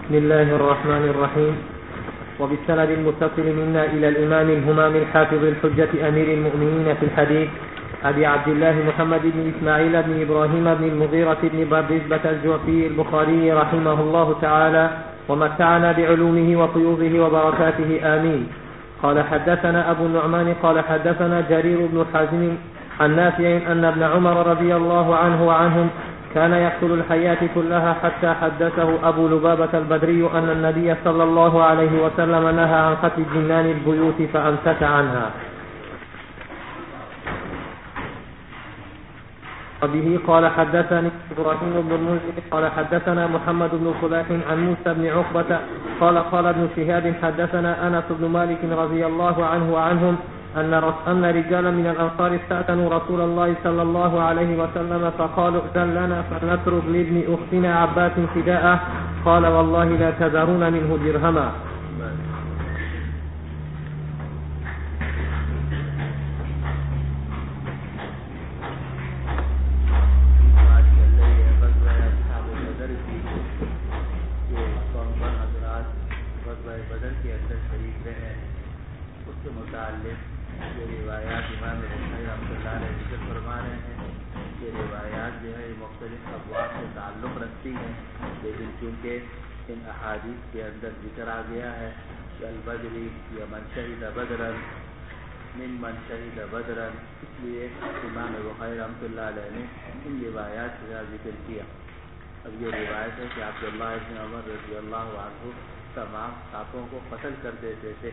بسم الله الرحمن الرحيم. وبالسند المتصل منا إلى الإمام الهمام الحافظ الحجة أمير المؤمنين في الحديث أبي عبد الله محمد بن إسماعيل بن إبراهيم بن المغيرة بن بردزبة الجعفي البخاري رحمه الله تعالى ومتعنا بعلومه وفيوضه وبركاته آمين. قال حدثنا أبو النعمان قال حدثنا جرير بن حازم عن نافع أن ابن عمر رضي الله عنه وعنهم كان يقتل الحياة كلها حتى حدثه أبو لبابة البدري أن النبي صلى الله عليه وسلم نهى عن قتل جنان البيوت فأمسك عنها. وبه قال حدثني إبراهيم بن المنذر قال حدثنا محمد بن صلاح عن موسى بن عقبة قال ابن شهاب حدثنا أنس بن مالك رضي الله عنه وعنهم أن رجالا من الأنصار استأذنوا رسول الله صلى الله عليه وسلم فقالوا ائذن لنا فلنترك لابن أختنا عباس فداءه قال والله لا تذرون منه درهما. یہ روایات امام بخاری رحمۃ اللہ علیہ ذکر فرما رہے ہیں. یہ روایات جو ہے مختلف ابواب سے تعلق رکھتی ہیں، لیکن چونکہ ان احادیث کے اندر ذکر آ گیا ہے کہ البدری یا من شہد بدرا من شہد بدرا، اس لیے امام بخاری رحمۃ اللہ علیہ نے ان روایات کا ذکر کیا. اب یہ روایت ہے کہ عبداللہ بن عمر رضی اللہ عنہ تمام سانپوں کو قتل کر دیتے تھے،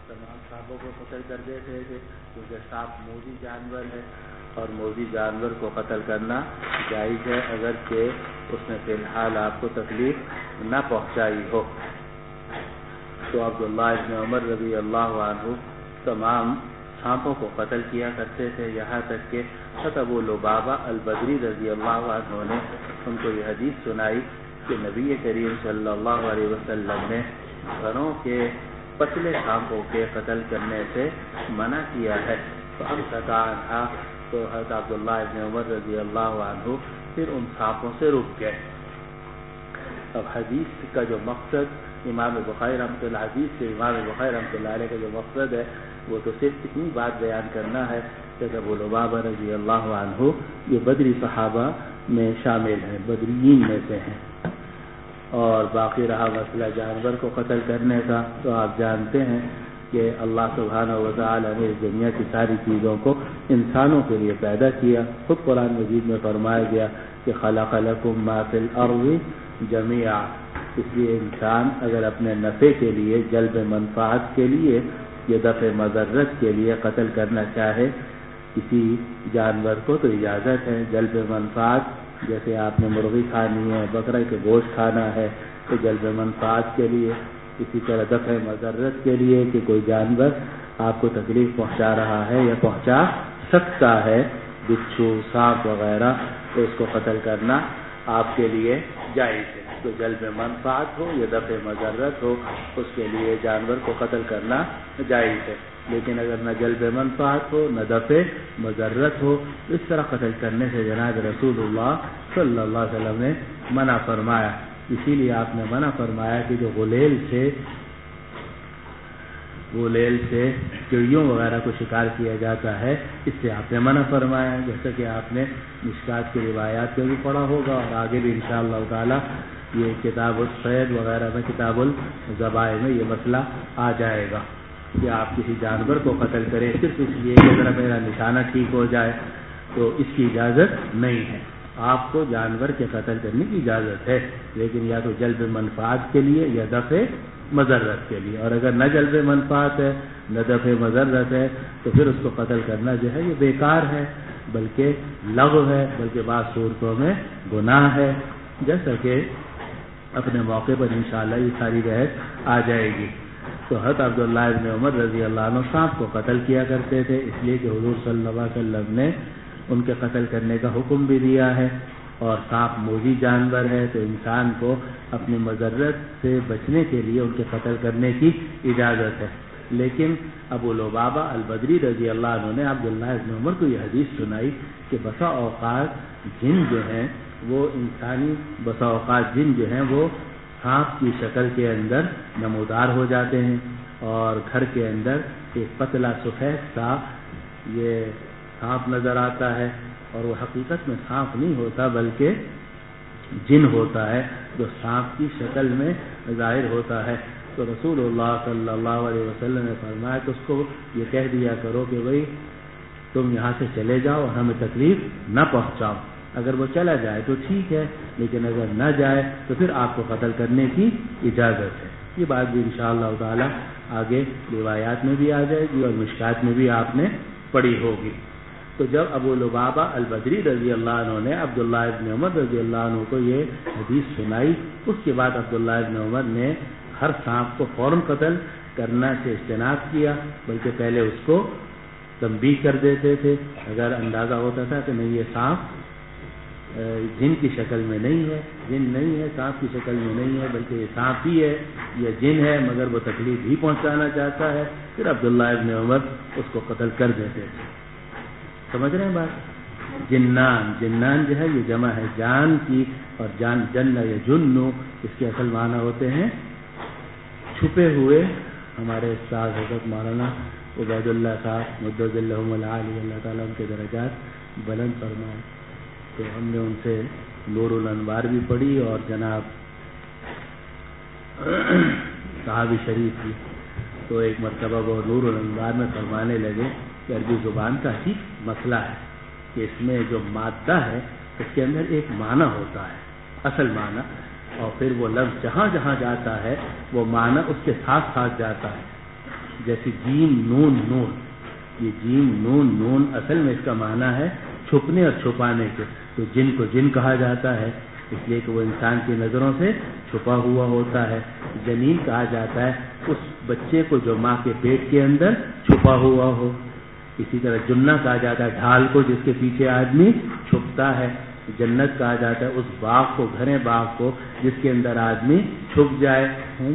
کیونکہ سانپ موذی جانور ہے اور موذی جانور کو قتل کرنا جائز ہے اگرچہ اس نے فی الحال آپ کو تکلیف نہ پہنچائی ہو. تو عبداللہ بن عمر رضی اللہ عنہ تمام سانپوں کو قتل کیا کرتے تھے، یہاں تک کہ ابو لبابہ البدری رضی اللہ عنہ نے ان کو یہ حدیث سنائی کہ نبی کریم صلی اللہ علیہ وسلم نے گھروں کے پتلے سانپوں کے قتل کرنے سے منع کیا ہے. تو حضرت عبداللہ بن عمر رضی اللہ عنہ پھر ان سانپوں سے رک گئے. اب حدیث کا جو مقصد امام بخاری رحمۃ اللہ علیہ کا جو مقصد ہے وہ تو صرف اتنی بات بیان کرنا ہے کہ ابو لبابہ رضی اللہ عنہ یہ بدری صحابہ میں شامل ہیں، بدریین میں سے ہیں. اور باقی رہا مسئلہ جانور کو قتل کرنے کا، تو آپ جانتے ہیں کہ اللہ سبحانہ و تعالی نے اس دنیا کی ساری چیزوں کو انسانوں کے لیے پیدا کیا. خود قرآن مجید میں فرمایا گیا کہ خلق لکم ما فی الارض جميعا. اس لیے انسان اگر اپنے نفع کے لیے، جلب منفعت کے لیے یا دفع مضرت کے لیے قتل کرنا چاہے کسی جانور کو تو اجازت ہے. جلب منفعت جیسے آپ نے مرغی کھانی ہے، بکرے کے گوشت کھانا ہے تو جلب منفعت کے لیے. اسی طرح دفع مضرت کے لیے کہ کوئی جانور آپ کو تکلیف پہنچا رہا ہے یا پہنچا سکتا ہے، بچھو، سانپ وغیرہ، تو اس کو قتل کرنا آپ کے لیے جائز ہے. تو جلب منفعت ہو یا دفع مضرت ہو اس کے لیے جانور کو قتل کرنا جائز ہے. لیکن اگر نہ جلب منفعت ہو نہ دفع مضرت ہو تو اس طرح قتل کرنے سے جناب رسول اللہ صلی اللہ علیہ وسلم نے منع فرمایا. اسی لیے آپ نے منع فرمایا کہ جو غلیل سے چڑیوں وغیرہ کو شکار کیا جاتا ہے اس سے آپ نے منع فرمایا، جیسا کہ آپ نے مشکات کی روایات میں بھی پڑھا ہوگا اور آگے بھی انشاءاللہ تعالی یہ کتاب الصید وغیرہ میں، کتاب الذبائح میں یہ مسئلہ آ جائے گا کہ آپ کسی جانور کو قتل کریں صرف اس لیے کہ اگر میرا نشانہ ٹھیک ہو جائے، تو اس کی اجازت نہیں ہے. آپ کو جانور کے قتل کرنے کی اجازت ہے، لیکن یا تو جلب منفعت کے لیے یا دفع مضرت کے لیے. اور اگر نہ جلب منفعت ہے نہ دفع مضرت ہے تو پھر اس کو قتل کرنا جو ہے یہ بیکار ہے، بلکہ لغو ہے، بلکہ بعض صورتوں میں گناہ ہے، جیسا کہ اپنے موقع پر انشاءاللہ یہ ساری بحث آ جائے گی. تو حضرت عبداللہ بن عمر رضی اللہ عنہ سانپ کو قتل کیا کرتے تھے، اس لیے کہ حضور صلی اللہ علیہ وسلم نے ان کے قتل کرنے کا حکم بھی دیا ہے. اور سانپ موذی جانور ہے تو انسان کو اپنی مضرت سے بچنے کے لیے ان کے قتل کرنے کی اجازت ہے. لیکن ابو لبابہ البدری رضی اللہ عنہ نے عبداللہ بن عمر کو یہ حدیث سنائی کہ بسا اوقات جن جو ہیں وہ انسانی، بسا اوقات جن جو ہیں وہ سانپ کی شکل کے اندر نمودار ہو جاتے ہیں، اور گھر کے اندر ایک پتلا سفید سا یہ سانپ نظر آتا ہے، اور وہ حقیقت میں سانپ نہیں ہوتا بلکہ جن ہوتا ہے جو سانپ کی شکل میں ظاہر ہوتا ہے۔ تو رسول اللہ صلی اللہ علیہ وسلم نے فرمایا کہ اس کو یہ کہہ دیا کرو کہ بھئی تم یہاں سے چلے جاؤ اور ہمیں تکلیف نہ پہنچاؤ۔ اگر وہ چلا جائے تو ٹھیک ہے، لیکن اگر نہ جائے تو پھر آپ کو قتل کرنے کی اجازت ہے۔ یہ بات بھی انشاءاللہ تعالی آگے روایات میں بھی آ جائے گی اور مشکات میں بھی آپ نے پڑھی ہوگی۔ تو جب ابو لبابہ البدری رضی اللہ عنہ نے عبداللہ ابن عمر رضی اللہ عنہ کو یہ حدیث سنائی، اس کے بعد عبداللہ ابن عمر نے ہر سانپ کو فوراً قتل کرنا سے اجتناب کیا، بلکہ پہلے اس کو تنبیہ کر دیتے تھے۔ اگر اندازہ ہوتا تھا کہ نہیں یہ سانپ جن کی شکل میں نہیں ہے، جن نہیں ہے، سانپ کی شکل میں نہیں ہے، بلکہ یہ سانپ ہی ہے، یہ جن ہے مگر وہ تکلیف ہی پہنچانا چاہتا ہے، پھر عبداللہ ابن عمر اس کو قتل کر دیتے تھے۔ سمجھ رہے ہیں بات؟ جنان جو ہے یہ جمع ہے جان کی، اور جن یا جنو اس کے اصل معنی ہوتے ہیں چھپے ہوئے۔ ہمارے استاد حضرت مولانا عبید اللہ صاحب مدد اللہم العالی، اللہ تعالیٰ ان کے درجات بلند فرمائے، تو ہم نے ان سے نور الانوار بھی پڑھی اور جناب صحابی شریف کی۔ تو ایک مرتبہ وہ نور الانوار میں فرمانے لگے کہ عربی زبان کا عجیب مسئلہ ہے کہ اس میں جو مادہ ہے اس کے اندر ایک معنی ہوتا ہے، اصل معنی، اور پھر وہ لفظ جہاں جہاں جاتا ہے وہ معنی اس کے ساتھ ساتھ جاتا ہے۔ جیسے جیم نون نون، یہ جیم نون نون اصل میں اس کا معنی ہے چھپنے اور چھپانے کے، تو جن کو جن کہا جاتا ہے اس لیے کہ وہ انسان کی نظروں سے چھپا ہوا ہوتا ہے۔ جنین کہا جاتا ہے اس بچے کو جو ماں کے پیٹ کے اندر چھپا ہوا ہو۔ اسی طرح جنہ کہا جاتا ہے ڈھال کو جس کے پیچھے آدمی چھپتا ہے۔ جنت کہا جاتا ہے اس باغ کو، گھنے باغ کو جس کے اندر آدمی چھپ جائے۔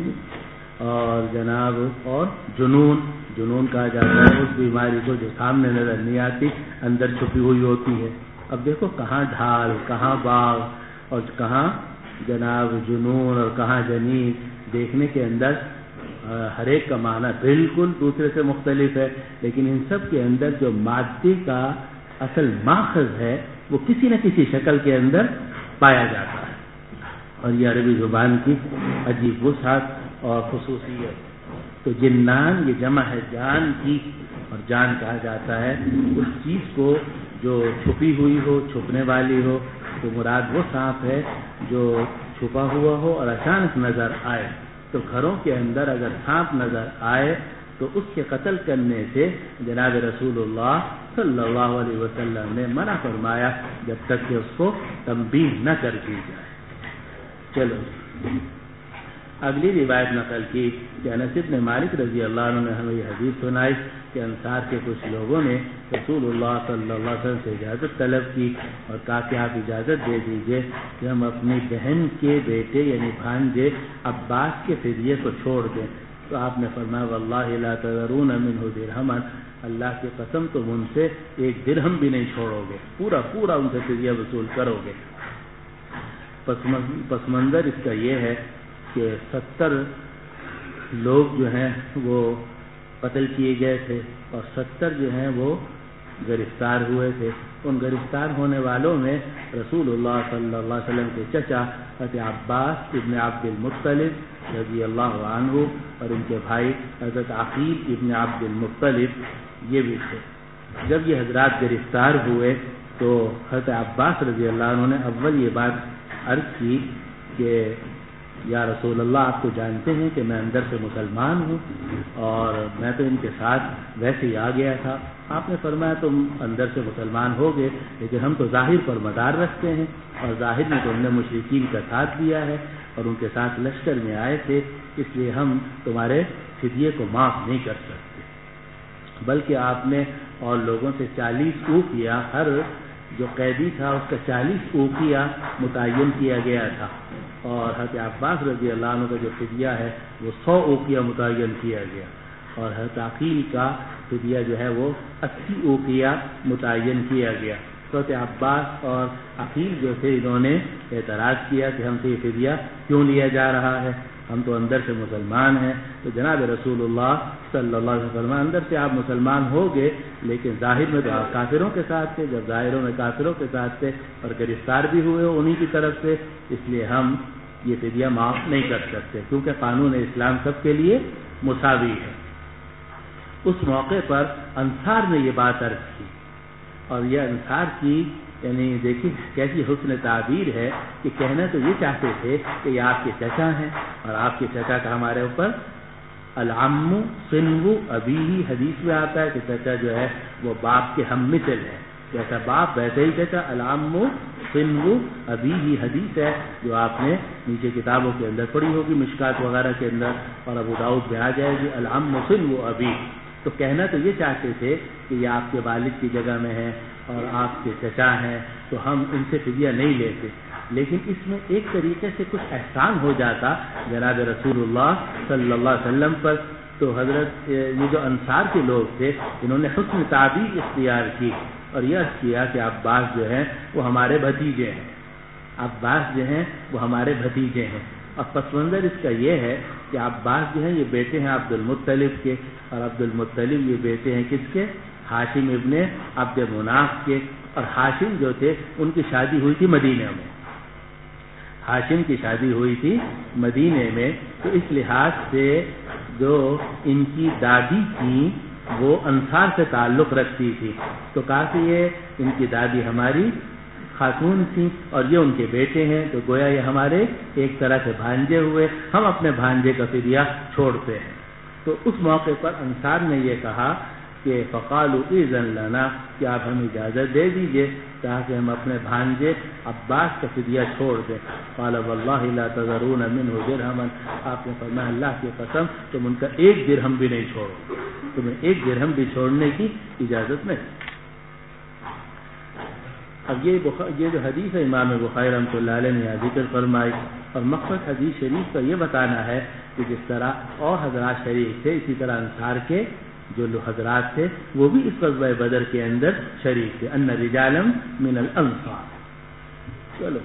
اور جناب اور جنون کہا جاتا ہے اس بیماری کو جو سامنے نظر نہیں آتی، اندر چھپی ہوئی ہوتی ہے۔ اب دیکھو کہاں ڈھال، کہاں باغ، اور کہاں جناب جنون اور کہاں جنین، دیکھنے کے اندر ہر ایک کا معنی بالکل دوسرے سے مختلف ہے، لیکن ان سب کے اندر جو مادے کا اصل ماخذ ہے وہ کسی نہ کسی شکل کے اندر پایا جاتا ہے۔ اور یہ عربی زبان کی عجیب وسعت اور خصوصیت۔ تو جنان یہ جمع ہے جان کی، اور جان کہا جاتا ہے اس چیز کو جو چھپی ہوئی ہو، چھپنے والی ہو۔ تو مراد وہ سانپ ہے جو چھپا ہوا ہو اور اچانک نظر آئے۔ تو گھروں کے اندر اگر سانپ نظر آئے تو اس کے قتل کرنے سے جناب رسول اللہ صلی اللہ علیہ وسلم نے منع فرمایا جب تک کہ اس کو تنبیہ نہ کر دی جائے۔ چلو اگلی روایت نقل کی کہ انس بن مالک رضی اللہ عنہ نے ہمیں یہ حدیث سنائی کہ انصار کے کچھ لوگوں نے رسول اللہ صلی اللہ علیہ وسلم سے اجازت طلب کی اور کہا کہ آپ اجازت دے دیجئے کہ ہم اپنی بہن کے بیٹے یعنی بھانجے عباس کے فدیے کو چھوڑ دیں۔ تو آپ نے فرمایا واللہ لا تذرون منہ درہما، اللہ کی قسم تم ان سے ایک درہم بھی نہیں چھوڑو گے، پورا ان سے فدیہ وصول کرو گے۔ پس منظر اس کا یہ ہے کہ 70 لوگ جو ہیں وہ قتل کیے گئے تھے اور 70 جو ہیں وہ گرفتار ہوئے تھے۔ ان گرفتار ہونے والوں میں رسول اللہ صلی اللہ علیہ وسلم کے چچا حضرت عباس ابن عبد المطلب رضی اللہ عنہ اور ان کے بھائی حضرت عقیل ابن عبد المطلب یہ بھی تھے۔ جب یہ حضرات گرفتار ہوئے تو حضرت عباس رضی اللہ عنہ نے اول یہ بات عرض کی کہ یا رسول اللہ آپ تو جانتے ہیں کہ میں اندر سے مسلمان ہوں اور میں تو ان کے ساتھ ویسے ہی آ گیا تھا۔ آپ نے فرمایا تم اندر سے مسلمان ہو گئے لیکن ہم تو ظاہر پر مدار رکھتے ہیں اور ظاہر میں تم نے مشرکین کا ساتھ دیا ہے اور ان کے ساتھ لشکر میں آئے تھے، اس لیے ہم تمہارے فدیے کو معاف نہیں کر سکتے، بلکہ آپ نے اور لوگوں سے 40 اوقیہ، ہر جو قیدی تھا اس کا 40 اوقیہ متعین کیا گیا تھا، اور حضرت عباس رضی اللہ عنہ کا جو فدیہ ہے وہ 100 اوقیہ متعین کیا گیا، اور حضرت عقیل کا فدیہ جو ہے وہ 80 اوقیہ متعین کیا گیا۔ حضرت عباس اور عقیل جو تھے انہوں نے اعتراض کیا کہ ہم سے یہ فدیہ کیوں لیا جا رہا ہے، ہم تو اندر سے مسلمان ہیں۔ تو جناب رسول اللہ صلی اللہ علیہ وسلم اندر سے آپ مسلمان ہو گئے، لیکن ظاہر میں تو آپ کافروں کے ساتھ تھے، جب ظاہروں میں کافروں کے ساتھ تھے اور گرفتار بھی ہوئے ہو انہی کی طرف سے، اس لیے ہم یہ فدیہ معاف نہیں کر سکتے، کیونکہ قانون اسلام سب کے لیے مساوی ہے۔ اس موقع پر انصار نے یہ بات عرض کی، اور یہ انصار کی یعنی دیکھیے کیسی حسن تعبیر ہے کہ کہنا تو یہ چاہتے تھے کہ یہ آپ کے چچا ہیں، اور آپ کے چچا کا ہمارے اوپر العم صنو ابیہ، حدیث میں آتا ہے کہ چچا جو ہے وہ باپ کے ہم مثل ہے، جیسا باپ ویسے ہی چچا، العم صنو ابیہ حدیث ہے جو آپ نے نیچے کتابوں کے اندر پڑھی ہوگی، مشکات وغیرہ کے اندر، اور ابو داؤد میں آ جائے گی العم صنو ابیہ۔ تو کہنا تو یہ چاہتے تھے کہ یہ آپ کے والد کی جگہ میں ہے اور آپ کے چچا ہیں، تو ہم ان سے فدیہ نہیں لیتے، لیکن اس میں ایک طریقے سے کچھ احسان ہو جاتا جناب رسول اللہ صلی اللہ علیہ وسلم پر۔ تو حضرت یہ جو انصار کے لوگ تھے انہوں نے حسن تعبیر اختیار کی اور یہ عرض کیا کہ عباس جو ہیں وہ ہمارے بھتیجے ہیں، عباس جو ہیں وہ ہمارے بھتیجے ہیں، اور پس منظر اس کا یہ ہے کہ عباس جو ہیں یہ بیٹے ہیں عبد المطلب کے، اور عبد المطلب یہ بیٹے ہیں کس کے؟ ہاشم ابن عبد مناف کے، اور ہاشم جو تھے ان کی شادی ہوئی تھی مدینہ میں، ہاشم کی شادی ہوئی تھی مدینے میں، تو اس لحاظ سے جو ان کی دادی تھی وہ انصار سے تعلق رکھتی تھی، تو کہا کہ یہ ان کی دادی ہماری خاتون تھی اور یہ ان کے بیٹے ہیں، تو گویا یہ ہمارے ایک طرح سے بھانجے ہوئے، ہم اپنے بھانجے کا فدیہ چھوڑتے ہیں۔ تو اس موقع پر انصار نے یہ کہا کہ فقالوا اذن لنا، کہ آپ ہمیں اجازت دے دیجئے تاکہ ہم اپنے بھانجے عباس کا فدیہ چھوڑ دیں۔ قال واللہ لا تذرون منه درہما، آپ نے فرمایا اللہ کی قسم تم ان کا ایک درہم بھی نہیں چھوڑو، تمہیں ایک درہم بھی چھوڑنے کی اجازت نہیں۔ اب یہ جو حدیث ہے امام بخاری رحمۃ اللہ علیہ نے ذکر فرمائی، اور مقصد حدیث شریف کا یہ بتانا ہے کہ جس طرح اور حضرات شریک تھے اسی طرح انصار کے جو حضرات تھے وہ بھی اس غزوہ بدر کے اندر شریک تھے، ان رجالا من الانصار۔ چلو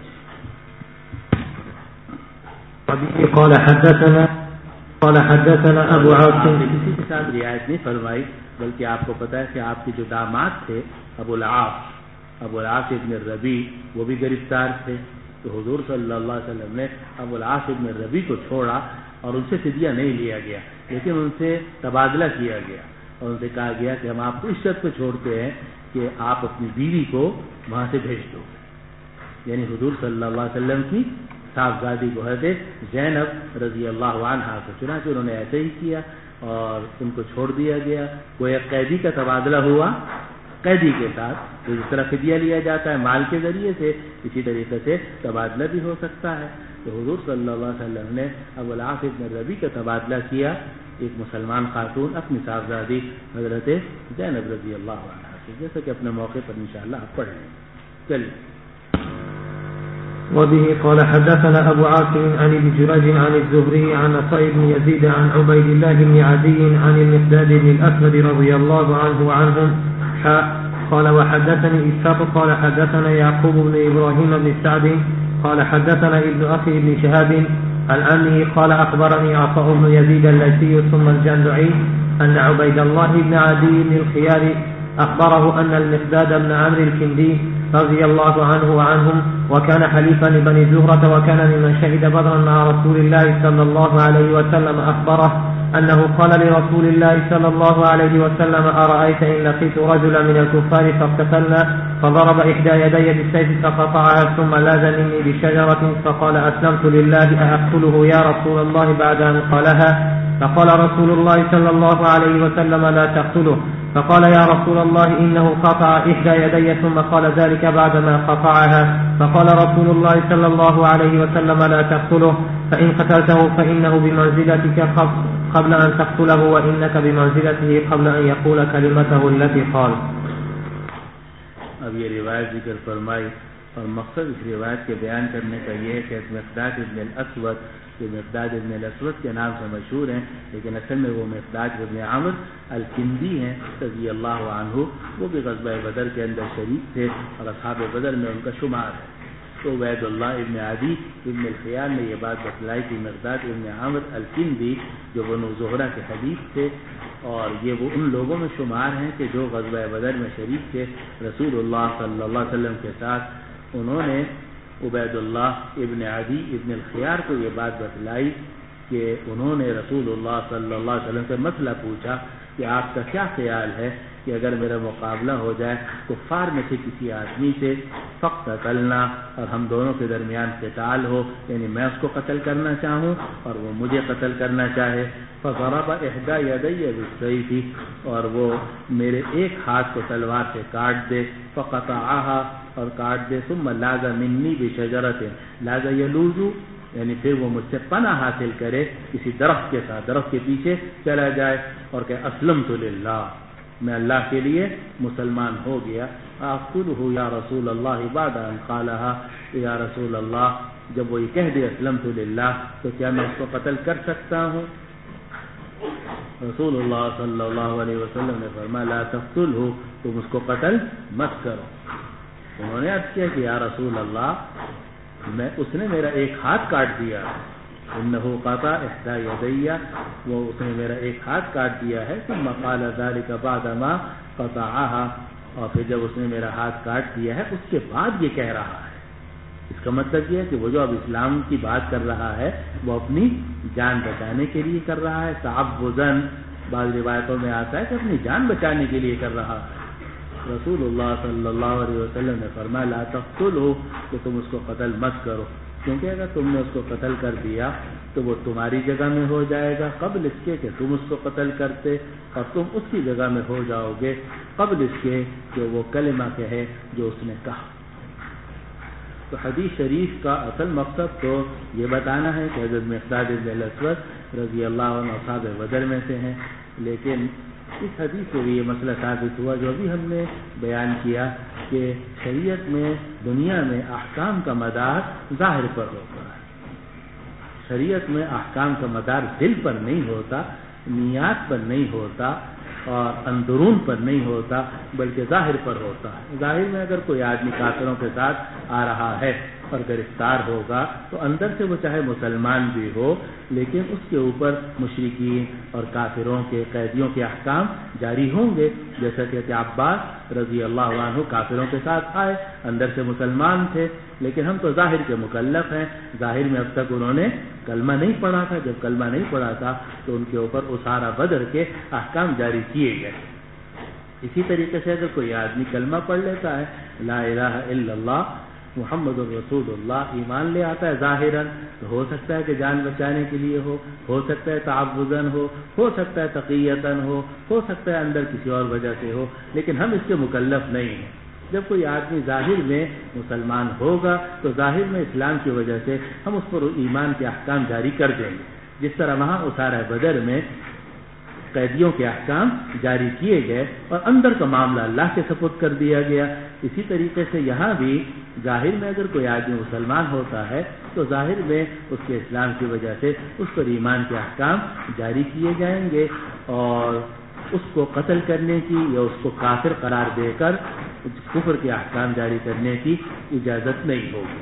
قال حدثنا ابو عاصم، کسی کے ساتھ رعایت نہیں فرمائی، بلکہ آپ کو پتا ہے کہ آپ کے جو داماد تھے ابو العاص ابن الربیع وہ بھی گرفتار تھے، تو حضور صلی اللہ علیہ وسلم نے ابو العاص ابن الربیع کو چھوڑا اور ان سے فدیہ نہیں لیا گیا، لیکن ان سے تبادلہ کیا گیا اور ان سے کہا گیا کہ ہم آپ کو اس شرط پہ چھوڑتے ہیں کہ آپ اپنی بیوی کو وہاں سے بھیج دو، یعنی حضور صلی اللہ علیہ وسلم کی صاحبزادی کو حضرت زینب رضی اللہ عنہا کو، چنانچہ انہوں نے ایسے ہی کیا اور ان کو چھوڑ دیا گیا۔ کوئی قیدی کا تبادلہ ہوا قیدی کے ساتھ، تو جس طرح فدیہ لیا جاتا ہے مال کے ذریعے سے، اسی طریقے سے تبادلہ بھی ہو سکتا ہے۔ تو حضور صلی اللہ علیہ وسلم نے ابو العاص بن ربیع کا تبادلہ کیا ایک مسلمان خاتون اپنی صاحبزادی حضرت زینب رضی اللہ عنہا سے، جیسا کہ اپنے موقع پر انشاءاللہ آپ پڑھ لیں۔ چلیے۔ وبه قال حدثنا أبو عاصم عن ابن جريج عن الزهري عن عطاء بن يزيد عن عبيد الله بن عدي عن المقداد بن الأسود رضي الله عنه وعنهم قال وحدثني إسحاق قال حدثنا يعقوب بن إبراهيم بن سعد قال حدثنا ابن أخي بن شهاب عن عمه قال أخبرني عطاء بن يزيد الليثي ثم الجندعي أن عبيد الله بن عدي بن الخيار أخبره أن المقداد بن عمرو الكندي رضي الله عنه وعنهم وكان حليفا لبني زهرة وكان ممن شهد بدرا مع رسول الله صلى الله عليه وسلم أخبره أنه قال لرسول الله صلى الله عليه وسلم أرأيت إن لقيت رجلا من الكفار فاقتتلنا فضرب إحدى يدي بالسيف فقطعها ثم لاذ مني بشجرة فقال أسلمت لله أأقتله يا رسول الله بعد أن قالها فقال رسول الله صلى الله عليه وسلم لا تقتله فقال يا رسول الله إنه قطع إحدى يدي ثم قال ذلك بعدما قطعها فقال رسول الله صلى الله عليه وسلم لا تقتله فإن قتلته فإنه بمنزلتك قبل أن تقتله وإنك بمنزلته قبل أن يقول كلمته التي قال۔ اب یہ روایت ذکر فرمائی اور مقصد اس روایت کے بیان کرنے کا یہ ہے کہ مقداد ابن الاسود، جو مقداد ابن الاسود کے نام سے مشہور ہیں لیکن اصل میں وہ مقداد ابن عامر الکندی ہیں رضی اللہ عنہ، وہ بھی غزوہ بدر کے اندر شریک تھے اور اصحاب بدر میں ان کا شمار ہے۔ تو عبید اللہ ابن عدی ابن الخیار نے یہ بات بتلائی کہ مقداد ابن عامر الکندی جو بنو زہرہ کے حلیف تھے، اور یہ وہ ان لوگوں میں شمار ہیں کہ جو غزوہ بدر میں شریک تھے رسول اللہ صلی اللہ علیہ وسلم کے ساتھ۔ انہوں نے عبید اللہ ابن عدی ابن الخیار کو یہ بات بتلائی کہ انہوں نے رسول اللہ صلی اللہ علیہ وسلم سے مسئلہ پوچھا کہ آپ کا کیا خیال ہے کہ اگر میرا مقابلہ ہو جائے کفار میں سے کسی آدمی سے فقتلنا، اور ہم دونوں کے درمیان قتال ہو، یعنی میں اس کو قتل کرنا چاہوں اور وہ مجھے قتل کرنا چاہے، فضرب احدى يدي بالسيف، اور وہ میرے ایک ہاتھ کو تلوار سے کاٹ دے، فقطعها، اور کاٹ دے، ثم لاذ مني بشجرة، لاذ يلوذ یعنی پھر وہ مجھ سے پناہ حاصل کرے کسی درخت کے ساتھ، درخت کے پیچھے چلا جائے اور کہ اسلمت للہ، میں اللہ کے لیے مسلمان ہو گیا۔ اقتلہ یا رسول اللہ بعد ان قالها، یا رسول اللہ جب وہ یہ کہہ دے اسلمت للہ تو کیا میں اس کو قتل کر سکتا ہوں؟ رسول اللہ صلی اللہ علیہ وسلم نے فرمایا لا تقتلہ، تم اس کو قتل مت کرو۔ انہوں نے عرض کیا کہ یا رسول اللہ اس نے میرا ایک ہاتھ کاٹ دیا، انہ قطع احدى يدي، وہ اس نے میرا ایک ہاتھ کاٹ دیا ہے، ثم قال ذلك بعدما قطعها، اور پھر جب اس نے میرا ہاتھ کاٹ دیا ہے اس کے بعد یہ کہہ رہا ہے۔ اس کا مطلب یہ ہے کہ وہ جو اب اسلام کی بات کر رہا ہے وہ اپنی جان بچانے کے لیے کر رہا ہے، تعبداً، بعض روایتوں میں آتا ہے کہ اپنی جان بچانے کے لیے کر رہا ہے۔ رسول اللہ صلی اللہ علیہ وسلم نے فرمایا لا تقتلہ، کہ تم اس کو قتل مت کرو، کیونکہ اگر تم نے اس کو قتل کر دیا تو وہ تمہاری جگہ میں ہو جائے گا قبل اس کے کہ تم اس کو قتل کرتے، اور تم اس کی جگہ میں ہو جاؤ گے قبل اس کے کہ وہ کلمہ کہے جو اس نے کہا۔ تو حدیث شریف کا اصل مقصد تو یہ بتانا ہے کہ حضرت مقداد بن الاسود رضی اللہ عنہ اصحاب بدر میں سے ہیں، لیکن اس حدیث سے بھی یہ مسئلہ ثابت ہوا جو ابھی ہم نے بیان کیا کہ شریعت میں دنیا میں احکام کا مدار ظاہر پر ہوتا ہے، شریعت میں احکام کا مدار دل پر نہیں ہوتا، نیات پر نہیں ہوتا اور اندرون پر نہیں ہوتا، بلکہ ظاہر پر ہوتا ہے۔ ظاہر میں اگر کوئی آدمی کافروں کے ساتھ آ رہا ہے اور گرفتار ہوگا تو اندر سے وہ چاہے مسلمان بھی ہو لیکن اس کے اوپر مشرکین اور کافروں کے قیدیوں کے احکام جاری ہوں گے، جیسا کہ عباس رضی اللہ عنہ کافروں کے ساتھ آئے، اندر سے مسلمان تھے لیکن ہم تو ظاہر کے مکلف ہیں، ظاہر میں اب تک انہوں نے کلمہ نہیں پڑھا تھا، جب کلمہ نہیں پڑھا تھا تو ان کے اوپر اسارہ بدر کے احکام جاری کیے گئے۔ اسی طریقے سے اگر کوئی آدمی کلمہ پڑھ لیتا ہے لا الہ الا اللہ محمد الرسول اللہ، ایمان لے آتا ہے ظاہراً، تو ہو سکتا ہے کہ جان بچانے کے لیے ہو سکتا ہے تعبداً ہو سکتا ہے تقیتاً ہو سکتا ہے اندر کسی اور وجہ سے ہو، لیکن ہم اس کے مکلف نہیں ہیں۔ جب کوئی آدمی ظاہر میں مسلمان ہوگا تو ظاہر میں اسلام کی وجہ سے ہم اس پر ایمان کے احکام جاری کر دیں گے، جس طرح وہاں اسارہ بدر میں قیدیوں کے احکام جاری کیے گئے اور اندر کا معاملہ اللہ کے سپرد کر دیا گیا۔ اسی طریقے سے یہاں بھی ظاہر میں اگر کوئی آدمی مسلمان ہوتا ہے تو ظاہر میں اس کے اسلام کی وجہ سے اس پر ایمان کے احکام جاری کیے جائیں گے اور اس کو قتل کرنے کی یا اس کو کافر قرار دے کر کفر کے احکام جاری کرنے کی اجازت نہیں ہوگی،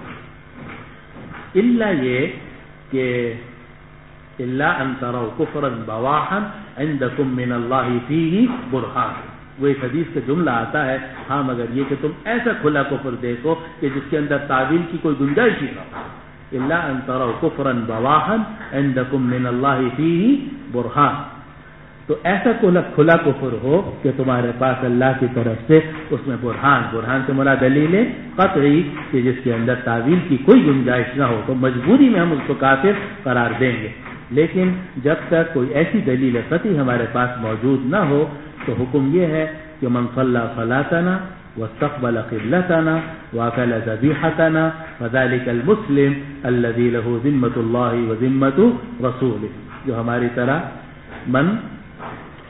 الا یہ کہ الا ان تروا کفرا بواحا عندکم من اللہ فیہ برہان، وہ ایک حدیث کا جملہ آتا ہے، ہاں مگر یہ کہ تم ایسا کھلا کفر دیکھو کہ جس کے اندر تعویل کی کوئی گنجائش ہی نہ ہو، الا ان تروا کفرا بواحا عندکم من اللہ فیہ برہان، تو ایسا کھلا کفر ہو کہ تمہارے پاس اللہ کی طرف سے اس میں برہان سے مراد دلیل قطعی کہ جس کے اندر تعویل کی کوئی گنجائش نہ ہو، تو مجبوری میں ہم اس کو کافر قرار دیں گے، لیکن جب تک کوئی ایسی دلیل قطعی ہمارے پاس موجود نہ ہو تو حکم یہ ہے کہ من صلی صلاتنا واستقبل قبلتنا واكل ذبیحتنا فذلك المسلم الذي له ذمة الله وذمة رسوله، جو ہماری طرح من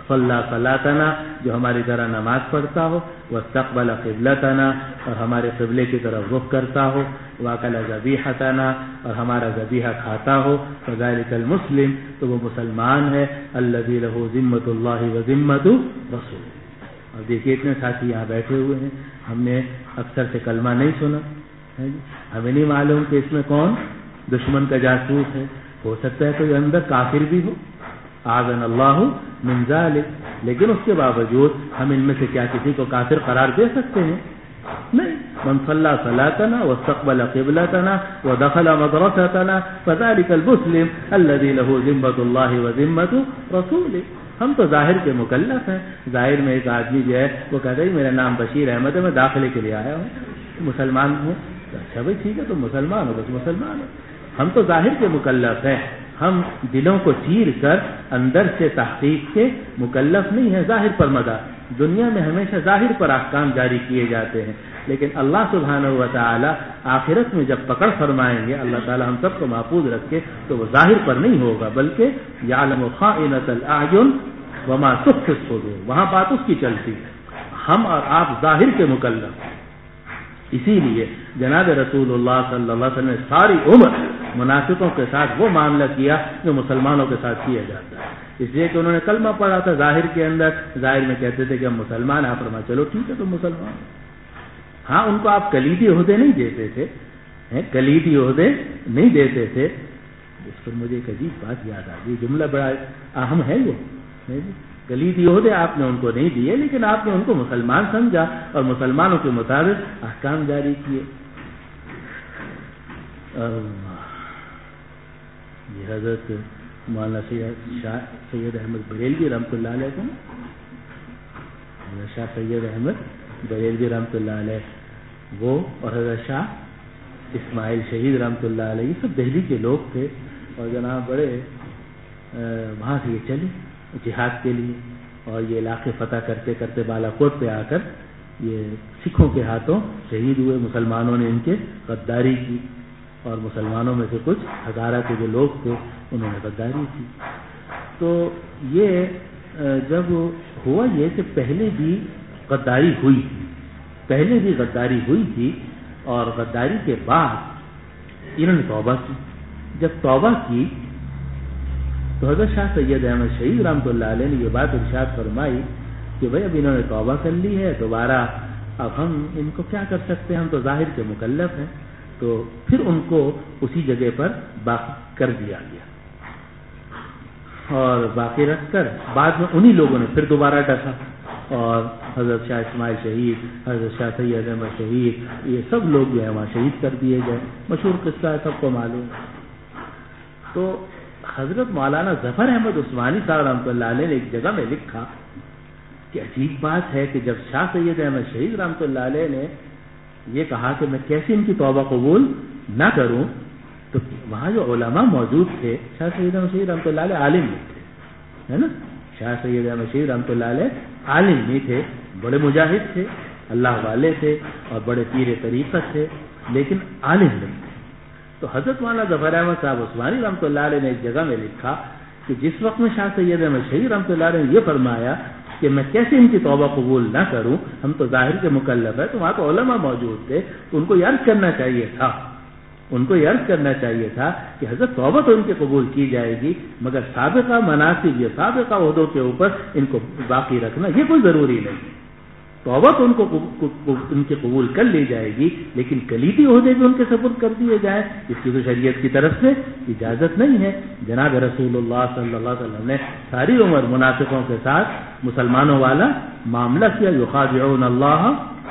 صلی صلاتنا، جو ہماری طرح نماز پڑھتا ہو، واستقبل قبلتنا، اور ہمارے قبلے کی طرف رخ کرتا ہو، واکل ذبیحتنا، اور ہمارا ذبیحہ کھاتا ہو، فذلک المسلم، تو وہ مسلمان ہے، الذی لہ ذمۃ اللہ و ذمۃ رسول۔ اور دیکھیے اتنے ساتھی یہاں بیٹھے ہوئے ہیں، ہم نے اکثر سے کلمہ نہیں سنا ہے، ہمیں نہیں معلوم کہ اس میں کون دشمن کا جاسوس ہے، ہو سکتا ہے کوئی اندر کافر بھی ہو، اعاذنا اللہ من ذلک، لیکن اس کے باوجود ہم ان میں سے کیا کسی کو کافر قرار دے سکتے ہیں؟ نہیں۔ من صلی صلاتنا واستقبل قبلتنا ودخل مدرستنا فذلك المسلم الذي له ذمۃ اللہ وذمۃ رسولہ۔ ہم تو ظاہر کے مکلف ہیں، ظاہر میں ایک آدمی جو ہے وہ کہتا ہے میرا نام بشیر احمد ہے، میں داخلے کے لیے آیا ہوں، مسلمان ہوں، اچھا بھائی ٹھیک ہے تو مسلمان ہو، بس مسلمان ہو۔ ہم تو ظاہر کے مکلف ہیں، ہم دلوں کو چیر کر اندر سے تحقیق کے مکلف نہیں ہیں، ظاہر پر مدار۔ دنیا میں ہمیشہ ظاہر پر احکام جاری کیے جاتے ہیں، لیکن اللہ سبحانہ و تعالی آخرت میں جب پکڑ فرمائیں گے، اللہ تعالی ہم سب کو محفوظ رکھے، تو وہ ظاہر پر نہیں ہوگا بلکہ یعلم خائنۃ الاعین وما تخفی الصدور، وہاں بات اس کی چلتی ہے، ہم اور آپ ظاہر کے مکلف۔ اسی لیے جناب رسول اللہ صلی اللہ علیہ وسلم نے ساری عمر منافقوں کے ساتھ وہ معاملہ کیا جو مسلمانوں کے ساتھ کیا جاتا ہے، اس لیے کہ انہوں نے کلمہ پڑھا تھا ظاہر کے اندر، ظاہر میں کہتے تھے کہ ہم مسلمان ہیں، آپ فرمایا چلو ٹھیک ہے تم مسلمان۔ ہاں ان کو آپ کلیدی عہدے نہیں دیتے تھے، کلیدی عہدے نہیں دیتے تھے۔ اس پر مجھے ایک عجیب بات یاد آ گئی، جملہ بڑا اہم ہے وہ، کلیدی عہدے آپ نے ان کو نہیں دیے، لیکن آپ نے ان کو مسلمان سمجھا اور مسلمانوں کے مطابق احکام جاری کیے۔ یہ حضرت مولانا شاہ سید احمد بریلوی رحمۃ اللہ علیہ کو، شاہ سید احمد بریلوی رحمۃ اللہ علیہ وہ، اور حضرت شاہ اسماعیل شہید رحمۃ اللہ علیہ، یہ سب دہلی کے لوگ تھے، اور جناب بڑے وہاں سے یہ چلے جہاد کے لیے، اور یہ علاقے فتح کرتے کرتے بالا کوٹ پہ آ کر یہ سکھوں کے ہاتھوں شہید ہوئے، مسلمانوں نے ان کے غداری کی، اور مسلمانوں میں سے کچھ ہزارہ کے جو لوگ تھے انہوں نے غداری کی۔ تو یہ جب ہوا یہ کہ پہلے بھی غداری ہوئی تھی، اور غداری کے بعد انہوں نے توبہ کی۔ جب توبہ کی تو حضرت شاہ سید احمد شہید رحمۃ اللہ علیہ نے یہ بات ارشاد فرمائی کہ بھائی اب انہوں نے توبہ کر لی ہے، دوبارہ اب ہم ان کو کیا کر سکتے ہیں، ہم تو ظاہر کے مکلف ہیں۔ تو پھر ان کو اسی جگہ پر باقی کر دیا گیا، اور باقی رکھ کر بعد میں انہی لوگوں نے پھر دوبارہ ڈسا، اور حضرت شاہ اسماعیل شہید، حضرت شاہ سید احمد شہید، یہ سب لوگ جو ہے وہاں شہید کر دیے گئے، مشہور قصہ ہے، سب کو معلوم۔ تو حضرت مولانا ظفر احمد عثمانی صاحب رحمۃ اللہ علیہ نے ایک جگہ میں لکھا کہ عجیب بات ہے کہ جب شاہ سید احمد شہید رحمۃ اللہ علیہ نے یہ کہا کہ میں کیسے ان کی توبہ قبول نہ کروں، تو وہاں جو علماء موجود تھے، شاہ سید احمد شہید رحمۃ اللہ علیہ عالم نہیں تھے، ہے نا، شاہ سید احمد شہید رحمۃ اللہ علیہ عالم نہیں تھے، بڑے مجاہد تھے، اللہ والے تھے، اور بڑے پیر طریقت تھے، لیکن عالم نہیں تھے۔ تو حضرت مولانا ظفر احمد صاحب عثمانی رحمۃ اللہ علیہ نے ایک جگہ میں لکھا کہ جس وقت میں شاہ سید احمد شہید رحمۃ اللہ علیہ نے یہ فرمایا کہ میں کیسے ان کی توبہ قبول نہ کروں، ہم تو ظاہر کے مکلف ہے، تو وہاں تو علماء موجود تھے، تو ان کو یہ عرض کرنا چاہیے تھا کہ حضرت توبہ تو ان کی قبول کی جائے گی، مگر سابقہ مناسب یا سابقہ عہدوں کے اوپر ان کو باقی رکھنا یہ کوئی ضروری نہیں۔ توبہ تو ان کی قبول کر لی جائے گی، لیکن کلیدی عہدے بھی ان کے سپرد کر دیے جائیں، اس کی تو شریعت کی طرف سے اجازت نہیں ہے۔ جناب رسول اللہ صلی اللہ علیہ وسلم نے ساری عمر منافقوں کے ساتھ مسلمانوں والا معاملہ کیا، یخادعون اللہ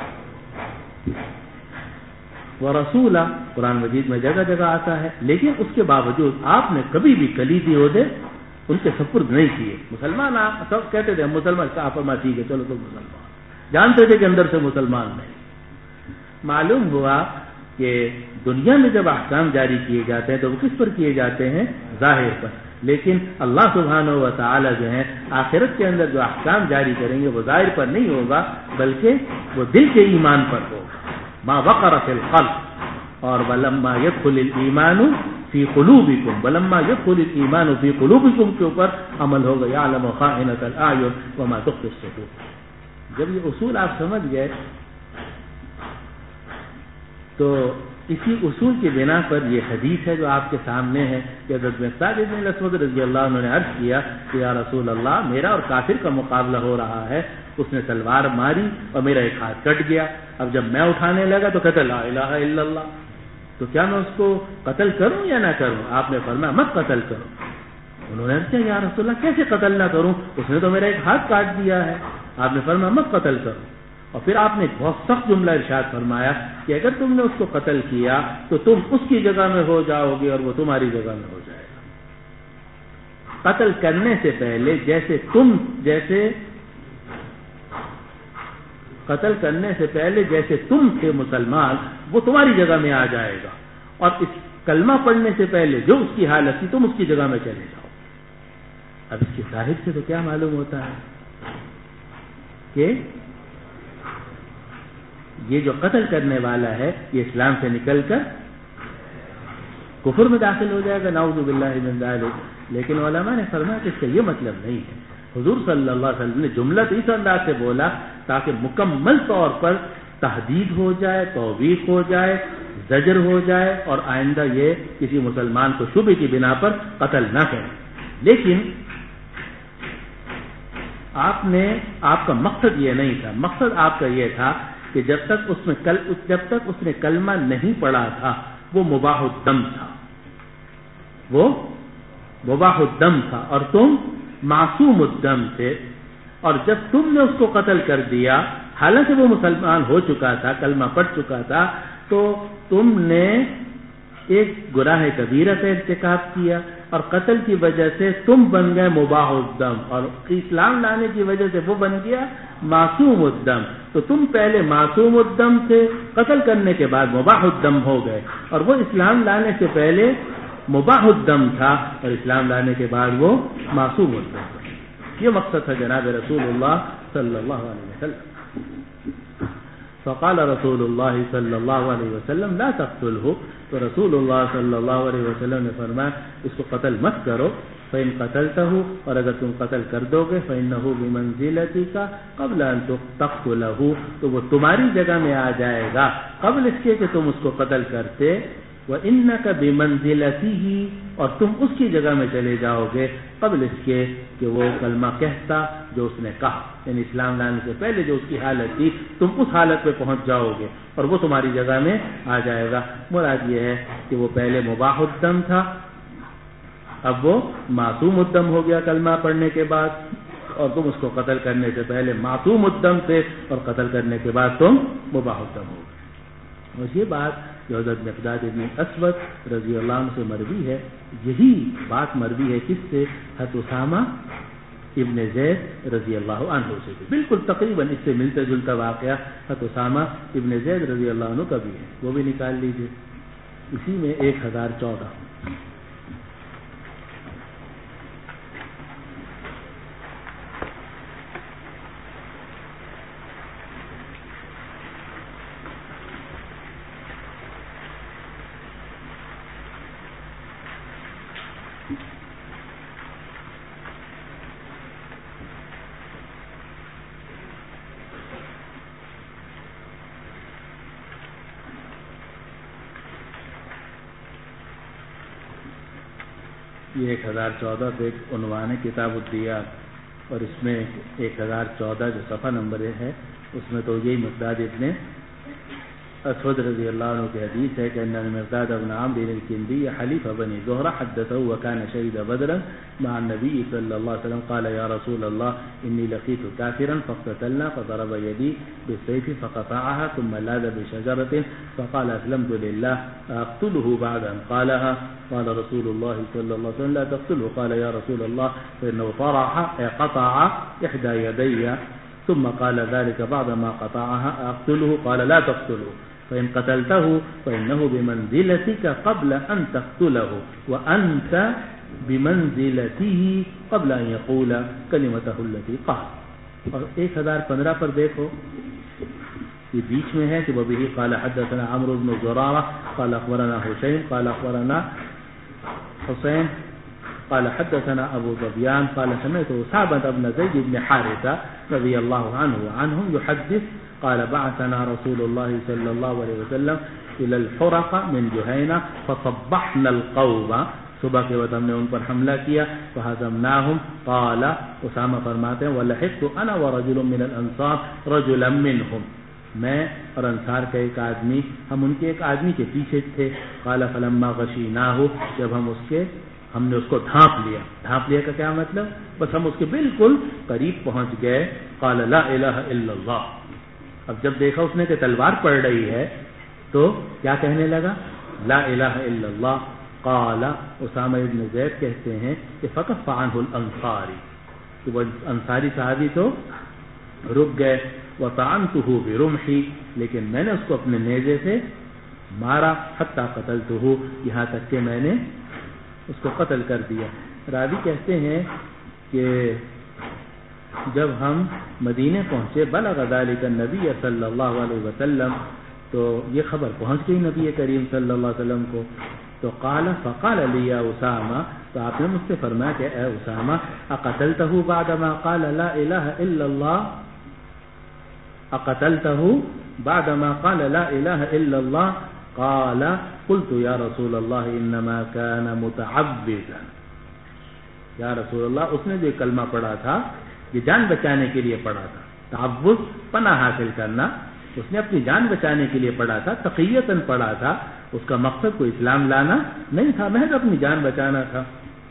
ورسولہ، قرآن مجید میں جگہ جگہ آتا ہے، لیکن اس کے باوجود آپ نے کبھی بھی کلیدی عہدے ان کے سپرد نہیں کیے۔ مسلمان آپ سب کہتے تھے مسلمان، فرما ٹھیک ہے چلو تو مسلمان، جانتے تھے کہ اندر سے مسلمان نہیں۔ معلوم ہوا کہ دنیا میں جب احکام جاری کیے جاتے ہیں تو وہ کس پر کیے جاتے ہیں؟ ظاہر پر، لیکن اللہ سبحانہ و تعالی جو ہے آخرت کے اندر جو احکام جاری کریں گے وہ ظاہر پر نہیں ہوگا، بلکہ وہ دل کے ایمان پر ہوگا، ما وقر فی القلب، اور ولما يدخل الایمان فی قلوبکم ولما یدخل الایمان فی قلوبکم کے اوپر عمل ہوگا یعلم خائنۃ الاعین وما تخفی الصدور. جب یہ اصول آپ سمجھ گئے تو اسی اصول کی بنا پر یہ حدیث ہے جو آپ کے سامنے ہے کہ حضرت مقداد بن الاسود رضی اللہ عنہ نے عرض کیا کہ یا رسول اللہ میرا اور کافر کا مقابلہ ہو رہا ہے, اس نے تلوار ماری اور میرا ایک ہاتھ کٹ گیا, اب جب میں اٹھانے لگا تو کہتا لا الہ الا اللہ, تو کیا میں اس کو قتل کروں یا نہ کروں؟ آپ نے فرمایا مت قتل کرو. انہوں نے کہا یا رسول اللہ کیسے قتل نہ کروں, اس نے تو میرا ایک ہاتھ کاٹ دیا ہے. آپ نے فرمایا مت قتل کرو. اور پھر آپ نے ایک بہت سخت جملہ ارشاد فرمایا کہ اگر تم نے اس کو قتل کیا تو تم اس کی جگہ میں ہو جاؤ گے اور وہ تمہاری جگہ میں ہو جائے گا. قتل کرنے سے پہلے قتل کرنے سے پہلے جیسے تم تھے مسلمان وہ تمہاری جگہ میں آ جائے گا, اور اس کلمہ پڑھنے سے پہلے جو اس کی حالت تھی تم اس کی جگہ میں چلے جاؤ. اب اس کی ظاہر سے تو کیا معلوم ہوتا ہے کہ یہ جو قتل کرنے والا ہے یہ اسلام سے نکل کر کفر میں داخل ہو جائے گا, نعوذ باللہ من ذالک. لیکن علماء نے فرمایا کہ اس کا یہ مطلب نہیں ہے. حضور صلی اللہ علیہ وسلم نے جملہ تو اس انداز سے بولا تاکہ مکمل طور پر تحدید ہو جائے, توبیخ ہو جائے, زجر ہو جائے, اور آئندہ یہ کسی مسلمان کو شبہ کی بنا پر قتل نہ کرے. لیکن آپ کا مقصد یہ نہیں تھا. مقصد آپ کا یہ تھا کہ جب تک اس نے کلمہ نہیں پڑھا تھا وہ مباح الدم تھا, اور تم معصوم الدم تھے. اور جب تم نے اس کو قتل کر دیا حالانکہ وہ مسلمان ہو چکا تھا, کلمہ پڑھ چکا تھا, تو تم نے ایک گناہ کبیرہ کا ارتکاب کیا اور قتل کی وجہ سے تم بن گئے مباح الدم, اور اسلام لانے کی وجہ سے وہ بن گیا معصوم الدم. تو تم پہلے معصوم الدم تھے, قتل کرنے کے بعد مباح الدم ہو گئے, اور وہ اسلام لانے سے پہلے مباح الدم تھا اور اسلام لانے کے بعد وہ معصوم الدم تھا. یہ مقصد تھا جناب رسول اللہ صلی اللہ علیہ وسلم. فقال رسول اللہ صلی اللہ علیہ وسلم لا تقتلہ, تو رسول اللہ صلی اللہ علیہ وسلم نے فرمایا اس کو قتل مت کرو. فإن قتلته, اور اگر تم قتل کر دو گے فإنه بمنزلتك قبل أن تقتله, تو وہ تمہاری جگہ میں آ جائے گا قبل اس کے کہ تم اس کو قتل کرتے. وإنك بمنزلته, اور تم اس کی جگہ میں چلے جاؤ گے قبل اس کے کہ وہ کلمہ کہتا جو اس نے کہا, یعنی اسلام لانے سے پہلے جو اس کی حالت تھی تم اس حالت پہ پہنچ جاؤ گے اور وہ تمہاری جگہ میں آ جائے گا. مراد یہ ہے کہ وہ پہلے مباح الدم تھا, اب وہ معصوم الدم ہو گیا کلمہ پڑھنے کے بعد, اور تم اس کو قتل کرنے سے پہلے معصوم الدم تھے اور قتل کرنے کے بعد تم مباح الدم ہو گئے. اور یہ بات جو حضرت مقداد بن اسود رضی اللہ عنہ سے مروی ہے, یہی بات مروی ہے کس سے؟ حضرت اسامہ ابن زید رضی اللہ عنہ سے. بالکل تقریباً اس سے ملتا جلتا واقعہ حضرت اسامہ ابن زید رضی اللہ عنہ کا بھی ہے, وہ بھی نکال لیجیے. اسی میں 1014. یہ 1014 پہ ایک عنوان ہے کتاب الدیات, اور اس میں 1014 جو صفحہ نمبر ہے اس میں تو یہی مقداد ابن اسود رضی اللہ عنہ کی حدیث ہے کہ ان مقداد ابن عمرو الکندی حلیف بنی زہرہ حدثه وكان شهيد بدرا مع النبي صلى الله عليه وسلم قال يا رسول الله اني لقيت كافرا فاقتتلنا فضرب يدي بالسيف فقطعها ثم لاذ بشجرة فقال اسلمت لله اقتله بعد ان قالها. قال رسول الله صلى الله عليه وسلم لا تقتله. قال يا رسول الله فانه طرح قطع احدى يدي ثم قال ذلك بعد ما قطعها اقتله. قال لا تقتله فإن قتلته فإنه بمنزلتك قبل أن تقتله وأنت بمنزلته قبل أن يقول كلمته التي قال. اور 1015 پر دیکھو یہ بیچ میں ہے کہ وبه قال حدثنا عمرو بن زرارة قال أخبرنا هشيم قال أخبرنا حسين قال حدثنا أبو ظبيان قال سمعت أسامة بن زيد بن حارثة رضي الله عنه وعنهم يحدث قال بعثنا رسول الله صلى الله عليه وسلم إلى الحرقة من جهينة فصبحنا القوم، صبح کے وقت ہم نے ان پر حملہ کیا فہزمناهم قال اسامہ فرماتے ہیں ولحقت انا ورجل من الانصار رجلا منهم، میں اور انصار کا ایک آدمی، ہم ان کے ایک آدمی کے پیچھے تھے. قال فلما غشیناہ، جب ہم نے اس کو ڈھانپ لیا کا کیا مطلب، بس ہم اس کے بالکل قریب پہنچ گئے. قال لا الہ الا اللہ، اب جب دیکھا اس نے کہ تلوار پڑ رہی ہے تو کیا کہنے لگا، لا الہ الا اللہ. قال اسامہ ابن زید کہتے ہیں کہ فکف عنہ الانصاری، کہ وہ انصاری صحابی تو رک گئے. وطعنته برمحی، لیکن میں نے اس کو اپنے نیزے سے مارا. حتی قتلته، یہاں تک کہ میں نے اس کو قتل کر دیا. راوی کہتے ہیں کہ جب ہم مدینے پہنچے بلغ ذلك النبی صلی اللہ علیہ وسلم، تو یہ خبر پہنچ گئی نبی کریم صلی اللہ علیہ وسلم کو. تو فقال لی یا اسامہ، تو آپ نے مجھ سے فرمایا کہ اے اسامہ اقتلته بعدما قال لا الہ الا اللہ، اقتلته بعدما قال لا الہ الا اللہ. قال قلت یا رسول اللہ انما كان متعبدا، یا رسول اللہ اس نے جو کلمہ پڑھا تھا یہ جان بچانے کے لیے پڑھا تھا. تعوذ پناہ حاصل کرنا، اس نے اپنی جان بچانے کے لیے پڑھا تھا، تقیۃً پڑھا تھا، اس کا مقصد کوئی اسلام لانا نہیں تھا، محض اپنی جان بچانا تھا.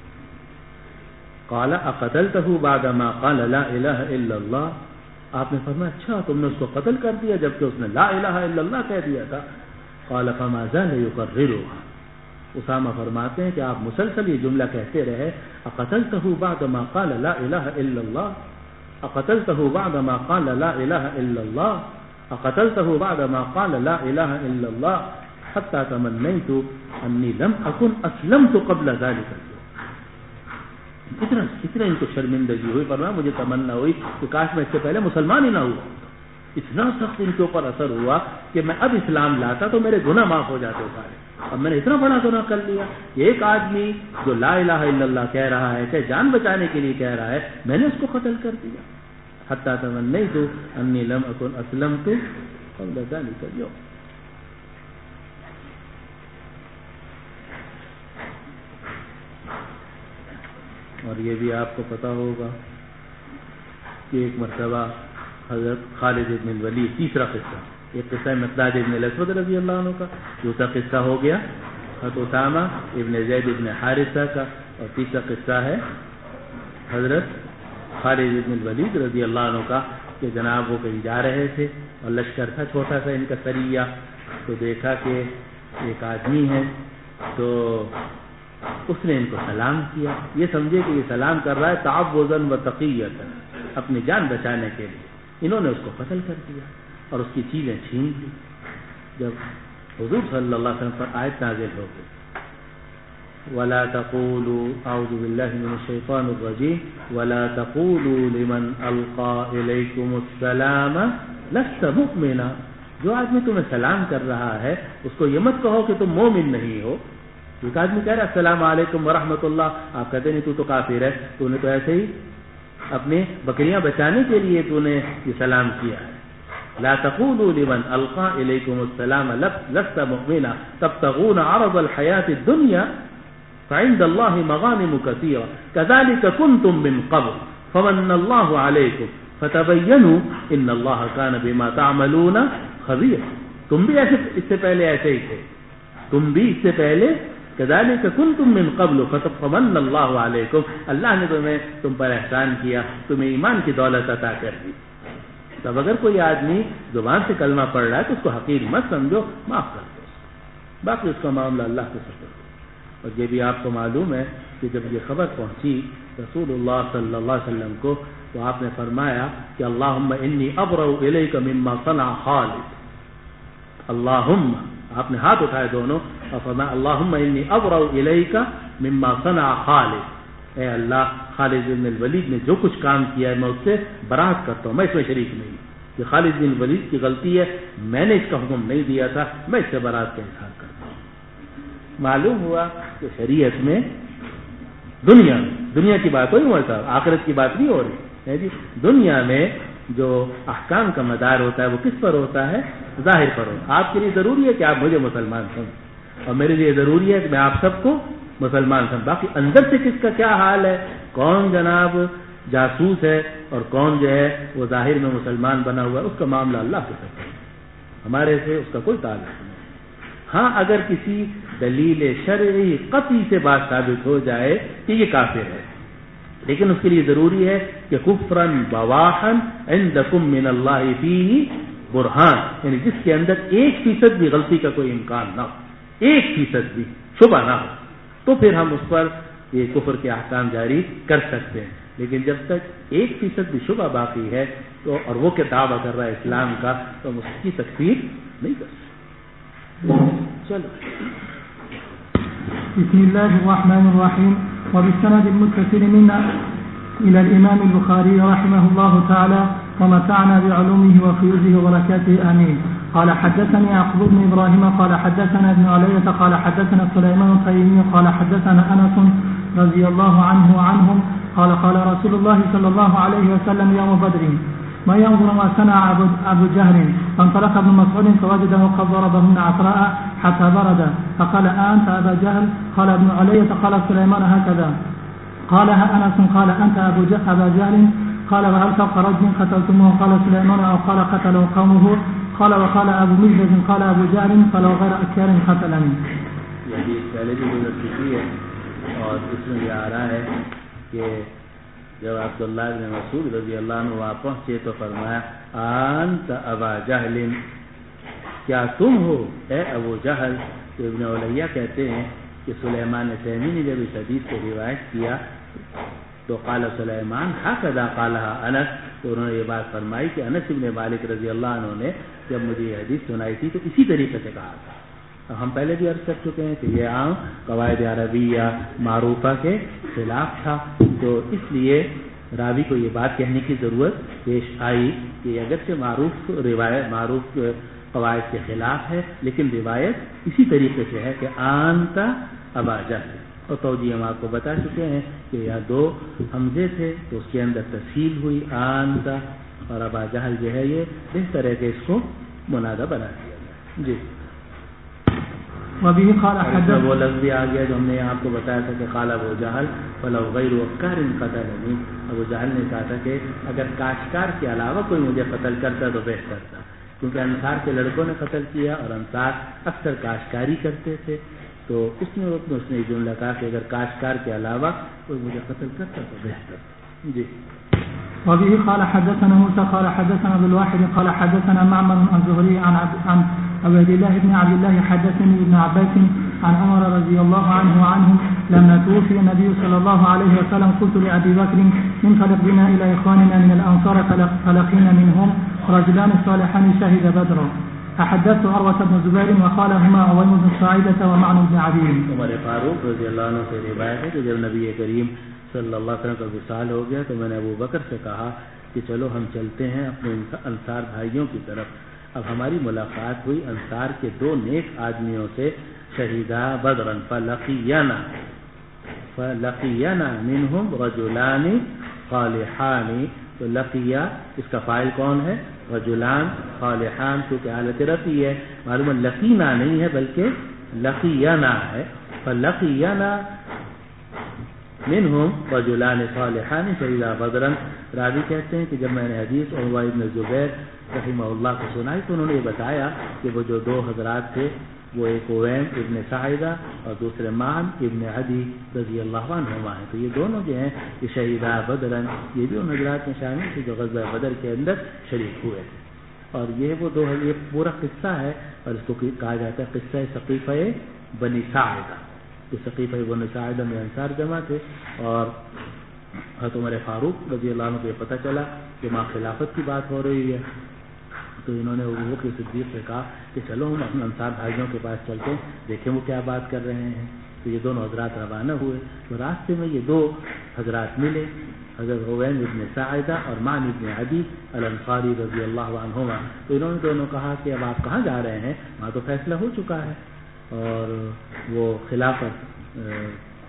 قال اقتلته بعدما قال لا الہ الا اللہ، آپ نے فرمایا اچھا تم نے اس کو قتل کر دیا جبکہ اس نے لا الہ الا اللہ کہہ دیا تھا. قال فما زال يكررها، اسامہ فرماتے ہیں کہ آپ مسلسل یہ جملہ کہتے رہے، اقتلته بعدما قال لا الہ الا اللہ، اقتلته بعدما قال لا الہ الا اللہ، اقتلته بعدما قال لا الہ الا اللہ، حتى تمنيت انی لم اکن اسلمت قبل ذلك. اتنا ان کو شرمندگی ہوئی، فرمایا مجھے تمنا ہوئی کہ کاش میں اس سے پہلے مسلمان ہی نہ ہوا. اتنا سخت ان کے اوپر اثر ہوا کہ میں اب اسلام لاتا تو میرے گناہ معاف ہو جاتے سارے. اب میں نے اتنا بڑا گناہ کر لیا. ایک آدمی جو لا الہ الا اللہ کہہ رہا ہے، کہ جان بچانے کے لیے کہہ رہا ہے، میں نے اس کو قتل کر دیا. حتی تمنیت انی لم اکن اسلمت قبل ذلک اليوم. اور یہ بھی آپ کو پتا ہوگا کہ ایک مرتبہ حضرت خالد ابن الولید، تیسرا قصہ، ایک قصہ مقداد ابن الاسود رضی اللہ عنہ کا، دوسرا قصہ ہو گیا حضرت اسامہ ابن زید ابن حارثہ کا، اور تیسرا قصہ ہے حضرت خالد ابن الولید رضی اللہ عنہ کا، کہ جناب وہ کہیں جا رہے تھے اور لشکر تھا چھوٹا سا ان کا سریہ، تو دیکھا کہ ایک آدمی ہے تو اس نے ان کو سلام کیا. یہ سمجھے کہ یہ سلام کر رہا ہے تعوذا و تقیۃً، اپنی جان بچانے کے لیے. انہوں نے اس کو قتل کر دیا اور اس کی چیزیں چھین لی. جب حضور صلی اللہ علیہ وسلم پر آیت نازل ہو گئی وَلَا تَقُولُوا أَعُوذُ بِاللَّهِ مِنَ الشَّيْطَانِ الرَّجِيمِ وَلَا تَقُولُوا لِمَنْ أَلْقَى إِلَيْكُمُ السَّلَامَ لَسْتَ مُؤْمِنًا، جو آدمی تمہیں سلام کر رہا ہے اس کو یہ مت کہو کہ تم مومن نہیں ہو. ایک آدمی کہہ رہا ہے السلام علیکم ورحمۃ اللہ، آپ کہتے نہیں تو کافر ہے، تو نے تو ایسے ہی اپنی بکریاں بچانے کے لیے تو نے یہ سلام کیا ہے. لا تقولوا لمن القى اليكم السلام لست مؤمنا تبتغون عرض الحياة الدنيا فعند الله مغانم كثيرة كذلك كنتم من قبل فمن الله عليكم فتبينوا ان الله كان بما تعملون خبيرا. تم بھی ایسے اس سے پہلے ایسے ہی تھے، تم بھی اس سے پہلے كذلك كنتم من قبل فمن الله عليكم، اللہ نے تم پر احسان کیا، تمہیں ایمان کی دولت عطا کر دی. تب اگر کوئی آدمی زبان سے کلمہ پڑھ رہا ہے تو اس کو حقیر مت سمجھو، معاف کر دو، باقی اس کا معاملہ اللہ کے سپرد. اور یہ بھی آپ کو معلوم ہے کہ جب یہ خبر پہنچی رسول اللہ صلی اللہ علیہ وسلم کو تو آپ نے فرمایا کہ اللہم انی ابرؤ الیک مما صنع خالد. اللہم، آپ نے ہاتھ اٹھائے دونوں اور فرمایا اللہم انی ابرؤ الیک مما صنع خالد، اے اللہ خالد بن الولید نے جو کچھ کام کیا ہے میں اس سے برات کرتا ہوں، میں اس میں شریک نہیں. یہ خالد بن الولید کی غلطی ہے، میں نے اس کا حکم نہیں دیا تھا، میں اس سے برات کا اظہار کرتا ہوں. معلوم ہوا کہ شریعت میں دنیا کی بات ہوئی ہوا صاحب، آخرت کی بات نہیں ہو رہی ہے جی. دنیا میں جو احکام کا مدار ہوتا ہے وہ کس پر ہوتا ہے؟ ظاہر پر ہوتا ہے. آپ کے لیے ضروری ہے کہ آپ مجھے مسلمان سمجھیں، اور میرے لیے ضروری ہے کہ میں آپ سب کو مسلمان سمجھ. باقی اندر سے کس کا کیا حال ہے، کون جناب جاسوس ہے اور کون جو ہے وہ ظاہر میں مسلمان بنا ہوا ہے، اس کا معاملہ اللہ کے ساتھ ہے، ہمارے سے اس کا کوئی تعلق نہیں. ہاں اگر کسی دلیل شرعی قطعی سے بات ثابت ہو جائے کہ یہ کافر ہے، لیکن اس کے لیے ضروری ہے کہ کفرن بواحن عندکم من اللہ فیہ برہان، یعنی جس کے اندر 1% بھی غلطی کا کوئی امکان نہ ہو، 1% بھی شبہ نہ ہو، تو پھر ہم اس پر یہ کفر کے احکام جاری کر سکتے ہیں. لیکن جب تک 1% بھی شبہ باقی ہے تو اور وہ کہ دعویٰ کر رہا ہے اسلام کا، تو ہم اس کی تکفیر نہیں کر سکتے. چلو. بسم الله الرحمن الرحيم. وبالسند المتصل منا إلى الإمام البخاري رحمه الله تعالى ومتعنا بعلومه وفيوزه وبركاته آمين. قال حدثني يعقوب بن إبراهيم قال حدثنا ابن علية قال حدثنا سليمان التيمي قال حدثنا أنس رضي الله عنهم قال قال رسول الله صلى الله عليه وسلم يوم بدر ما ينظر ما صنع أبو جهل. فانطلق ابن مسعود فوجده قد ضربه عفراء حتى برد فقال أنت أبا جهل؟ قال ابن علية قال سليمان هكذا. قالها أنس قال أنت أبا جهل؟ قال وهل فوق رجل قتلتموه؟ قال سليمان أو قال قتلوا قومه؟ قال وقال أبو مجلس قال أبو جهل فلو غير أكيار قتلني. یہ حدیث پہلے بھی گزر چکی ہے اور اس میں یہ آ رہا ہے کہ جب عبداللہ بن مسعود رضی اللہ عنہ وہاں پہنچے تو فرمایا انت ابا جہل، کیا تم ہو اے ابو جہل. تو ابن علیہ کہتے ہیں کہ سلیمان تیمی نے جب اس حدیث کو روایت کیا تو قال سلیمان ہکذا قالها انس، تو انہوں نے یہ بات فرمائی کہ انس بن مالک رضی اللہ عنہ نے جب مجھے یہ حدیث سنائی تھی تو اسی طریقے سے کہا تھا. ہم پہلے بھی عرض کر چکے ہیں کہ یہ عام قواعد عربیہ معروفہ کے خلاف تھا، تو اس لیے راوی کو یہ بات کہنے کی ضرورت پیش آئی کہ اگرچہ معروف قواعد کے خلاف ہے لیکن روایت اسی طریقے سے ہے کہ آنتا ابا جہل. اور توجیہ ہم آپ کو بتا چکے ہیں کہ یا دو حمزے تھے تو اس کے اندر تفصیل ہوئی آنتا، اور ابا جہل جو ہے یہ بہتر ہے کہ اس کو منادہ بنا دیا جائے. جی. وبه قال حدثنا وہ لفظ بھی آ گیا جو ہم نے آپ کو بتایا تھا کہ قال ابو جہل فلو غیر وقار قتلنی. ابو جہل نے کہا تھا کہ اگر کاشتکار کے علاوہ کوئی مجھے قتل کرتا تو بہتر تھا، کیونکہ انصار کے لڑکوں نے قتل کیا اور انصار اکثر کاشتکاری کرتے تھے. تو اس نے یہ جملہ کہا کہ اگر کاشتکار کے علاوہ کوئی مجھے قتل کرتا تو بہتر تھا. جی. وبه قال حدثنا موسى قال حدثنا ابو الواحد قال حدثنا معمر عن زهري عن عبد الله بن عبد الله حدثني ابن عباس عن عمر رضي الله عنه وعنهم لما توفي النبي صلى الله عليه وسلم قلت لأبي بكر انطلق بنا إلى إخواننا من الأنصار فلقينا منهم رجلان صالحان شهد بدرا. أحدثت عروة بن زبير وقال هما عويم بن سعيدة ومعن بن عدي. عمر فاروق رضی اللہ عنہ سے روایت ہے کہ جب نبی کریم صلی اللہ علیہ وسلم کا وصال ہو گیا تو میں نے ابو بکر سے کہا کہ چلو ہم چلتے ہیں اپنے انصار بھائیوں کی طرف. اب ہماری ملاقات ہوئی انصار کے دو نیک آدمیوں سے شہیدا بدرا فلقینا منہم رجلان صالحان. تو لقیہ اس کا فاعل کون ہے؟ رجلان صالحان، کیونکہ حالت رفعی ہے، معلوم لقینا نہیں ہے بلکہ لقینا ہے. فلقینا منہم رجلان صالحان شہیدا بدرا. راوی کہتے ہیں کہ جب میں نے حدیث عروہ ابن زبیر رحمہ اللہ کو سنائی تو انہوں نے یہ بتایا کہ وہ جو دو حضرات تھے وہ ایک عویم ابن سعیدہ اور دوسرے معن ابن عدی رضی اللہ عنہما ہیں. تو یہ دونوں جو ہیں یہ شہیدا بدرن، یہ بھی ان حضرات میں شامل تھے جو غزوہ بدر کے اندر شریک ہوئے تھے. اور یہ وہ دو، یہ پورا قصہ ہے اور اس کو کہا جاتا ہے قصہ سقیفہ بنی ساعدہ. تو سقیفہ بنی ساعدہ میں انصار جمع تھے اور حضرت عمر فاروق رضی اللہ عنہ کو یہ پتہ چلا کہ ماں خلافت کی بات ہو رہی ہے تو انہوں نے ابو بکر صدیق سے کہا کہ چلو ہم اپنے انصار بھائیوں کے پاس چلتے ہیں، دیکھیں وہ کیا بات کر رہے ہیں. تو یہ دونوں حضرات روانہ ہوئے تو راستے میں یہ دو حضرات ملے، حضرت عویم ابن ساعدہ اور معن ابن عدی الانصاری رضی اللہ عنہما. تو انہوں نے دونوں کہا کہ اب آپ کہاں جا رہے ہیں؟ وہاں تو فیصلہ ہو چکا ہے اور وہ خلافت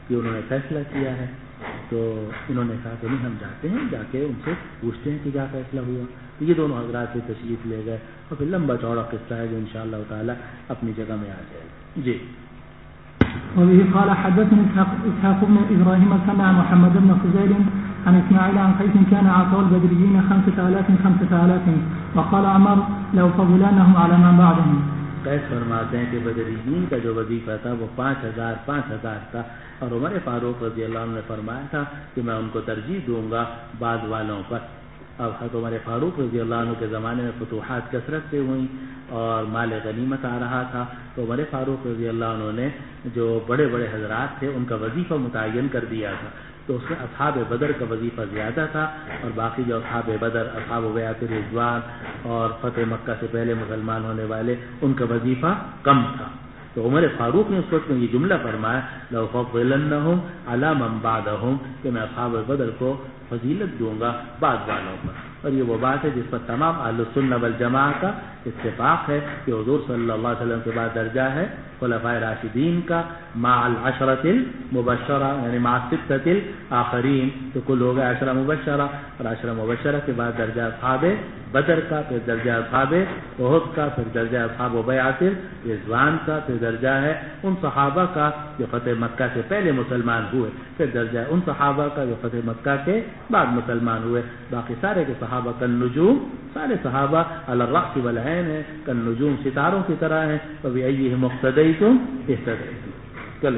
یہ انہوں نے فیصلہ کیا ہے. تو انہوں نے کہا کہ نہیں ہم جاتے ہیں, جا کے ان سے پوچھتے ہیں کہ کیا فیصلہ ہوا. تو یہ دونوں حضرات سے تشریف لے گئے اور پھر لمبا چوڑا قصہ ہے جو انشاءاللہ تعالی اپنی جگہ میں آ جائے گا. جی. وبه قال حدثني إسحاق بن إبراهيم سمع محمد بن خزيل عن إسماعيل عن قيس كان عطاء البدريين 5000 وقال عمر لو فضلانهم على من بعدهم. قیس فرماتے ہیں کہ بدریین کا جو وظیفہ تھا وہ 5000 تھا, اور عمر فاروق رضی اللہ عنہ نے فرمایا تھا کہ میں ان کو ترجیح دوں گا بعد والوں پر. اب حضرت عمر فاروق رضی اللہ عنہ کے زمانے میں فتوحات کثرت سے ہوئیں اور مال غنیمت آ رہا تھا, تو عمر فاروق رضی اللہ عنہ نے جو بڑے بڑے حضرات تھے ان کا وظیفہ متعین کر دیا تھا. تو اس میں اصحاب بدر کا وظیفہ زیادہ تھا, اور باقی جو اصحاب بدر, اصحاب بیعت رضوان اور فتح مکہ سے پہلے مسلمان ہونے والے, ان کا وظیفہ کم تھا. تو عمر فاروق نے اس وقت میں یہ جملہ فرمایا لو فضلنہم علی من بعدہم, کہ میں اصحاب بدر کو فضیلت دوں گا بعد والوں پر. اور یہ وہ بات ہے جس پر تمام اہل السنہ والجماعہ کا اتفاق ہے کہ حضور صلی اللہ علیہ وسلم کے بعد درجہ ہے خلفائے راشدین کا مع العشرۃ المبشرہ, یعنی مع الستۃ الآخرین. تو کل ہو گیا 10 مبشرہ, اور 10 مبشرہ کے بعد درجہ اصحاب بدر کا, پھر درجہ اصحاب احد کا, پھر درجہ اصحاب بیعت رضوان کا, پھر درجہ ہے ان صحابہ کا جو فتح مکہ سے پہلے مسلمان ہوئے, پھر درجہ ان صحابہ کا جو فتح مکہ کے بعد مسلمان ہوئے. باقی سارے کے صحابہ کالنجوم, سارے صحابہ علی الرأس والعین ہیں, کالنجوم ستاروں کی طرح ہیں. فبأیہم اقتدیتم اہتدیتم. چلو.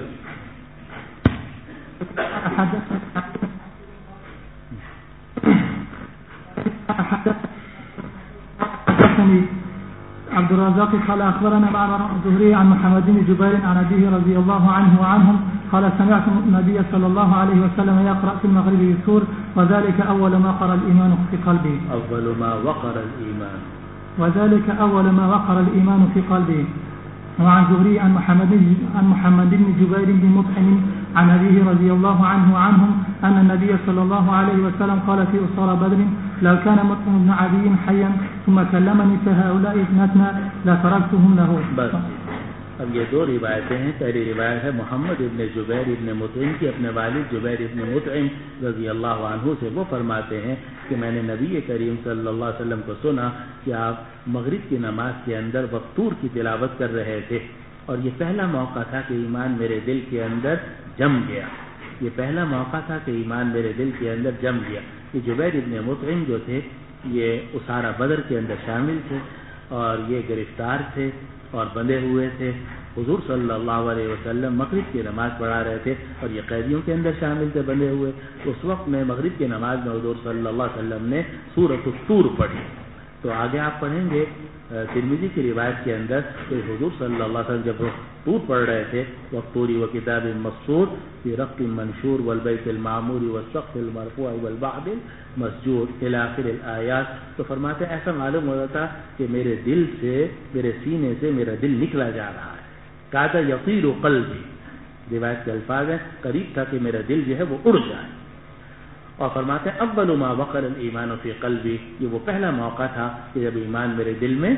عبد الرزاق قال أخبرنا معمر الزهري عن محمد بن جبير عن أبيه رضي الله عنه وعنهم قال سمعت النبي صلى الله عليه وسلم يقرأ في المغرب بالسور وذلك أول ما وقر الإيمان في قلبي. أول ما وقر الإيمان. وذلك أول ما وقر الإيمان في قلبي. وعن زهري عن محمد بن جبير بن مطعم عن أبيه رضي الله عنه وعنهم أن النبي صلى الله عليه وسلم قال في أسرى بدر لو كان مطعم بن عدي حيا ثم كلمني فهؤلاء اثنتنا لتركتهم له. بس اب یہ دو روایتیں ہیں. پہلی روایت ہے محمد ابن جبیر ابن مطعم کی اپنے والد جبیر ابن مطعم رضی اللہ عنہ سے. وہ فرماتے ہیں کہ میں نے نبی کریم صلی اللہ علیہ وسلم کو سنا کہ آپ مغرب کی نماز کے اندر وقتور کی تلاوت کر رہے تھے, اور یہ پہلا موقع تھا کہ ایمان میرے دل کے اندر جم گیا. یہ پہلا موقع تھا کہ ایمان میرے دل کے اندر جم گیا. یہ جبیر ابن مطعم جو تھے یہ اسارہ بدر کے اندر شامل تھے, اور یہ گرفتار تھے اور بندھے ہوئے تھے. حضور صلی اللہ علیہ وسلم مغرب کی نماز پڑھا رہے تھے, اور یہ قیدیوں کے اندر شامل تھے بندھے ہوئے. اس وقت میں مغرب کی نماز میں حضور صلی اللہ علیہ وسلم نے سورۃ الطور پڑھی. تو آگے آپ پڑھیں گے ترمذی کی روایت کے اندر کہ حضور صلی اللہ علیہ وسلم جب طور پڑھ رہے تھے وَالطُّورِ وَكِتَابٍ مَّسْطُورٍ فِي رَقٍّ مَّنشُورٍ وَالْبَيْتِ الْمَعْمُورِ وَالسَّقْفِ الْمَرْفُوعِ وَالْبَعْضِ الْمَسْجُورِ إِلَى آخِرِ الْآيَاتِ. تو فرماتے ہیں ایسا معلوم ہوتا تھا کہ میرے دل سے, میرے سینے سے میرا دل نکلا جا رہا ہے. کہا یطیر قلبی, روایت کے الفاظ ہیں قریب تھا کہ میرا دل جو ہے وہ اڑ جائے. اور فرماتے ہیں اول ما وقر الایمان فی قلبی, یہ وہ پہلا موقع تھا کہ جب ایمان میرے دل میں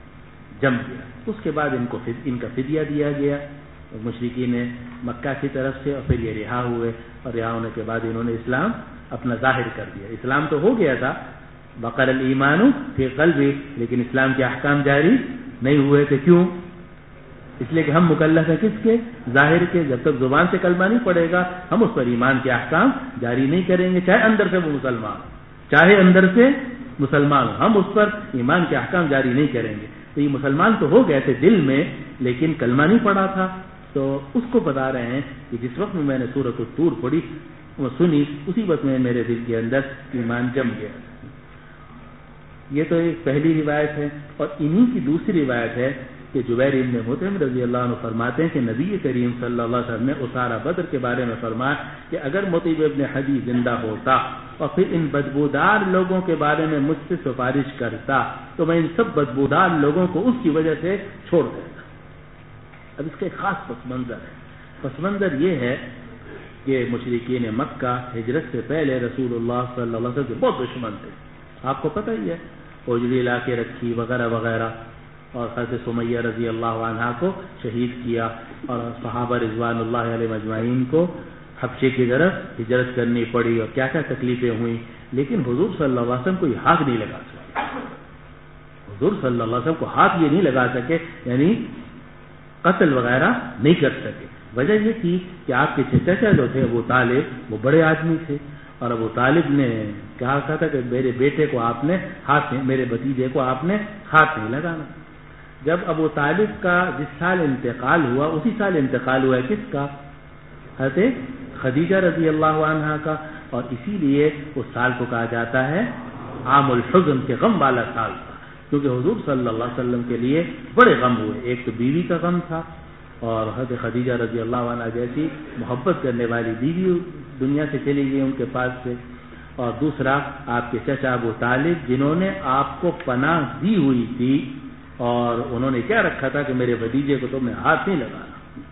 جم گیا. اس کے بعد ان کا فدیہ دیا گیا مشرکین مکہ کی طرف سے, اور پھر یہ رہا ہوئے, اور رہا ہونے کے بعد انہوں نے اسلام اپنا ظاہر کر دیا. اسلام تو ہو گیا تھا وقر الایمان فی قلبی, لیکن اسلام کے احکام جاری نہیں ہوئے تھے. کیوں؟ اس لیے کہ ہم مکلف ہیں کس کے؟ ظاہر کے. جب تک زبان سے کلمہ نہیں پڑے گا ہم اس پر ایمان کے احکام جاری نہیں کریں گے, چاہے اندر سے وہ مسلمان, چاہے اندر سے مسلمان ہو, ہم اس پر ایمان کے احکام جاری نہیں کریں گے. تو یہ مسلمان تو ہو گئے تھے دل میں, لیکن کلمہ نہیں پڑا تھا. تو اس کو بتا رہے ہیں کہ جس وقت میں نے سورۃ الطور پڑھی وہ سنی, اسی وقت میں میرے دل کے اندر ایمان جم گیا. یہ تو ایک پہلی روایت ہے. اور انہی کی دوسری روایت ہے کہ جبیر ابن مطعم رضی اللہ عنہ فرماتے ہیں کہ نبی کریم صلی اللہ علیہ وسلم نے اسارہ بدر کے بارے میں فرمایا کہ اگر مطعم ابن عدی زندہ ہوتا اور پھر ان بدبودار لوگوں کے بارے میں مجھ سے سفارش کرتا تو میں ان سب بدبودار لوگوں کو اس کی وجہ سے چھوڑ دیتا. اب اس کا ایک خاص پس منظر ہے. پس منظر یہ ہے کہ مشرکین مکہ ہجرت سے پہلے رسول اللہ صلی اللہ علیہ وسلم کے بہت دشمن تھے. آپ کو پتہ ہی ہے, اوجری لا کے رکھی وغیرہ وغیرہ, اور حضرت سمیہ رضی اللہ عنہا کو شہید کیا, اور صحابہ رضوان اللہ علیہ مجمعین کو حبشے کی طرف ہجرت کرنی پڑی اور کیا کیا تکلیفیں ہوئیں، لیکن حضور صلی اللہ علیہ وسلم کو یہ ہاتھ نہیں لگا سکے. حضور صلی اللہ علیہ وسلم کو ہاتھ یہ نہیں لگا سکے، یعنی قتل وغیرہ نہیں کر سکے. وجہ یہ تھی کہ آپ کے چچا جو تھے ابو طالب وہ بڑے آدمی تھے، اور ابو طالب نے کہا تھا کہ میرے بیٹے کو آپ نے ہاتھ نہیں، میرے بھتیجے کو آپ نے ہاتھ نہیں لگانا. جب ابو طالب کا جس سال انتقال ہوا اسی سال انتقال ہوا ہے کس کا؟ حضرت خدیجہ رضی اللہ عنہا کا. اور اسی لیے اس سال کو کہا جاتا ہے عام الحزن کے غم والا سال تھا، کیونکہ حضور صلی اللہ علیہ وسلم کے لیے بڑے غم ہوئے. ایک تو بیوی کا غم تھا، اور حضرت خدیجہ رضی اللہ عنہ جیسی محبت کرنے والی بیوی دنیا سے چلی گئی ان کے پاس سے، اور دوسرا آپ کے چچا ابو طالب جنہوں نے آپ کو پناہ دی ہوئی تھی، اور انہوں نے کیا رکھا تھا کہ میرے بھتیجے کو تم نے ہاتھ نہیں لگانا.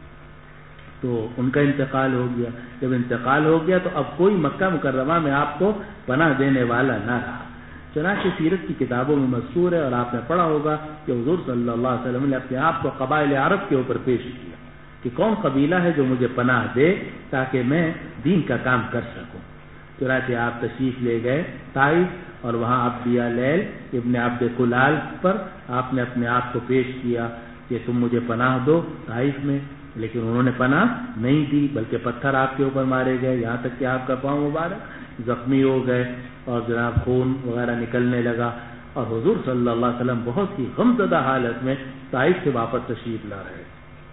تو ان کا انتقال ہو گیا. جب انتقال ہو گیا تو اب کوئی مکہ مکرمہ میں آپ کو پناہ دینے والا نہ رہا. چنانچہ سیرت کی کتابوں میں مذکور ہے، اور آپ نے پڑھا ہوگا کہ حضور صلی اللہ علیہ وسلم نے اپنے آپ کو قبائل عرب کے اوپر پیش کیا کہ کون قبیلہ ہے جو مجھے پناہ دے تاکہ میں دین کا کام کر سکوں. چنانچہ آپ تشریف لے گئے طائف، اور وہاں آپ عبد لیل ابن عبد کلال پر آپ نے اپنے آپ کو پیش کیا کہ تم مجھے پناہ دو طائف میں. لیکن انہوں نے پناہ نہیں دی، بلکہ پتھر آپ کے اوپر مارے گئے، یہاں تک کہ آپ کا پاؤں مبارک زخمی ہو گئے اور جناب خون وغیرہ نکلنے لگا. اور حضور صلی اللہ علیہ وسلم بہت ہی غمزدہ حالت میں طائف سے واپس تشریف لا رہے،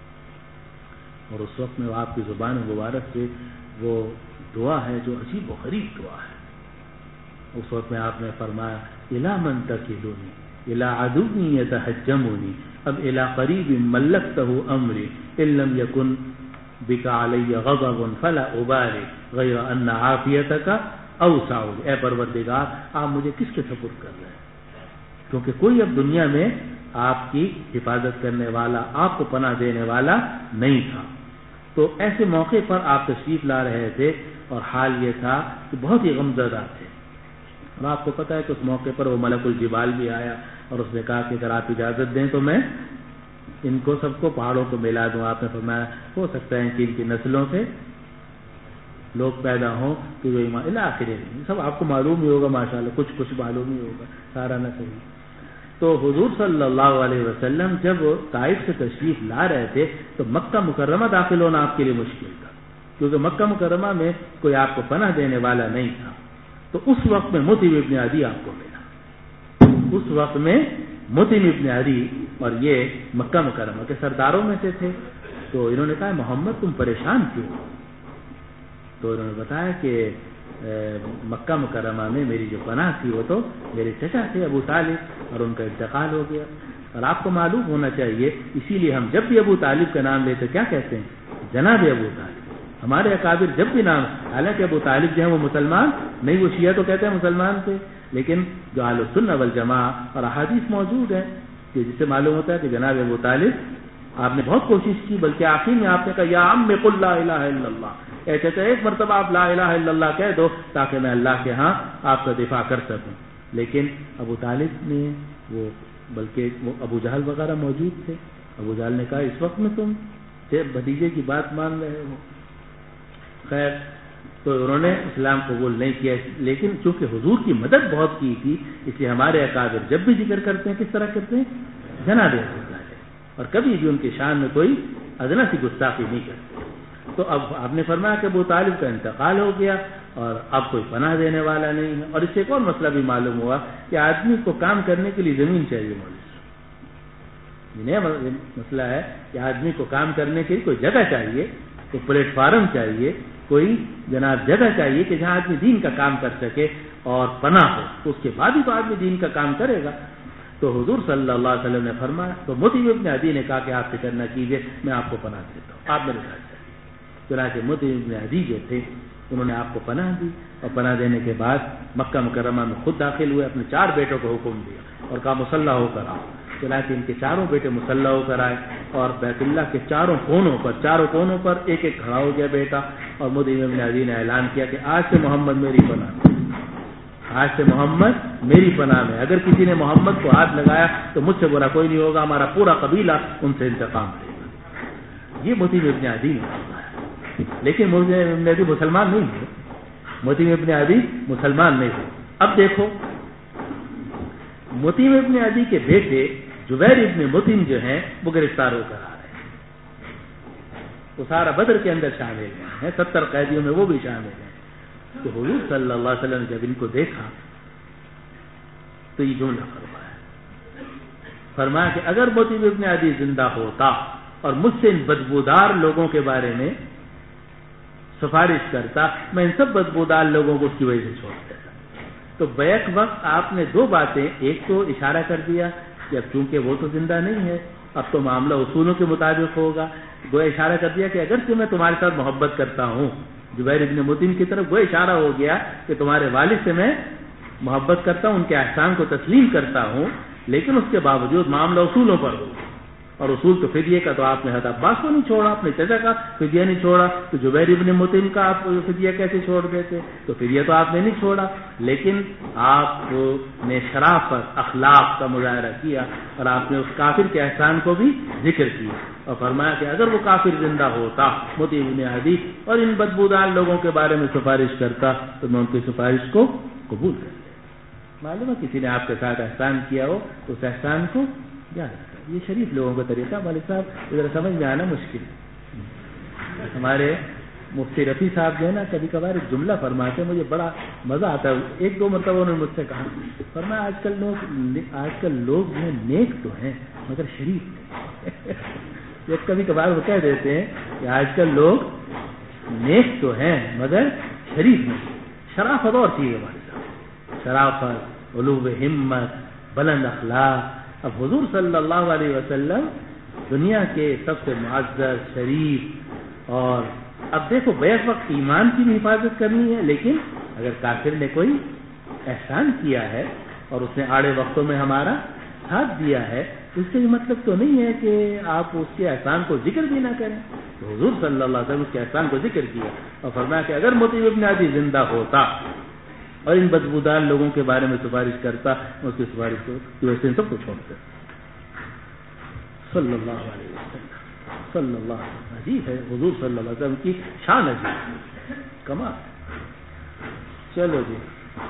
اور اس وقت میں آپ کی زبان مبارک سے وہ دعا ہے جو عجیب و غریب دعا ہے. اس وقت میں آپ نے فرمایا الی من تکلنی الی عدوی یتحجمنی اب الی قریب ملکتہ امری ان لم یکن بک علی غضب فلا ابالی غیر ان عافیتک اوسع. اے پروردگار آپ مجھے کس کے سپرد کر رہے ہیں، کیونکہ کوئی اب دنیا میں آپ کی حفاظت کرنے والا، آپ کو پناہ دینے والا نہیں تھا. تو ایسے موقع پر آپ تشریف لا رہے تھے، اور حال یہ تھا کہ بہت ہی غمزدہ تھے. اور آپ کو پتہ ہے کہ اس موقع پر وہ ملک الجبال بھی آیا، اور اس نے کہا کہ اگر آپ اجازت دیں تو میں ان کو سب کو پہاڑوں کو ملا دوں. آپ نے فرمایا ہو سکتا ہے کہ ان کی نسلوں سے لوگ پیدا ہوں کہ جو ایمان آخر سب آپ کو معلوم ہی ہوگا، ماشاءاللہ کچھ معلوم ہی ہوگا، سارا نہ صحیح. تو حضور صلی اللہ علیہ وسلم جب طائف سے تشریف لا رہے تھے تو مکہ مکرمہ داخل ہونا آپ کے لیے مشکل تھا، کیونکہ مکہ مکرمہ میں کوئی آپ کو پناہ دینے والا نہیں تھا. تو اس وقت میں مطعم ابن عدی آپ کو ملا. اس وقت میں مطعم ابن عدی، اور یہ مکہ مکرمہ کے سرداروں میں سے تھے. تو انہوں نے کہا محمد تم پریشان کیوں؟ تو انہوں نے بتایا کہ مکہ مکرمہ میں میری جو پناہ تھی وہ تو میرے چچا تھے ابو طالب، اور ان کا انتقال ہو گیا. اور آپ کو معلوم ہونا چاہیے، اسی لیے ہم جب بھی ابو طالب کا نام لیتے کیا کہتے ہیں؟ جناب ابو طالب. ہمارے اکابر جب بھی نام، حالانکہ ابو طالب جو ہیں وہ مسلمان نہیں، وہ شیعہ تو کہتے ہیں مسلمان تھے، لیکن جو اہل السنہ والجماعہ اور احادیث موجود ہیں کہ جس سے معلوم ہوتا ہے کہ جناب ابو طالب آپ نے بہت کوشش کی، بلکہ آخر میں آپ نے کہا یا عم قل لا الہ الا اللہ، اے چچا ایک مرتبہ آپ لا الہ الا اللہ کہہ دو تاکہ میں اللہ کے ہاں آپ کا دفاع کر سکوں. لیکن ابو طالب نے وہ، بلکہ وہ ابو جہل وغیرہ موجود تھے. ابو جہل نے کہا اس وقت میں تم بھتیجے کی بات مان رہے ہو. خیر، تو انہوں نے اسلام قبول نہیں کیا، لیکن چونکہ حضور کی مدد بہت کی تھی اس لیے ہمارے اکابر جب بھی ذکر کرتے ہیں کس طرح کرتے ہیں؟ جناب ابو طالب، اور کبھی بھی ان کی شان میں کوئی ادنا سی گستاخی نہیں کرتے. تو اب آپ نے فرمایا کہ ابو طالب کا انتقال ہو گیا اور اب کوئی پناہ دینے والا نہیں ہے. اور اس سے ایک اور مسئلہ بھی معلوم ہوا کہ آدمی کو کام کرنے کے لیے زمین چاہیے. یہ مسئلہ ہے کہ آدمی کو کام کرنے کے لیے کوئی جگہ چاہیے، کوئی پلیٹ فارم چاہیے، کوئی جناب جگہ چاہیے کہ جہاں آدمی دین کا کام کر سکے اور پناہ ہو، تو اس کے بعد ہی تو آدمی دین کا کام کرے گا. تو حضور صلی اللہ علیہ وسلم نے فرمایا، تو مطعم ابن عدی نے کہا کہ آپ فکر نہ کیجیے، میں آپ کو پناہ دیتا ہوں، آپ میرے ساتھ چلیے. چنانچہ مطعم ابن عدی جو تھے انہوں نے آپ کو پناہ دی، اور پناہ دینے کے بعد مکہ مکرمہ میں خود داخل ہوئے، اپنے 4 بیٹوں کو حکم دیا اور کہا مسلح ہو کر آؤ. چنانچہ ان کے 4 بیٹے مسلح ہو کر آئے، اور بیت اللہ کے چاروں کونوں پر ایک ایک کھڑا ہو گیا بیٹا. اور مطعم ابن عدی نے اعلان کیا کہ آج سے محمد میری پناہ میں، آج سے محمد میری پناہ میں. اگر کسی نے محمد کو ہاتھ لگایا تو مجھ سے برا کوئی نہیں ہوگا، ہمارا پورا قبیلہ ان سے انتقام لے گا. یہ مطعم ابن عدی نے فرمایا. لیکن مطعم ابن عدی مسلمان نہیں تھے، مطعم ابن عدی مسلمان نہیں تھے۔ اب دیکھو مطعم ابن عدی کے بیٹے جبیر ابن مطعم جو ہیں وہ گرفتار ہو کر آ رہے ہیں، وہ سارا بدر کے اندر شامل ہیں، 70 قیدیوں میں وہ بھی شامل ہیں۔ تو حضور صلی اللہ علیہ وسلم نے جب ان کو دیکھا تو یہ جملہ فرمایا کہ اگر مطعم ابن عدی زندہ ہوتا اور مجھ سے ان بدبودار لوگوں کے بارے میں سفارش کرتا، میں ان سب بدبودار لوگوں کو اس کی وجہ سے چھوڑ دیتا۔ تو بیک وقت آپ نے دو باتیں، ایک تو اشارہ کر دیا کہ اب چونکہ وہ تو زندہ نہیں ہے اب تو معاملہ اصولوں کے مطابق ہوگا، گویا اشارہ کر دیا کہ اگرچہ میں تمہارے ساتھ محبت کرتا ہوں، جبیر ابن مطعم کی طرف وہ اشارہ ہو گیا کہ تمہارے والد سے میں محبت کرتا ہوں، ان کے احسان کو تسلیم کرتا ہوں، لیکن اس کے باوجود معاملہ اصولوں پر ہو، اور اصول تو فدیے کا تو آپ نے حضرت عباس کو نہیں چھوڑا، اپنے چچا کا فدیہ نہیں چھوڑا، تو جبیر ابن مطعم کا آپ فدیہ کیسے چھوڑ دیتے؟ تو فدیہ تو آپ نے نہیں چھوڑا، لیکن آپ نے شرافت اخلاق کا مظاہرہ کیا اور آپ نے اس کافر کے احسان کو بھی ذکر کیا اور فرمایا کہ اگر وہ کافر زندہ ہوتا مطعم ابن عدی اور ان بدبودار لوگوں کے بارے میں سفارش کرتا تو میں ان کی سفارش کو قبول کرتا۔ معلوم ہے کسی نے آپ کے ساتھ احسان کیا ہو تو اس احسان کو یاد رکھا۔ یہ شریف لوگوں کا طریقہ مالک صاحب ادھر سمجھ میں آنا مشکل ہے۔ ہمارے مفتی رفیع صاحب جو ہے نا کبھی کبھار ایک جملہ فرماتے ہیں، مجھے بڑا مزہ آتا ہے، ایک دو مرتبہ انہوں نے مجھ سے کہا، فرمایا آج کل لوگ جو ہیں نیک تو ہیں مگر شریف نہیں۔ یہ کبھی کبھار وہ کہہ دیتے ہیں کہ آج کل لوگ نیک تو ہیں مگر شریف نہیں۔ شرافت اور چیز ہے ہمارے ساتھ، شرافت، علو ہمت، بلند اخلاق۔ اب حضور صلی اللہ علیہ وسلم دنیا کے سب سے معزز، شریف، اور اب دیکھو بیک وقت ایمان کی بھی حفاظت کرنی ہے، لیکن اگر کافر نے کوئی احسان کیا ہے اور اس نے آڑے وقتوں میں ہمارا ساتھ دیا ہے تو اس سے یہ مطلب تو نہیں ہے کہ آپ اس کے احسان کو ذکر بھی نہ کریں۔ تو حضور صلی اللہ علیہ وسلم اس کے احسان کو ذکر کیا اور فرمایا کہ اگر مطعم ابن عدی زندہ ہوتا اور ان بدبودار لوگوں کے بارے میں سفارش کرتا، اس کی سفارش کو ویسے سب کو چھوڑتے۔ صلی اللہ علیہ وسلم صلی اللہ علیہ وسلم عجیب ہے حضور صلی اللہ علیہ وسلم کی شان عجیب کمال۔ چلو جی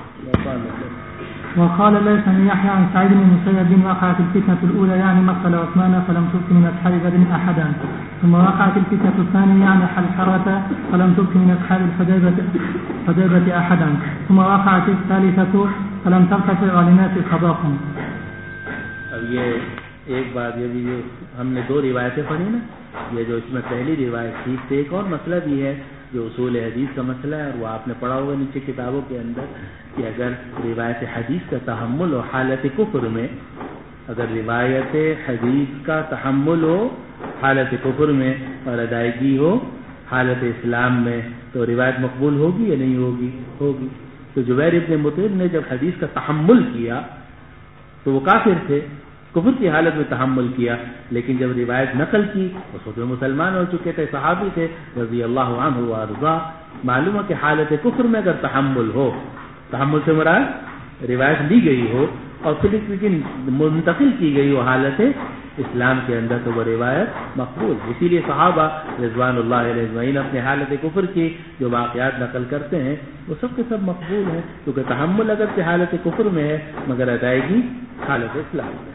وقال ليس بن يحيى عن سعيد بن المسيب وقعت الفتنة الأولى يعني مقتل عثمان فلم تبق من أصحاب بدر أحدا، ثم وقعت الفتنة الثانية يعني حلحرة فلم تبق من أصحاب الحديبة أحدا، ثم وقعت الثالثة فلم ترتفع للناس خباقا۔ اب یہ ایک بات یہ بھی جو ہم نے دو روایتیں پڑھی نا، یہ جو اس میں پہلی روایت تھی تو ایک اور مسئلہ بھی ہے جو اصول حدیث کا مسئلہ ہے، اور وہ آپ نے پڑھا ہوگا نیچے کتابوں کے اندر کہ اگر روایت حدیث کا تحمل ہو حالت کفر میں، اگر روایت حدیث کا تحمل ہو حالت کفر میں اور ادائیگی ہو حالت اسلام میں تو روایت مقبول ہوگی یا نہیں ہوگی؟ ہوگی۔ تو جبیر ابن مطعم نے جب حدیث کا تحمل کیا تو وہ کافر تھے، کفر کی حالت میں تحمل کیا، لیکن جب روایت نقل کی اس وقت مسلمان ہو چکے تھے، صحابی تھے رضی اللہ عنہ وارضا۔ معلوم ہے کہ حالت کفر میں اگر تحمل ہو، تحمل سے مراد روایت لی گئی ہو اور پھر لیکن منتقل کی گئی ہو حالت اسلام کے اندر تو وہ روایت مقبول۔ اسی لیے صحابہ رضوان اللہ علیہ اجمعین اپنے حالت کفر کی جو واقعات نقل کرتے ہیں وہ سب کے سب مقبول ہیں، کیونکہ تحمل اگر سے حالت کفر میں ہے مگر ادائیگی حالت اسلام میں۔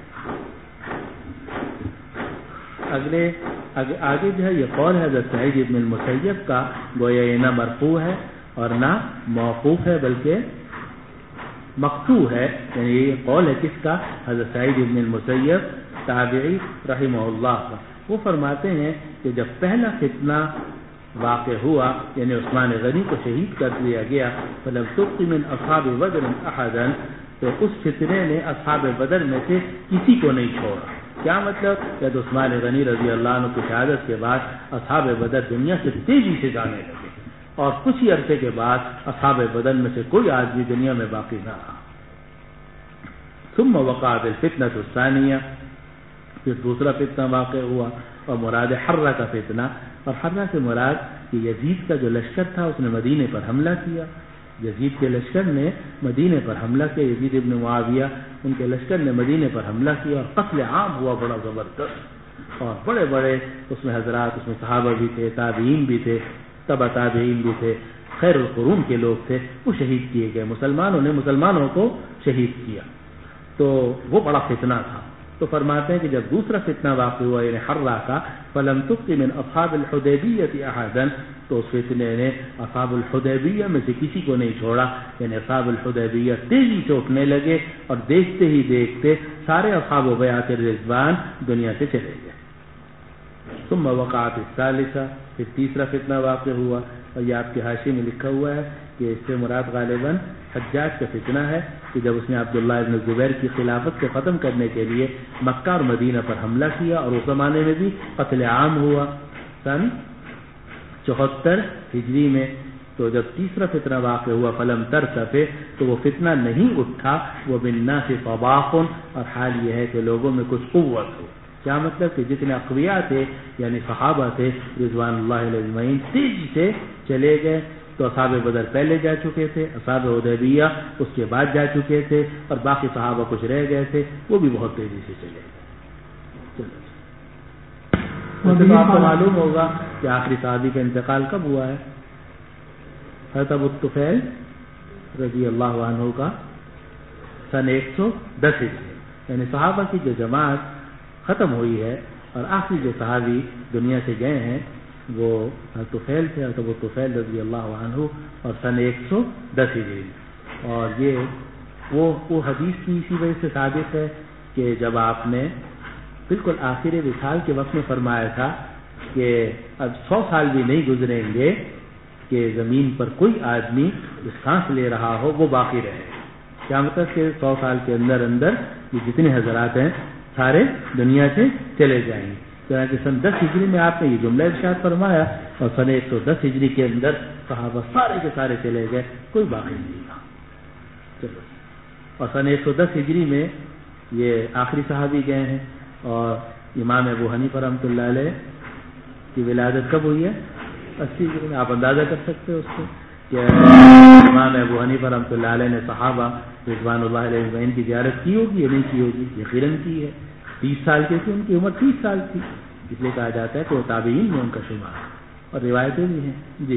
آگے جو ہے یہ قول ہے حضرت سعید ابن المسیب کا، گویا یہ نہ مرفوع ہے اور نہ موقوف ہے بلکہ مقطوع ہے، یعنی یہ قول ہے کس کا؟ حضرت سعید ابن المسیب تابعی رحمہ اللہ کا۔ وہ فرماتے ہیں کہ جب پہلا فتنہ واقع ہوا یعنی عثمان غنی کو شہید کر دیا گیا، فلم تبق من اصحاب بدر احدا، تو اس فتنے نے اصحاب بدر میں سے کسی کو نہیں چھوڑا۔ کیا مطلب؟ کہ عثمان غنی رضی اللہ عنہ کی شہادت کے بعد اصحاب بدر دنیا سے تیزی سے جانے لگے اور کچھ ہی عرصے کے بعد اصحاب بدر میں سے کوئی آدمی دنیا میں باقی نہ رہا۔ ثم وقعت الفتنة الثانیہ، پھر دوسرا فتنہ واقع ہوا اور مراد حرہ کا فتنہ، اور حرہ سے مراد کہ یزید کا جو لشکر تھا اس نے مدینے پر حملہ کیا، یزید کے لشکر نے مدینے پر حملہ کیا، یزید ابن معاویہ ان کے لشکر نے مدینے پر حملہ کیا اور قتل عام ہوا بڑا زبردست، اور بڑے بڑے اس میں حضرات، اس میں صحابہ بھی تھے، تابعین بھی تھے، تبع تابعین بھی تھے، خیر القرون کے لوگ تھے، وہ شہید کیے گئے، مسلمانوں نے مسلمانوں کو شہید کیا، تو وہ بڑا فتنہ تھا۔ تو فرماتے ہیں کہ جب دوسرا فتنہ واقع ہوا یعنی حرہ کا، فلم تبق من اصحاب الحدیبیۃ احدا، تو اس فتنے نے اصحاب الحدیبیہ میں سے کسی کو نہیں چھوڑا، یعنی اصحاب الحدیبیہ تیزی سے اٹھنے لگے اور دیکھتے ہی دیکھتے سارے اصحاب بیعت الرضوان دنیا سے چلے گئے۔ ثم وقعت الثالثہ، پھر تیسرا فتنہ واقع ہوا، اور یہ آپ کے حاشیے میں لکھا ہوا ہے کہ اس سے مراد غالباً حجاج کا فتنہ ہے کہ جب اس نے عبداللہ ابن زبیر کی خلافت کو ختم کرنے کے لیے مکہ اور مدینہ پر حملہ کیا، اور اس زمانے میں بھی قتل عام ہوا سن 74 ہجری میں۔ تو جب تیسرا فتنہ واقع ہوا فلم ترتفع، تو وہ فتنہ نہیں اٹھا، وہ بالناس طباق، اور حال یہ ہے کہ لوگوں میں کچھ قوت ہو۔ کیا مطلب کہ جتنے اقویاء تھے یعنی صحابہ تھے رضوان اللہ علیہ اجمعین تیزی سے چلے گئے، تو اصحاب بدر پہلے جا چکے تھے، اصحاب حدیبیہ اس کے بعد جا چکے تھے، اور باقی صحابہ کچھ رہ گئے تھے، وہ بھی بہت تیزی سے چلے گئے۔ تو آپ کو معلوم ہوگا کہ آخری صحابی کا انتقال کب ہوا ہے؟ حضرت ابو الطفیل رضی اللہ عنہ کا سن 110 ہجری، یعنی صحابہ کی جو جماعت ختم ہوئی ہے اور آخری جو صحابی دنیا سے گئے ہیں وہ طفیل تھے، حضرت ابو طفیل رضی اللہ عنہ، اور سن 110 ہجری۔ اور یہ وہ حدیث کی اسی وجہ سے ثابت ہے کہ جب آپ نے بالکل آخر وصال کے وقت میں فرمایا تھا کہ اب 100 سال بھی نہیں گزریں گے کہ زمین پر کوئی آدمی جو سانس لے رہا ہو وہ باقی رہے۔ کیا مطلب کہ 100 سال کے اندر یہ جتنے حضرات ہیں سارے دنیا سے چلے جائیں گے۔ کہ سن 10 ہجری میں آپ نے یہ جملہ ارشاد فرمایا، اور سن 110 ہجری کے اندر صحابہ سارے کے سارے چلے گئے، کوئی باقی نہیں رہا۔ چلو، اور سن 110 ہجری میں یہ آخری صحابی گئے ہیں، اور امام ابو حنیفہ رحمۃ اللہ علیہ کی ولادت کب ہوئی ہے؟ 80 ہجری میں۔ آپ اندازہ کر سکتے ہو اس کو کہ امام ابو حنیفہ رحمۃ اللہ علیہ نے صحابہ رضوان اللہ علیہ اجمعین کی زیارت کی ہوگی یا نہیں کی ہوگی؟ یقیناً کی ہے۔ 30 سال کی تھی، ان کی عمر 30 سال تھی، اس لیے کہا جاتا ہے کہ وہ تابعین میں ان کا شمار، اور روایتیں بھی ہیں۔ جی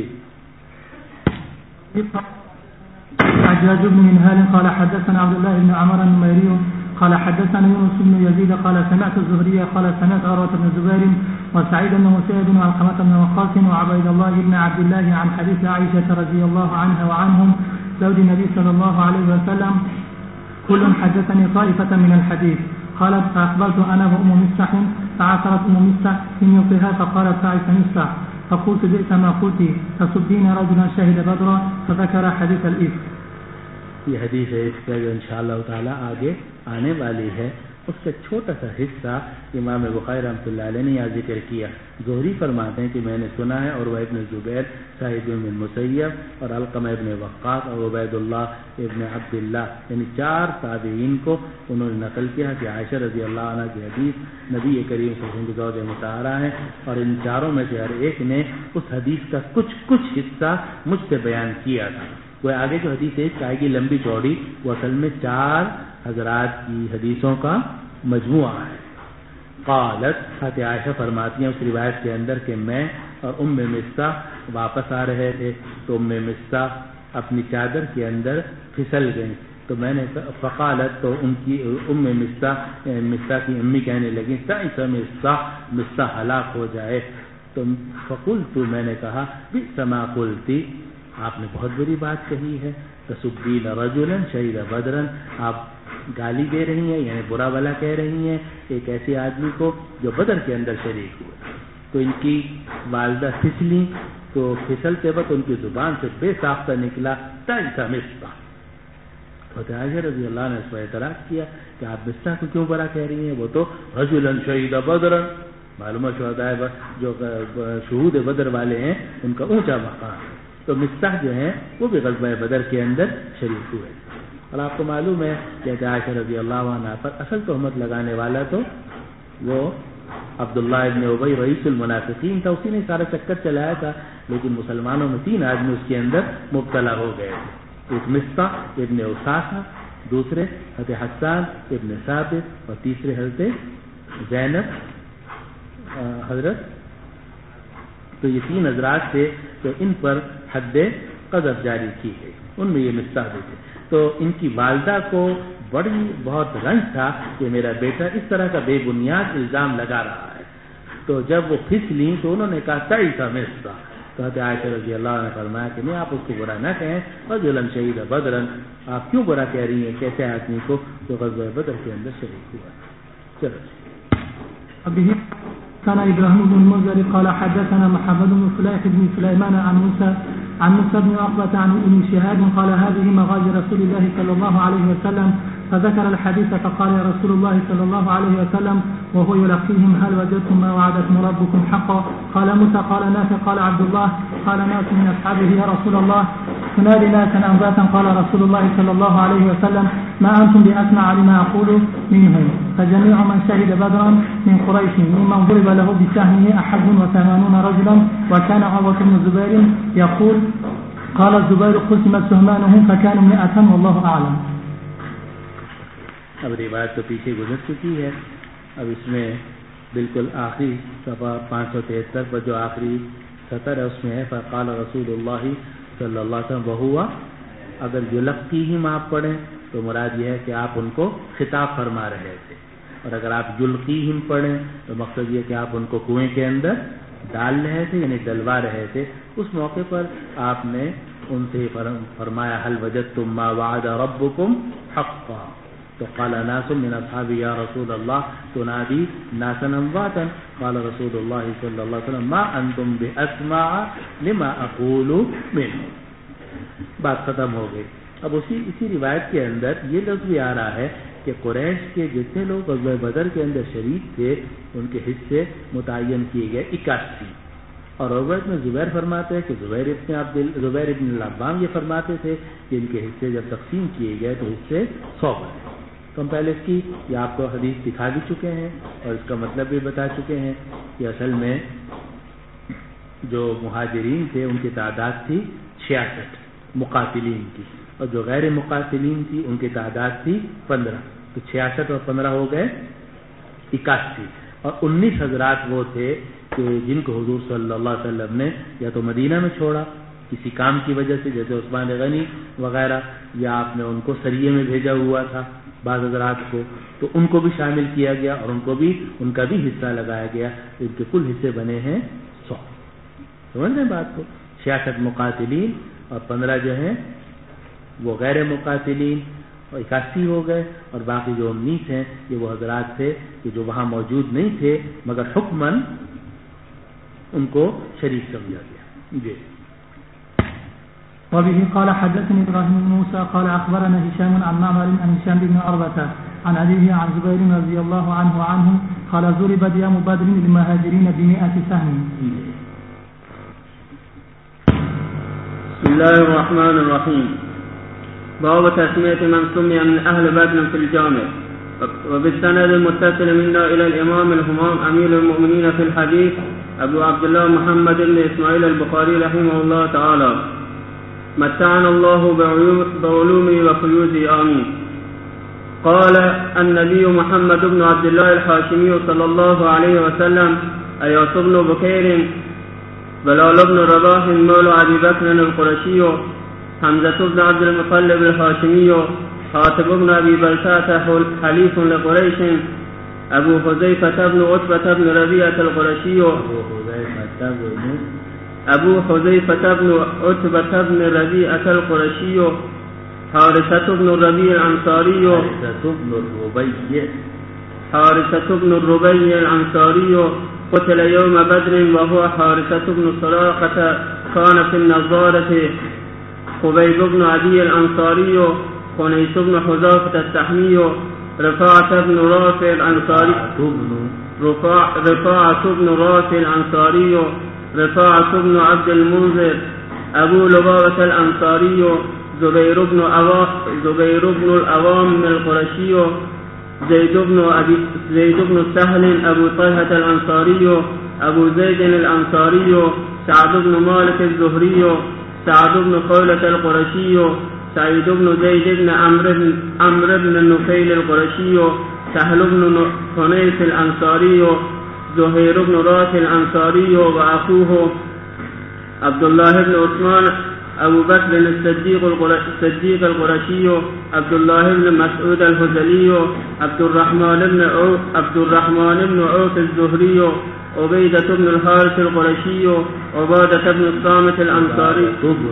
حجاج بن منهال قال حدثنا عبد الله بن عمر النميري قال حدثنا يونس بن يزيد قال سمعت الزهري قال سمعت عروة بن الزبير وسعيد بن مسيب وعلقمة بن وقاص وعبيد الله بن عبد الله عن حديث عائشة رضي الله عنها وعنهم زوج النبي صلى الله عليه وسلم كل حدثني طائفة من الحديث. قالت فأقبلت أنا وأم مستح فعثرت أم مستح من يطها فقالت تعس مستح فقلت بئس ما قلت تصدين رجلا شهد بدرا فذكر حديث الإفك. یہ حدیث ہے اس کا جو انشاءاللہ تعالی آگے آنے والی ہے، اس کا چھوٹا سا حصہ امام بخاری رحمۃ اللہ علیہ نے یہاں ذکر کیا۔ زہری فرماتے ہیں کہ میں نے سنا ہے، اور وہ ابن زبیر، سعید بن مسیب، اور علقمہ ابن وقاص، اور عبید اللہ ابن عبداللہ، یعنی 4 تابعین کو انہوں نے نقل کیا کہ عائشہ رضی اللہ عنہ کی حدیث نبی کریم صلی اللہ علیہ وسلم کی زوجہ مطہرہ ہے، اور ان چاروں میں سے ہر ایک نے اس حدیث کا کچھ حصہ مجھ سے بیان کیا تھا۔ وہ آگے جو حدیث ایک آئے گی لمبی چوڑی، وہ اصل میں 4 حضرات کی حدیثوں کا مجموعہ ہے۔ قالت، حضرت عائشہ فرماتی ہیں اس روایت کے اندر کہ میں اور ام مستح واپس آ رہے تھے، تو ام مستح اپنی چادر کے اندر پھسل گئیں، تو میں نے فقالت، تو ان کی ام مستح کی امی کہنے لگی تعس مستح ہلاک ہو جائے، تو فقلت، میں نے کہا بئس ما قلتی، آپ نے بہت بری بات کہی ہے، تسبین رجلا شہید بدرا، آپ گالی دے رہی ہیں، یعنی برا بلا کہہ رہی ہیں ایک ایسے آدمی کو جو بدر کے اندر شریک ہوئے۔ تو ان کی والدہ پھسلی، تو پھسلتے وقت ان کی زبان سے بے ساختہ نکلا تعس مستح۔ عائشہ رضی اللہ عنہ نے اس پر اعتراض کیا کہ آپ مستح کو کیوں برا کہہ رہی ہیں، وہ تو رجلا شہید بدرا، معلوم شہداء جو شہود بدر والے ہیں ان کا اونچا مقام ہے، تو مستح جو ہیں وہ بھی غزوہ بدر کے اندر شریک ہوئے۔ اور آپ کو معلوم ہے کہ عائشہ رضی اللہ عنہ پر اصل تہمت لگانے والا تو وہ عبداللہ ابن ابی رئیس المنافقین تھا، اسی نے سارا چکر چلایا تھا، لیکن مسلمانوں میں 3 آدمی اس کے اندر مبتلا ہو گئے تھے، ایک مستح ابن اساسہ، دوسرے حضرت حسان ابن ثابت، اور تیسرے حضرت زینب حضرت تو یہ 3 حضرات تھے تو ان پر حد قذف جاری کی گئی، ان میں یہ مصطح بھی تھے۔ تو ان کی والدہ کو بہت رنج تھا کہ میرا بیٹا اس طرح کا بے بنیاد الزام لگا رہا ہے۔ تو جب وہ پھسلی تو انہوں نے کہا تعیسا مصطح، تو حضرت عائشہ رضی اللہ عنہ نے فرمایا کہ نہیں، آپ اس کو برا نہ کہیں، رجلا شہید بدرا، آپ کیوں برا کہہ رہی ہیں کیسے آدمی کو جو غزوہ بدر کے اندر شریک ہوا۔ چلو ابھی كان إبراهيم بن المنذر قال حدثنا محمد بن فلاح بن سليمان عن موسى بن عقبة عن ابن شهاب قال هذه مغازي رسول الله صلى الله عليه وسلم، فذكر الحديث فقال يا رسول الله صلى الله عليه وسلم وهو يلقيهم هل وجدتم ما وعدكم ربكم حقا؟ قال موسى قال نافع قال عبد الله قال ناس من أصحابه يا رسول الله تنادي ناسا أنباتا قال رسول الله صلى الله عليه وسلم ما أنتم بأسمع لما أقول منهم، فجميع من شهد بدرا من قريش ممن ضرب له بسهمه 81 رجلا، وكان عروة بن الزبير يقول قال الزبير قسمت سهمانهم فكانوا 100 والله أعلم۔ اب روایت تو پیچھے گزر چکی ہے، اب اس میں بالکل آخری صفحہ 573 پر جو آخری سطر ہے اس میں ہے فقال رسول اللہ صلی اللہ علیہ وسلم وہوا، اگر یلقیہم آپ پڑھیں تو مراد یہ ہے کہ آپ ان کو خطاب فرما رہے تھے، اور اگر آپ یلقیہم پڑھیں تو مقصد یہ کہ آپ ان کو کنویں کے اندر ڈال رہے تھے، یعنی ڈلوا رہے تھے۔ اس موقع پر آپ نے ان سے فرمایا هل وجدتم ما وعد ربكم حقا، تو قال ناس من اصحاب یا رسول اللہ تنادی ناسا امواتا، قال رسول اللہ صلی اللہ علیہ وسلم ما انتم باسمع لما اقول منهم۔ بات ختم ہو گئی۔ اب اسی روایت کے اندر یہ لفظ بھی آ رہا ہے کہ قریش کے جتنے لوگ غزوہ بدر کے اندر شریک تھے ان کے حصے متعین کیے گئے 81، اور روایت میں زبیر فرماتے ہیں کہ زبیر ابن العوام یہ فرماتے تھے کہ ان کے حصے جب تقسیم کیے گئے تو حصے 100 بنے۔ تو ہم پہلے اس کی یہ آپ کو حدیث دکھا بھی چکے ہیں اور اس کا مطلب بھی بتا چکے ہیں کہ اصل میں جو مہاجرین تھے ان کی تعداد تھی 66 مقاتلین کی، اور جو غیر مقاتلین تھی ان کی تعداد تھی 15، تو 66 اور 15 ہو گئے 81، اور 19 حضرات وہ تھے کہ جن کو حضور صلی اللہ علیہ وسلم نے یا تو مدینہ میں چھوڑا کسی کام کی وجہ سے جیسے عثمان غنی وغیرہ، یا آپ نے ان کو سریے میں بھیجا ہوا تھا بعض حضرات کو، تو ان کو بھی شامل کیا گیا اور ان کا بھی حصہ لگایا گیا، ان کے کل حصے بنے ہیں 100۔ سمجھ رہے ہیں بات کو؟ 66 مقاتلین اور 15 جو ہیں وہ غیر مقاتلین، اور 81 ہو گئے، اور باقی جو 19 ہیں یہ وہ حضرات تھے کہ جو وہاں موجود نہیں تھے مگر حکماً ان کو شریک سمجھا گیا۔ جی وبه قال حدثني إبراهيم بن موسى قال أخبرنا هشام عن معمر عن هشام بن عروة عن أبيه عن زبير رضي الله عنه وعنهم قال ضربت يوم بدر للمهاجرين ب100 سهم۔ بسم الله الرحمن الرحيم، باب تسمية من سمي من أهل بدر في الجامع، وبالسند المتصل منا إلى الإمام الهمام أمير المؤمنين في الحديث أبو عبد الله محمد بن إسماعيل البخاري رحمه الله تعالى، متعنا الله بعلومه وفيوزه آمين۔ قال النبي محمد بن عبد الله الحاشمي صلى الله عليه وسلم أياس بن بكير بلال بن رباح مولى أبي بكر القرشي حمزة بن عبد المطلب الهاشمي حاتب بن أبي بلتعة حليف لقريش أبو حذيفة بن عتبة بن ربيعة القرشي أبو حذيفة بن عتبة بن ربيعة القرشي حارثة بن الربيع الأنصاري حارثة بن الربيع الأنصاري قتل يوم بدر وهو حارثة بن سراقة كان في النظارة، خبيب بن عدي الأنصاري خنيس بن حذافة السحمي رفاعة بن رافع الأنصاري رفاعة بن رافع الأنصاري رفاعة بن عبد المنذر أبو لبابة الأنصاري زبير بن الأوام القرشي زيد بن سهل أبو طلحة الأنصاري أبو زيد الأنصاري سعد بن مالك الزهري سعد بن خولة القرشي سعيد بن زيد بن عمرو بن النفيل القرشي سهل بن حنيف الأنصاري زهير بن راشد الأنصاري وأخوه عبد الله بن عثمان أبو بكر الصديق القرشي عبد الله بن مسعود الهذلي عبد الرحمن بن عوف الزهري عبيدة بن الحارث القرشي عبادة بن الصامت الأنصاري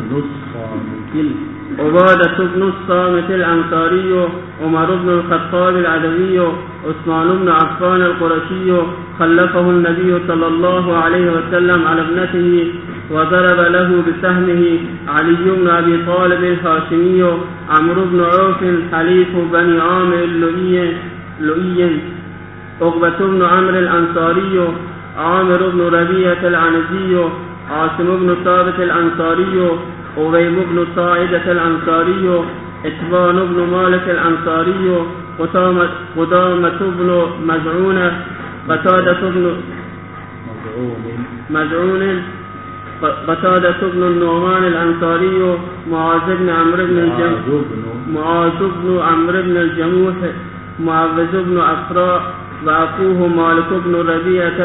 عمر بن الخطاب العدوي عثمان بن عفان القرشي خلفه النبي صلى الله عليه وسلم على ابنته وضرب له بسهمه علي بن أبي طالب الهاشمي عمرو بن عوف حليف بني عامر اللؤي عقبة بن عمرو الأنصاري عامر بن ربيعة العنزي عاصم بن ثابت الأنصاري أبيب بن صاعدة الأنصاري إتبان بن مالك الأنصاري قدامة بن مزعون قتادة بن قتادة بن النعمان الأنصاري معاذ بن عمرو بن الجموح معوذ بن عفراء وأخوه مالك بن ربيعة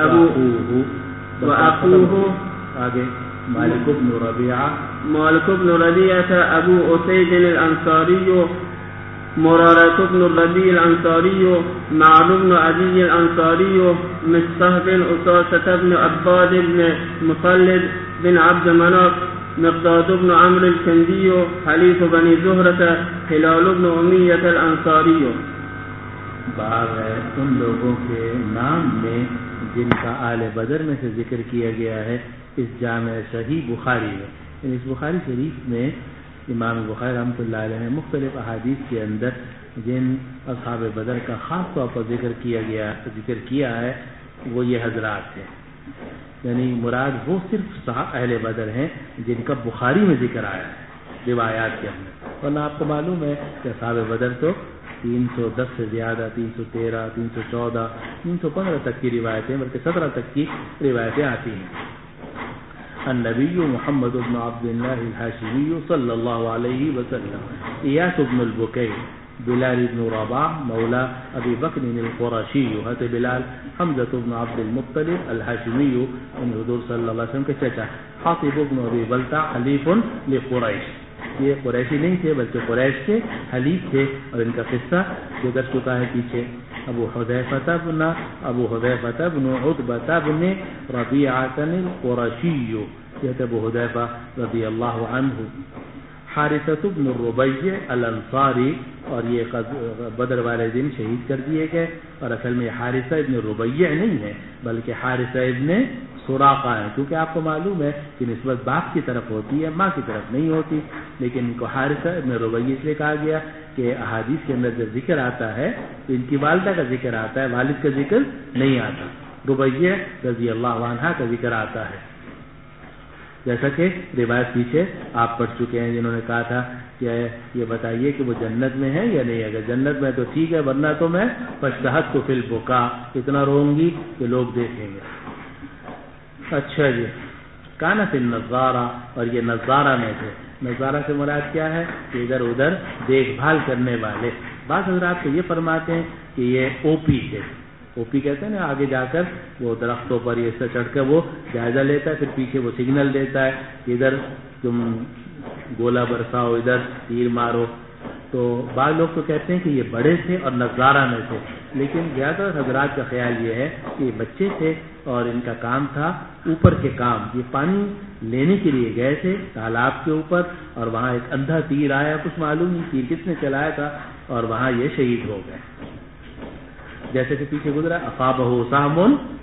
مالك بن ربيعة أبو أسيد الأنصاري مرارة بن الربيع الأنصاري معن بن عدي الأنصاري مصطح بن أساسة بن عباد بن مخلد بن عبد مناف مقداد بن عمرو الكندي حليف بني زهرة هلال بن أمية الأنصاري. باب ہے ان لوگوں کے نام میں جن کا آل بدر میں سے ذکر کیا گیا ہے اس جامع صحیح بخاری میں. اس بخاری شریف میں امام بخاری رحمۃ اللہ علیہ نے مختلف احادیث کے اندر جن اصحاب بدر کا خاص طور پر ذکر کیا ہے وہ یہ حضرات ہیں. یعنی مراد وہ صرف اہل بدر ہیں جن کا بخاری میں ذکر آیا ہے روایات کے اندر. ورنہ آپ کو معلوم ہے کہ اصحاب بدر تو 310 سے زیادہ 313 314 315 تک کی روایتیں بلکہ 17 تک کی روایتیں آتی ہیں. النبی محمد بن عبد اللہ الحاشمی صلی اللہ علیہ وسلم ایاس بن البکیر بلال بن رباح مولا ابی بکر القرشی حضرت بلال حمزہ بن عبد المطلب الحاشمی حضور صلی اللہ علیہ وسلم کے چچا. حاطب بن ابی بلتع حلیف لقریش. یہ قریشی نہیں تھے بلکہ قریش کے حلیف تھے اور ان کا قصہ گزر چکا ہے پیچھے. ابو حذیفہ بن عتبہ بن ربیعہ القرشی یہ ابو حذیفہ رضی اللہ عنہ. حارثۃ بن الربیع الانصاری اور یہ بدر والے دن شہید کر دیے گئے. اور اصل میں حارثہ ابن الربیع نہیں ہے بلکہ حارثہ ابن سراقہ ہے کیونکہ آپ کو معلوم ہے کہ نسبت باپ کی طرف ہوتی ہے ماں کی طرف نہیں ہوتی. لیکن ان کو حارثہ ابن ربیع اس لیے کہا گیا کہ احادیث کے اندر جب ذکر آتا ہے تو ان کی والدہ کا ذکر آتا ہے والد کا ذکر نہیں آتا. ربیع رضی اللہ عنہ کا ذکر آتا ہے. جیسا کہ روایت پیچھے آپ پڑھ چکے ہیں جنہوں نے کہا تھا کہ یہ بتائیے کہ وہ جنت میں ہے یا نہیں. اگر جنت میں تو ٹھیک ہے ورنہ تو میں فاشتہدت فی البکا اتنا روں گی کہ لوگ دیکھیں گے. اچھا جی. کانت النظارہ اور یہ نظارہ میں تھے. نظارہ سے مراد کیا ہے کہ ادھر ادھر دیکھ بھال کرنے والے. بعض حضرات تو یہ فرماتے ہیں کہ یہ او پی تھے. او پی کہتے ہیں نا آگے جا کر وہ درختوں پر یہ سے چڑھ کر وہ جائزہ لیتا ہے پھر پیچھے وہ سگنل دیتا ہے کہ ادھر تم گولا برساؤ ادھر تیر مارو. تو بعض لوگ تو کہتے ہیں کہ یہ بڑے تھے اور نظارہ میں تھے لیکن زیادہ حضرات کا خیال یہ ہے کہ یہ بچے تھے اور ان کا کام تھا اوپر کے کام. یہ پانی لینے کے لیے گئے تھے تالاب کے اوپر اور وہاں ایک اندھا تیر آیا. کچھ معلوم نہیں تیر کس نے چلایا تھا اور وہاں یہ شہید ہو گئے. جیسے کہ پیچھے گزرا اصابہ سہم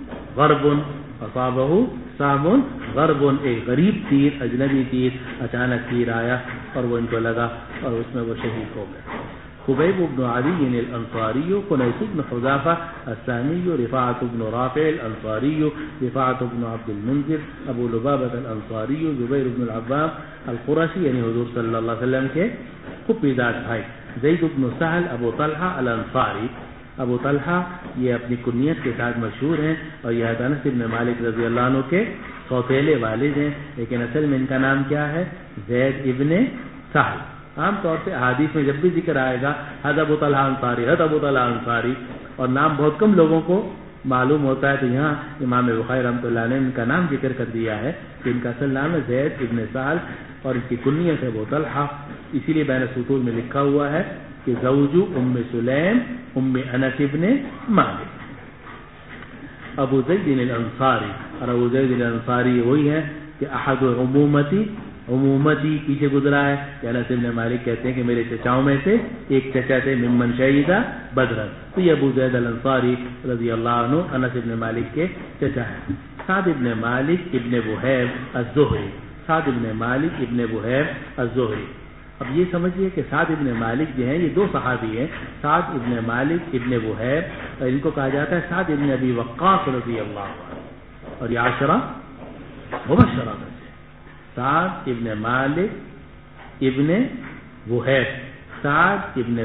غرب ایک غریب تیر اجنبی تیر اچانک تیر آیا اور وہ ان کو لگا اور اس میں وہ شہید ہو گئے. خبیب بن عدی الانصاری قنیس بن حذافہ السامی رفاعۃ بن رافع الانصاری رفاعۃ بن عبد المنذر ابو لبابۃ الانصاری زبیر بن العوام القرشی یعنی حضور صلی اللہ علیہ وسلم کے پھوپھی داد بھائی. زید بن سہل ابو طلحہ الانصاری. ابو طلحہ یہ اپنی کنیت کے ساتھ مشہور ہیں اور یہ انس بن مالک رضی اللہ عنہ کے سوتیلے والد ہیں لیکن اصل میں ان کا نام کیا ہے زید ابن سہل. عام طور سے احادیث میں جب بھی ذکر آئے گا حضرت ابو طلحہ انصاری اور نام بہت کم لوگوں کو معلوم ہوتا ہے تو یہاں امام بخاری رحمۃ اللہ علیہ نے ان کا نام ذکر کر دیا ہے کہ ان کا اصل نام ہے زید ابن سہل اور ان کی کنیت ہے ابو طلحہ، اسی لیے بین السطور میں لکھا ہوا ہے کہ زوج ام سلیم ام انس ابن مالک۔ ابو زید الانصاری، اور ابو زید الانصاری وہی ہے کہ احد عمومتی پیچھے گزرا ہے کہ انس ابن مالک کہتے ہیں کہ میرے چچاؤں میں سے ایک چچا تھے ممن شہیدہ بدر، تو یہ ابو زید الانصاری رضی اللہ عنہ انس ابن مالک کے چچا ہیں۔ سعد ابن مالک ابن وہیب الزہری، سعد ابن مالک ابن وہیب الزہری۔ اب یہ سمجھیے کہ سعد ابن مالک جو ہیں یہ دو صحابی ہیں، سعد ابن مالک ابن وہیب، اور ان کو کہا جاتا ہے سعد ابن ابی وقاص رضی اللہ عنہ، اور یہ عشرہ مبشرہ میں سے سعد ابن مالک ابن وہیب، سعد ابن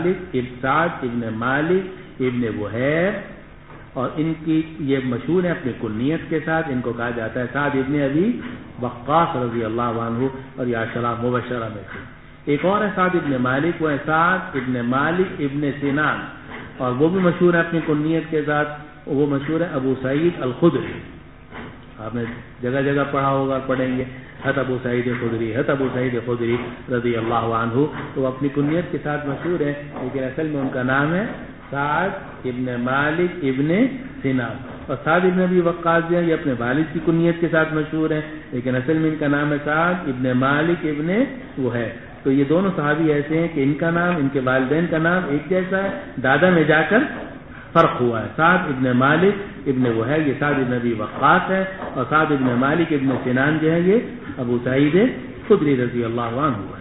مالک ابن وہیب، اور ان کی یہ مشہور ہے اپنی کنیت کے ساتھ، ان کو کہا جاتا ہے سعد ابن ابی وقاص رضی اللہ عنہ، اور یہ عشرہ مبشرہ میں سے۔ ایک اور ہے سعد ابن مالک، وہ ہے سعد ابن مالک ابن سنان، اور وہ بھی مشہور ہے اپنی کنیت کے ساتھ، وہ مشہور ہے ابو سعید الخدری۔ آپ نے جگہ جگہ پڑھا ہوگا، پڑھیں گے حت ابو سعید خدری رضی اللہ عنہ، تو وہ اپنی کنیت کے ساتھ مشہور ہے، لیکن اصل میں ان کا نام ہے سعد ابن مالک ابن سنان، اور سعد ابن ابی وقاص جو ہے یہ اپنے والد کی کنیت کے ساتھ مشہور ہے، لیکن اصل میں ان کا نام ہے سعد ابن مالک ابن وہیب۔ تو یہ دونوں صحابی ایسے ہیں کہ ان کا نام، ان کے والدین کا نام ایک جیسا ہے، دادا میں جا کر فرق ہوا ہے۔ سعد ابن مالک ابن وہیب یہ سعد ابن ابی وقاص ہے، اور سعد ابن مالک ابن سنان جو ہے یہ ابو سعید خدری رضی اللہ عنہ ہے۔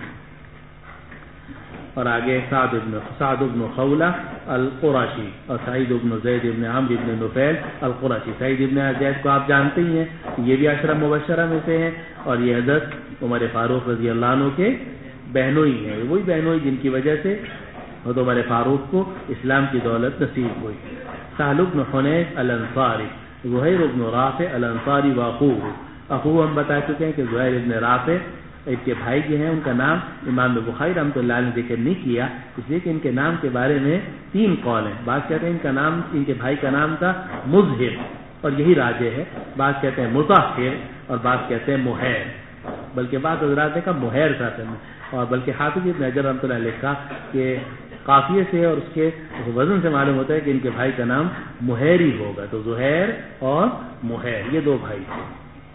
اور آگے سعد ابن خولہ القرشی، اور سعید ابن زید ابن عمرو ابن نفیل القرشی۔ سعید ابن زید کو آپ جانتے ہی ہیں، یہ بھی عشرہ مبشرہ میں سے ہیں، اور یہ حضرت عمر فاروق رضی اللہ عنہ کے بہنوئی ہیں، وہی بہنوئی جن کی وجہ سے حضرت عمر فاروق کو اسلام کی دولت نصیب ہوئی۔ سہل بن حنیف الانصاری، زہیر بن رافع الانصاری واخوہ ہم بتا چکے ہیں کہ زہیر بن رافع ان کے بھائی جو ہیں ان کا نام امام بخاری رحمۃ اللہ علیہ نے ذکر نہیں کیا، اس لیے کہ ان کے نام کے بارے میں 3 قول ہیں۔ بعض کہتے ہیں ان کے بھائی کا نام تھا مظہر، اور یہی راجح ہے، بعض کہتے ہیں مطہر، اور بعض کہتے ہیں مہیر، بلکہ بعض حضرات نے کہا مہیر تھا، اور بلکہ حافظ ابن حجر رحمۃ اللہ علیہ کا کہ قافیے سے اور اس کے وزن سے معلوم ہوتا ہے کہ ان کے بھائی کا نام مہیر ہی ہوگا، تو زہیر اور مہیر یہ 2 بھائی تھے،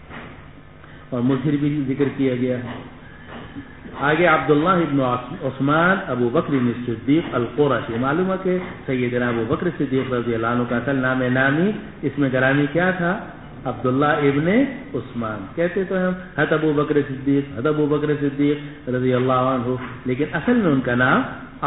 اور مظہر بھی ذکر کیا گیا ہے۔ آگے عبداللہ ابن عثمان ابو بکر صدیق القرشی، معلوم ہے کہ سیدنا ابو بکر صدیق رضی اللہ عنہ کا اصل نام نامی اس میں گرامی کیا تھا؟ عبداللہ ابن عثمان، کہتے تو ہم حت ابو بکر صدیق رضی اللہ عنہ، لیکن اصل میں ان کا نام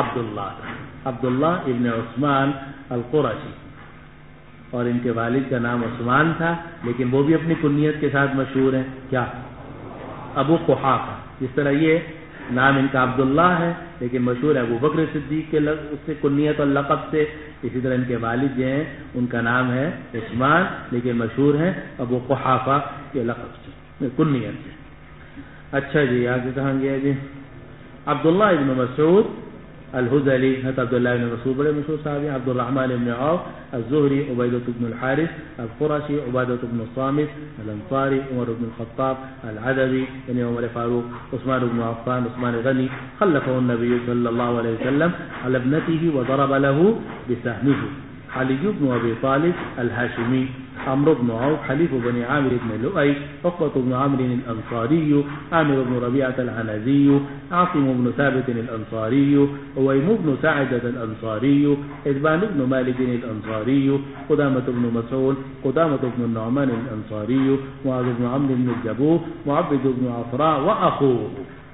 عبداللہ ابن عثمان القرشی، اور ان کے والد کا نام عثمان تھا، لیکن وہ بھی اپنی کنیت کے ساتھ مشہور ہیں، کیا؟ ابو قحافہ۔ جس طرح یہ نام ان کا عبداللہ ہے لیکن مشہور ہے ابو بکر صدیق کے اس سے کنیت اور لقب سے، اسی طرح ان کے والد جو ہیں ان کا نام ہے عثمان، لیکن مشہور ہیں ابو قحافہ کے لقب سے، کنیت سے۔ اچھا جی، آگے کہاں گیا جی؟ عبداللہ ابن مسعود الحذلی، حضرت عبداللہ ابن مسعود بڑے مشہور صحابی، عبد الرحمن ابن عوف الزہری، عبیدۃ بن الحارث القرشی، عبادۃ بن الصامت الانصاری، عمر بن الخطاب العدوی یعنی عمر فاروق، عثمان بن عفان، عثمان غنی، خلفه النبی صلی اللہ علیہ وسلم علی ابنته وضرب له بسهمه، علی بن ابی طالب الہاشمی، عمرو بن عوف حلیف بن عامر بن لؤي، عقبة بن عمرو الانصاری، عامر بن ربيعة العنزي، عاصم بن ثابت الانصاری، عویم بن ساعدة الانصاری، عتبان بن مالک الانصاری، قدامة بن مسعود، قدامة بن النعمان الانصاری، معاذ بن عمرو بن الجبوح، معبد بن عفراء واخوه۔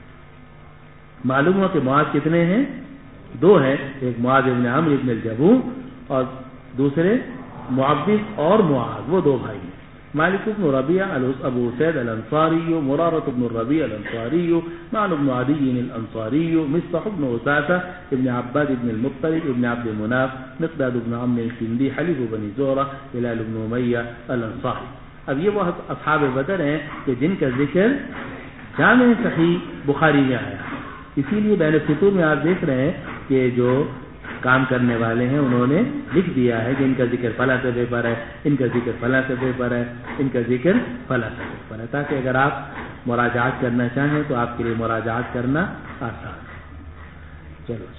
معلوم ہو کہ معاذ کتنے ہیں؟ 2 ہیں، ایک معاذ بن عمرو بن الجبوح اور دوسرے معبد اور معاذ، وہ 2 بھائی ہیں۔ مالک بن ربیع ابو سید الانصاری، مرارۃ بن الربیع الانصاری، معن بن عدی الانصاری، مصطح بن عساسہ ابن عباد بن المطلب ابن عبد مناف، مقداد بن عمرو الکندی، حلیف بن زہرہ، ہلال بن امیہ الانصاری۔ اب یہ وہ اصحاب بدر ہیں کہ جن کا ذکر جامع صحیح بخاری میں آیا، اسی لیے بین السطور میں آپ دیکھ رہے ہیں کہ جو کام کرنے والے ہیں انہوں نے لکھ دیا ہے کہ ان کا ذکر فلاں صفحے پر ہے، ان کا ذکر فلاں صفحے پر ہے، ان کا ذکر فلاں صفحے پر ہے، تاکہ اگر آپ مراجعات کرنا چاہیں تو آپ کے لیے مراجعات کرنا آسان ہے۔ چلو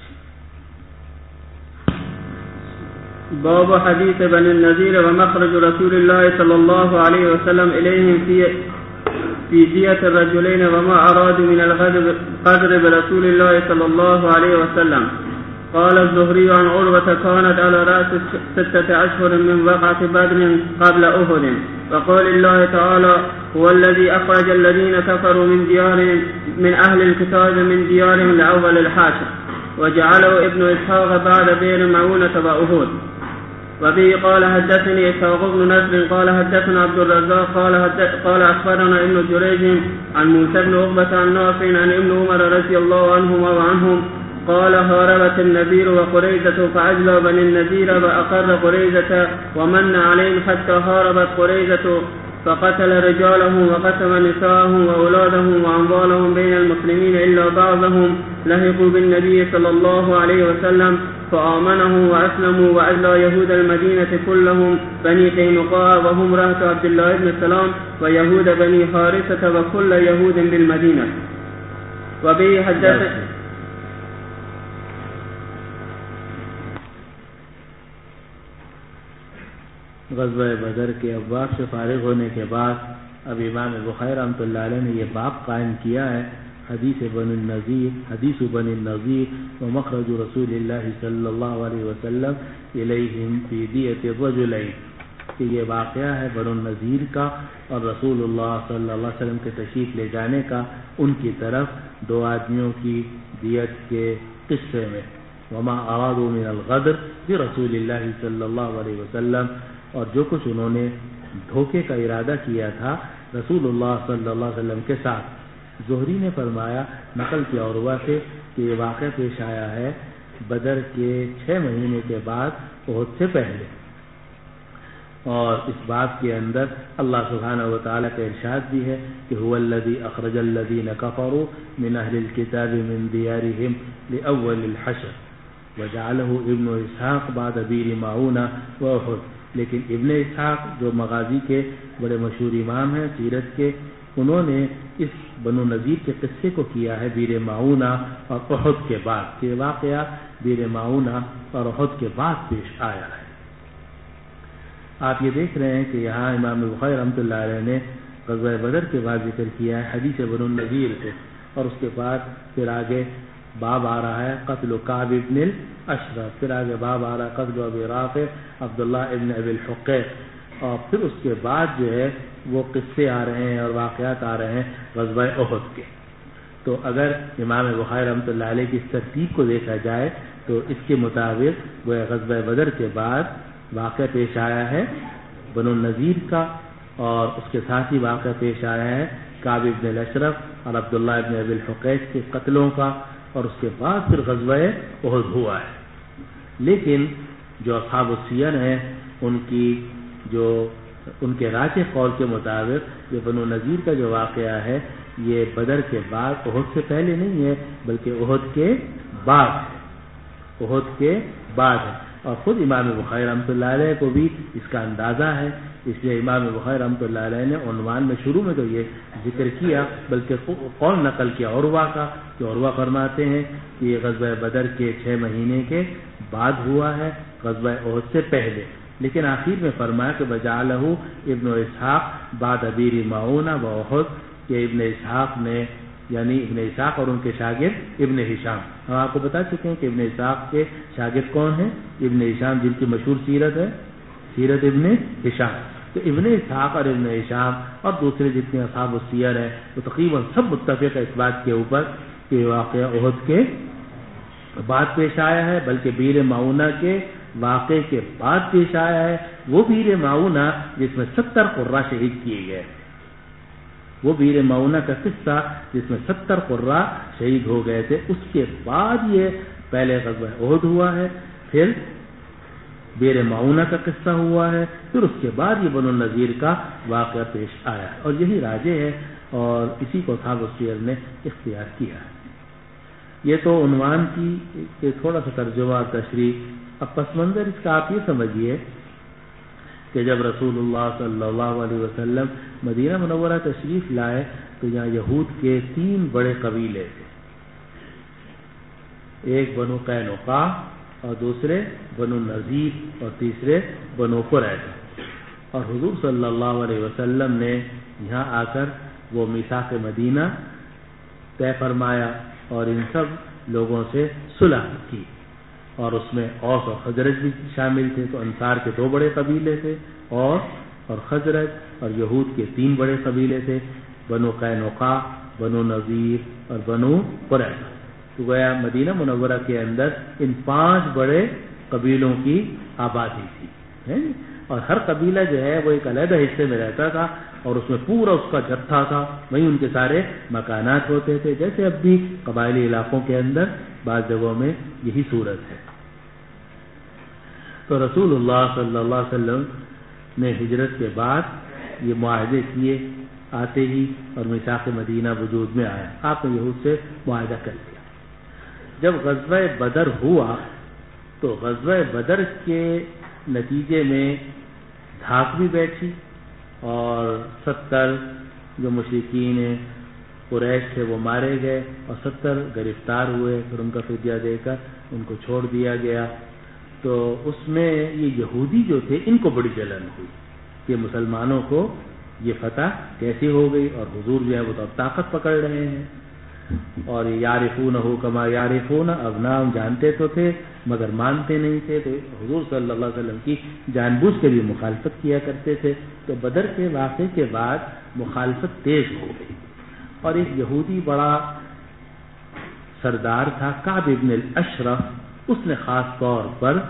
باب حدیث بنی النذیر ومخرج رسول اللہ صلی اللہ علیہ وسلم الیہم في دية الرجلين وما أرادوا من الغدر برسول الله صلى الله عليه وسلم. قال الزهري عن عروة كانت على رأس 6 أشهر من وقعة بدر قبل أحد. وقال الله تعالى هو الذي أخرج الذين كفروا من ديارهم من أهل الكتاب من ديارهم لأول الحاشر وجعله ابن إسحاق بعد بئر معونة وأحد. وبه قال حدثني إسحاق بن نصر قال حدثنا عبد الرزاق قال أخبرنا ابن جريج عن موسى بن عقبة عن نافع عن ابن عمر رضي الله عنهما وعنهم قال هاربت النذير وقريظة فأجلى بني النذير وأقر قريظة ومن عليهم حتى هاربت قريظة فقتل رجالهم وقسم نساءهم وأولادهم وأموالهم بين المسلمين إلا بعضهم لحقوا بالنبي صلى الله عليه وسلم فآمنه وأسلموا وأجلى يهود المدينة كلهم بني قينقاع وهم رهط عبد الله بن سلام ويهود بني حارثة وكل يهود بالمدينة. وبه حدث غزوہ بدر کے ابواب سے فارغ ہونے کے بعد اب امام بخاری رحمۃ اللہ علیہ نے یہ باب قائم کیا ہے، حدیث بنی النذیر ومخرج رسول اللہ صلی اللہ علیہ وسلم الیہم فی دیۃ الرجلین، کہ یہ واقعہ ہے بنو النذیر کا اور رسول اللہ صلی اللہ علیہ وسلم کے تشریف لے جانے کا ان کی طرف 2 آدمیوں کی دیت کے قصے میں، وما ارادوا من الغدر برسول اللہ صلی اللہ علیہ وسلم، اور جو کچھ انہوں نے دھوکے کا ارادہ کیا تھا رسول اللہ صلی اللہ علیہ وسلم کے ساتھ۔ زہری نے فرمایا نقل کیا عروہ سے کہ یہ واقعہ پیش آیا ہے بدر کے 6 مہینے کے بعد احد سے پہلے، اور اس بات کے اندر اللہ سبحانہ و تعالیٰ کا ارشاد بھی ہے کہ هو الذی اخرج الذین کفروا من اہل الکتاب من دیارہم لأول الحشر وجعلہ ابن اسحاق بعد بئر معونہ واحد۔ لیکن ابن اسحاق جو مغازی کے بڑے مشہور امام ہیں سیرت کے، انہوں نے اس بنو نذیر کے قصے کو کیا ہے بئر معونہ اور احد کے بعد، یہ واقعہ بئر معونہ اور احد کے بعد پیش آیا ہے۔ آپ یہ دیکھ رہے ہیں کہ یہاں امام بخاری رحمۃ اللہ علیہ نے غزوہ بدر کے بعد ذکر کیا ہے حدیث بنو النذیر کو، اور اس کے بعد پھر آگے باب آ رہا ہے قتل کعب ابن الاشرف، پھر آگے باب آ رہا ہے قتل ابی رافع عبداللہ ابن ابی الحقیق، اور پھر اس کے بعد جو ہے وہ قصے آ رہے ہیں اور واقعات آ رہے ہیں غزوہ احد کے۔ تو اگر امام بخاری رحمۃ اللہ علیہ کی اس ترتیب کو دیکھا جائے تو اس کے مطابق وہ غزوہ بدر کے بعد واقعہ پیش آیا ہے بنو النذیر کا، اور اس کے ساتھ ہی واقعہ پیش آیا ہے کعب ابن الاشرف اور عبداللہ ابن ابی الحقیق کے قتلوں کا، اور اس کے بعد پھر غزوہ احد ہوا ہے۔ لیکن جو اصحاب السیر ہیں ان کے راجح قول کے مطابق یہ بنو نذیر کا جو واقعہ ہے یہ بدر کے بعد احد سے پہلے نہیں ہے بلکہ احد کے بعد ہے، اور خود امام بخاری رحمۃ اللہ علیہ کو بھی اس کا اندازہ ہے، اس لیے امام بخاری رحمۃ اللہ علیہ نے عنوان میں شروع میں تو یہ ذکر کیا بلکہ قول نقل کیا عروہ کا، کہ عروہ فرماتے ہیں کہ یہ غزوہ بدر کے 6 مہینے کے بعد ہوا ہے غزوہ احد سے پہلے، لیکن آخر میں فرمایا کہ وجعلہ ابن اسحاق بعد بئر معونہ واحد، کہ ابن اسحاق نے یعنی ابن اسحاق اور ان کے شاگرد ابن ہشام، ہم آپ کو بتا چکے ہیں کہ ابن اسحاق کے شاگرد کون ہیں، ابن ہشام جن کی مشہور سیرت ہے سیرت ابن ہشام۔ تو ابن اسحاق اور ابن ہشام اور دوسرے جتنے اصحاب السیر ہیں وہ تقریباً سب متفق ہے اس بات کے اوپر کہ واقعہ احد کے بعد پیش آیا ہے، بلکہ بئر معونہ کے واقعے کے بعد پیش آیا ہے، وہ بئر معونہ جس میں 70 قرہ شہید کیے گئے، وہ بئر معونہ کا قصہ جس میں 70 قرہ شہید ہو گئے تھے، اس کے بعد یہ پہلے غزوہ احد ہوا ہے، پھر بئر معونہ کا قصہ ہوا ہے، پھر اس کے بعد یہ بنو النذیر کا واقعہ پیش آیا ہے، اور یہی راجح ہے اور اسی کو اصحاب السیر نے اختیار کیا ہے۔ یہ تو عنوان کی کہ تھوڑا سا ترجمہ اور تشریح. اب پس منظر اس کا آپ یہ سمجھیے کہ جب رسول اللہ صلی اللہ علیہ وسلم مدینہ منورہ تشریف لائے تو یہاں یہود کے 3 بڑے قبیلے تھے. ایک بنو قینقاع اور دوسرے بنو نذیر اور تیسرے بنو قریظہ. اور حضور صلی اللہ علیہ وسلم نے یہاں آ کر وہ میثاق مدینہ طے فرمایا اور ان سب لوگوں سے صلح کی. اور اس میں اوس اور خزرج بھی شامل تھے. تو انصار کے 2 بڑے قبیلے تھے، اوس اور خزرج، اور یہود کے 3 بڑے قبیلے تھے، بنو قینقاع، بنو نذیر اور بنو قریظہ. تو گویا مدینہ منورہ کے اندر ان 5 بڑے قبیلوں کی آبادی تھی. اور ہر قبیلہ جو ہے وہ ایک علیحدہ حصے میں رہتا تھا اور اس میں پورا اس کا جتھا تھا، وہیں ان کے سارے مکانات ہوتے تھے. جیسے اب بھی قبائلی علاقوں کے اندر بعض جگہوں میں یہی صورت ہے. تو رسول اللہ صلی اللہ علیہ وسلم نے ہجرت کے بعد یہ معاہدے کیے آتے ہی، اور میثاق مدینہ وجود میں آیا. آپ نے یہود سے معاہدہ کر لیا. جب غزوہ بدر ہوا تو غزوہ بدر کے نتیجے میں دھاک بھی بیٹھی اور 70 جو مشرکین قریش تھے وہ مارے گئے اور 70 گرفتار ہوئے. پھر ان کا فدیہ دے کر ان کو چھوڑ دیا گیا. تو اس میں یہ یہودی جو تھے ان کو بڑی جلن ہوئی کہ مسلمانوں کو یہ فتح کیسی ہو گئی، اور حضور جو ہے وہ تو اب طاقت پکڑ رہے ہیں. اور یعرفونہ کما یعرفون ابناءہم، جانتے تو تھے مگر مانتے نہیں تھے. تو حضور صلی اللہ علیہ وسلم کی جان بوجھ کے بھی مخالفت کیا کرتے تھے. تو بدر کے واقعے کے بعد مخالفت تیز ہو گئی. اور ایک یہودی بڑا سردار تھا کعب ابن الاشرف، اس نے خاص طور پر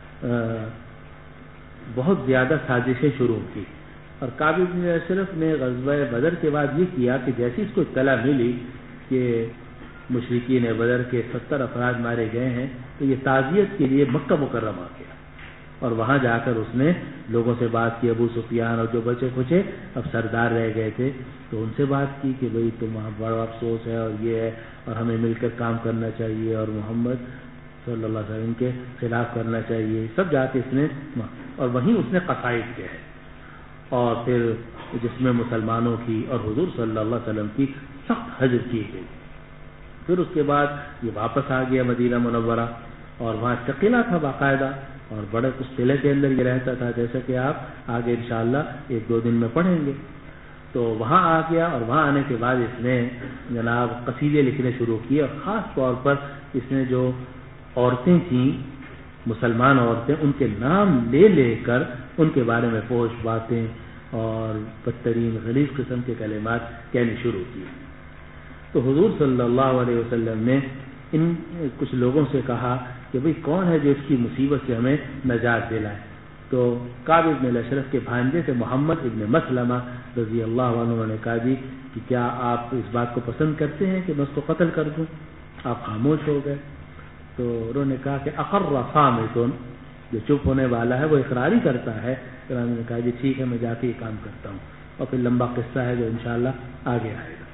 بہت زیادہ سازشیں شروع کی. اور کعب ابن الاشرف نے غزوہ بدر کے بعد یہ کیا کہ جیسی اس کو اطلاع ملی کہ مشرکین بدر کے 70 افراد مارے گئے ہیں تو یہ تعزیت کے لیے مکہ مکرمہ گیا. اور وہاں جا کر اس نے لوگوں سے بات کی. ابو سفیان اور جو بچے کچے اب سردار رہ گئے تھے تو ان سے بات کی کہ بھئی تم وہاں بڑا افسوس ہے اور یہ ہے اور ہمیں مل کر کام کرنا چاہیے اور محمد صلی اللہ علیہ وسلم کے خلاف کرنا چاہیے. سب جا کے اس نے اور وہیں اس نے قصائد کہے اور پھر جس میں مسلمانوں کی اور حضور صلی اللہ علیہ وسلم کی سخت حجر کی گئی. پھر اس کے بعد یہ واپس آ گیا مدینہ منورہ اور وہاں قلعہ تھا باقاعدہ اور بڑے اس قلعے کے اندر یہ رہتا تھا جیسا کہ آپ آگے انشاءاللہ 1-2 دن میں پڑھیں گے. تو وہاں آ گیا اور وہاں آنے کے بعد اس نے جناب قصیدے لکھنے شروع کیے اور خاص طور پر اس نے جو عورتیں تھیں مسلمان عورتیں ان کے نام لے لے کر ان کے بارے میں فحش باتیں اور بدترین غلیظ قسم کے کلمات کہنے شروع کی. تو حضور صلی اللہ علیہ وسلم نے ان کچھ لوگوں سے کہا کہ بھئی کون ہے جو اس کی مصیبت سے ہمیں نجات دلائے. تو کعب ابن الاشرف کے بھانجے سے محمد ابن مسلمہ رضی اللہ عنہ نے کہا جی کہ کیا آپ اس بات کو پسند کرتے ہیں کہ میں اس کو قتل کر دوں؟ آپ خاموش ہو گئے. تو انہوں نے کہا کہ اقر صامتن، جو چپ ہونے والا ہے وہ اقرار ہی کرتا ہے. پھر انہوں نے کہا جی ٹھیک ہے میں جا کے یہ کام کرتا ہوں. اور پھر لمبا قصہ ہے جو انشاءاللہ آگے آئے گا.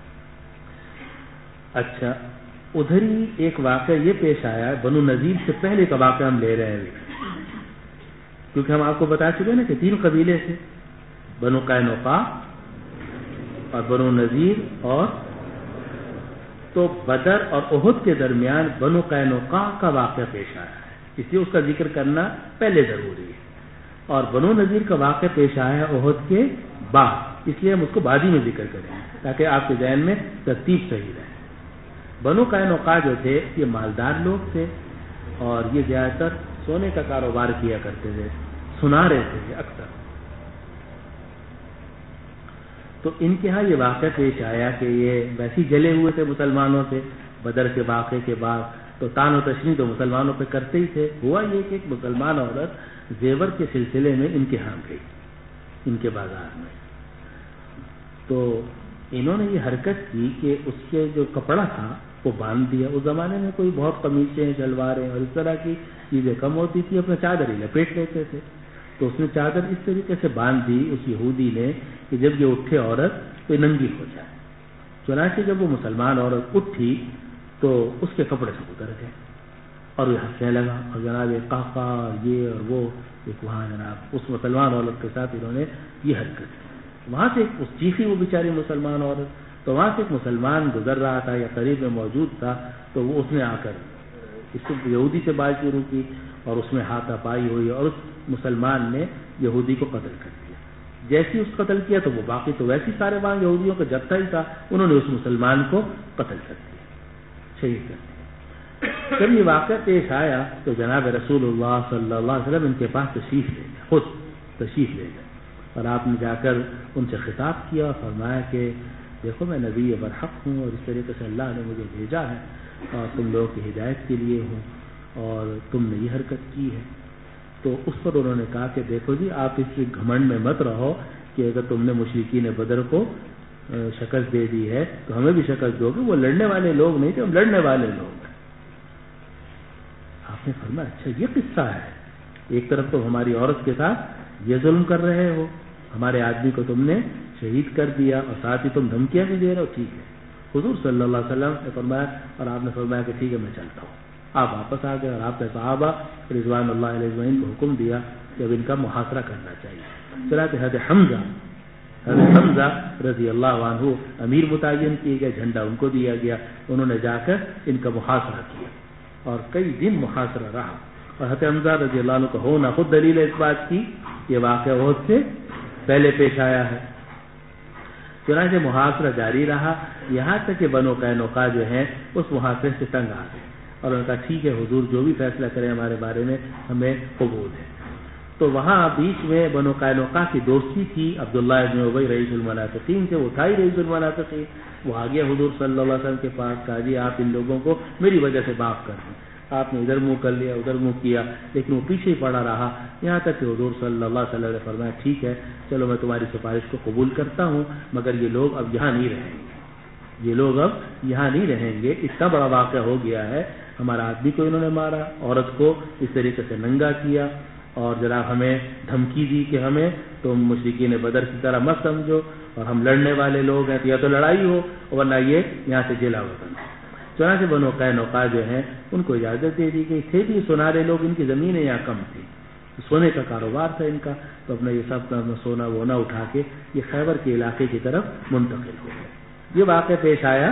اچھا ادھر ہی ایک واقعہ یہ پیش آیا ہے، بنو نذیر سے پہلے کا واقعہ ہم لے رہے ہیں کیونکہ ہم آپ کو بتا چکے نا کہ 3 قبیلے تھے، بنو قینقاع اور بنو نذیر اور تو بدر اور احد کے درمیان بنو قینقاع کا واقعہ پیش آیا ہے، اس لیے اس کا ذکر کرنا پہلے ضروری ہے. اور بنو نذیر کا واقعہ پیش آیا ہے احد کے بعد، اس لیے ہم اس کو بعد ہی میں ذکر کریں تاکہ آپ کے ذہن میں ترتیب صحیح رہے. بنو قینقاع جو تھے یہ مالدار لوگ تھے اور یہ زیادہ تر سونے کا کاروبار کیا کرتے تھے، سنارے تھے اکثر. تو ان کے ہاں یہ واقعہ پیش آیا کہ یہ ویسے جلے ہوئے تھے مسلمانوں سے بدر کے واقعے کے بعد، تو تان و تشنیع تو مسلمانوں پہ کرتے ہی تھے. ہوا یہ کہ ایک مسلمان عورت زیور کے سلسلے میں ان کے ہاں گئی، ان کے بازار میں. تو انہوں نے یہ حرکت کی کہ اس کے جو کپڑا تھا وہ باندھ دیا. اس زمانے میں کوئی بہت قمیصیں شلواریں اور اس طرح کی چیزیں کم ہوتی تھی، اپنا چادر ہی لپیٹ لیتے تھے. تو اس نے چادر اس طریقے سے باندھ دی اس یہودی نے کہ جب یہ اٹھے عورت تو ننگی ہو جائے. چنانچہ جب وہ مسلمان عورت اٹھی تو اس کے کپڑے سے اتر گئے اور وہ ہنسنے لگا اور جناب قہقہ یہ اور وہ ایک وہاں جناب اس مسلمان عورت کے ساتھ انہوں نے یہ حرکت کی. وہاں سے اس چیخی وہ بیچاری مسلمان عورت. تو وہاں سے ایک مسلمان گزر رہا تھا یا قریب میں موجود تھا, تو وہ اس نے آ کر اس یہودی سے بات شروع کی اور اس میں ہاتھا پائی ہوئی اور اس مسلمان نے یہودی کو قتل کر دیا. جیسے اس قتل کیا تو وہ باقی تو ویسے سارے وہاں یہودیوں کا جتھا ہی تھا, انہوں نے اس مسلمان کو قتل کر دیا, شہید کر دیا. جب یہ واقعہ پیش آیا تو جناب رسول اللہ صلی اللہ علیہ وسلم ان کے پاس تشریف لے گئے, خود تشریف لے گئے اور آپ نے جا کر ان سے خطاب کیا اور فرمایا کہ دیکھو میں نبی برحق ہوں اور اس طریقے سے اللہ نے مجھے بھیجا ہے اور تم لوگوں کی ہدایت کے لیے ہوں اور تم نے یہ حرکت کی ہے. تو اس پر انہوں نے کہا کہ دیکھو جی آپ اس گھمنڈ میں مت رہو کہ اگر تم نے مشرکین بدر کو شکست دے دی ہے تو ہمیں بھی شکست دو گے. وہ لڑنے والے لوگ نہیں تھے, ہم لڑنے والے لوگ ہیں. آپ نے فرمایا اچھا یہ قصہ ہے, ایک طرف تو ہماری عورت کے ساتھ یہ ظلم کر رہے ہو, ہمارے آدمی کو تم نے شہید کر دیا اور ساتھ ہی تم دھمکیاں بھی دے رہے ہو. ٹھیک ہے, حضور صلی اللہ علیہ وسلم نے فرمایا اور آپ نے فرمایا کہ ٹھیک ہے میں چلتا ہوں. آپ واپس آ گئے اور آپ نے صحابہ رضوان اللہ علیہ اجمعین کو حکم دیا کہ اب ان کا محاصرہ کرنا چاہیے. چنانچہ حضرت حمزہ رضی اللہ عنہ امیر متعین کیے گئے, جھنڈا ان کو دیا گیا, انہوں نے جا کر ان کا محاصرہ کیا اور کئی دن محاصرہ رہا. اور حضرت حمزہ رضی اللہ عنہ کا ہونا خود دلیل اس بات کی یہ واقعہ احد سے پہلے پیش آیا ہے. چنانچہ محاصرہ جاری رہا یہاں تک کہ بنو قینقاع جو ہیں اس محاصرے سے تنگ آ گئے اور انہوں نے کہا ٹھیک ہے حضور جو بھی فیصلہ کریں ہمارے بارے میں ہمیں قبول ہے. تو وہاں بیچ میں بنو قینقاع کی دوستی تھی عبداللہ ابن ابی رئیس المنافقین سے, وہ تھا ہی رئیس المنافقین. وہ آ گیا حضور صلی اللہ علیہ وسلم کے پاس, کہا جی آپ ان لوگوں کو میری وجہ سے معاف کر دیں. آپ نے ادھر منہ کر لیا ادھر منہ کیا, لیکن وہ پیچھے ہی پڑا رہا یہاں تک کہ حضور صلی اللہ علیہ وسلم نے فرمایا ٹھیک ہے چلو میں تمہاری سفارش کو قبول کرتا ہوں, مگر یہ لوگ اب یہاں نہیں رہیں گے, یہ لوگ اب یہاں نہیں رہیں گے. اتنا بڑا واقعہ ہو گیا ہے, ہمارا آدمی کو انہوں نے مارا, عورت کو اس طریقے سے ننگا کیا اور جناب ہمیں دھمکی دی کہ ہمیں تم مشرکین بدر کی طرح مت سمجھو اور ہم لڑنے والے لوگ ہیں, تو یا تو لڑائی ہو ورنہ یہ یہاں سے جلا وطن. چنانچہ بنو قینقاع جو ہیں ان کو اجازت دے دی گئی. تھے بھی سونارے لوگ, ان کی زمینیں یہاں کم تھی, سونے کا کاروبار تھا ان کا, تو اپنا یہ سب کا سونا وونا اٹھا کے یہ خیبر کے علاقے کی طرف منتقل ہو گئے. یہ واقعہ پیش آیا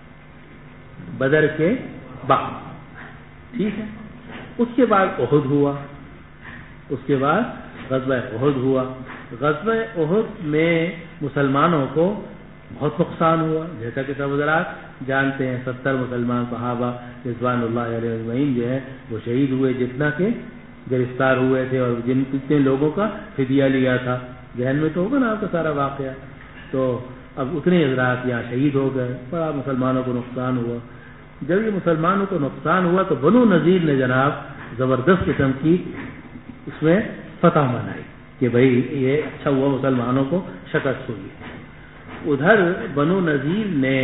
بدر کے بعد. ٹھیک ہے, اس کے بعد احد ہوا, اس کے بعد غزوہ احد ہوا. غزوہ احد میں مسلمانوں کو بہت نقصان ہوا, جیسا کہ سب حضرات جانتے ہیں 70 مسلمان صحابہ رضوان اللہ علیہ اجمعین جو ہے وہ شہید ہوئے, جتنا کہ گرفتار ہوئے تھے, اور جن کتنے لوگوں کا فدیہ لیا تھا ذہن میں تو ہوگا نا آپ کا سارا واقعہ. تو اب اتنے حضرات یہاں شہید ہو گئے, بڑا مسلمانوں کو نقصان ہوا. جب یہ مسلمانوں کو نقصان ہوا تو بنو نذیر نے جناب زبردست قسم کی اس میں فتح منائی کہ بھائی یہ اچھا ہوا مسلمانوں کو شکست ہوئی. ادھر بنو نذیر نے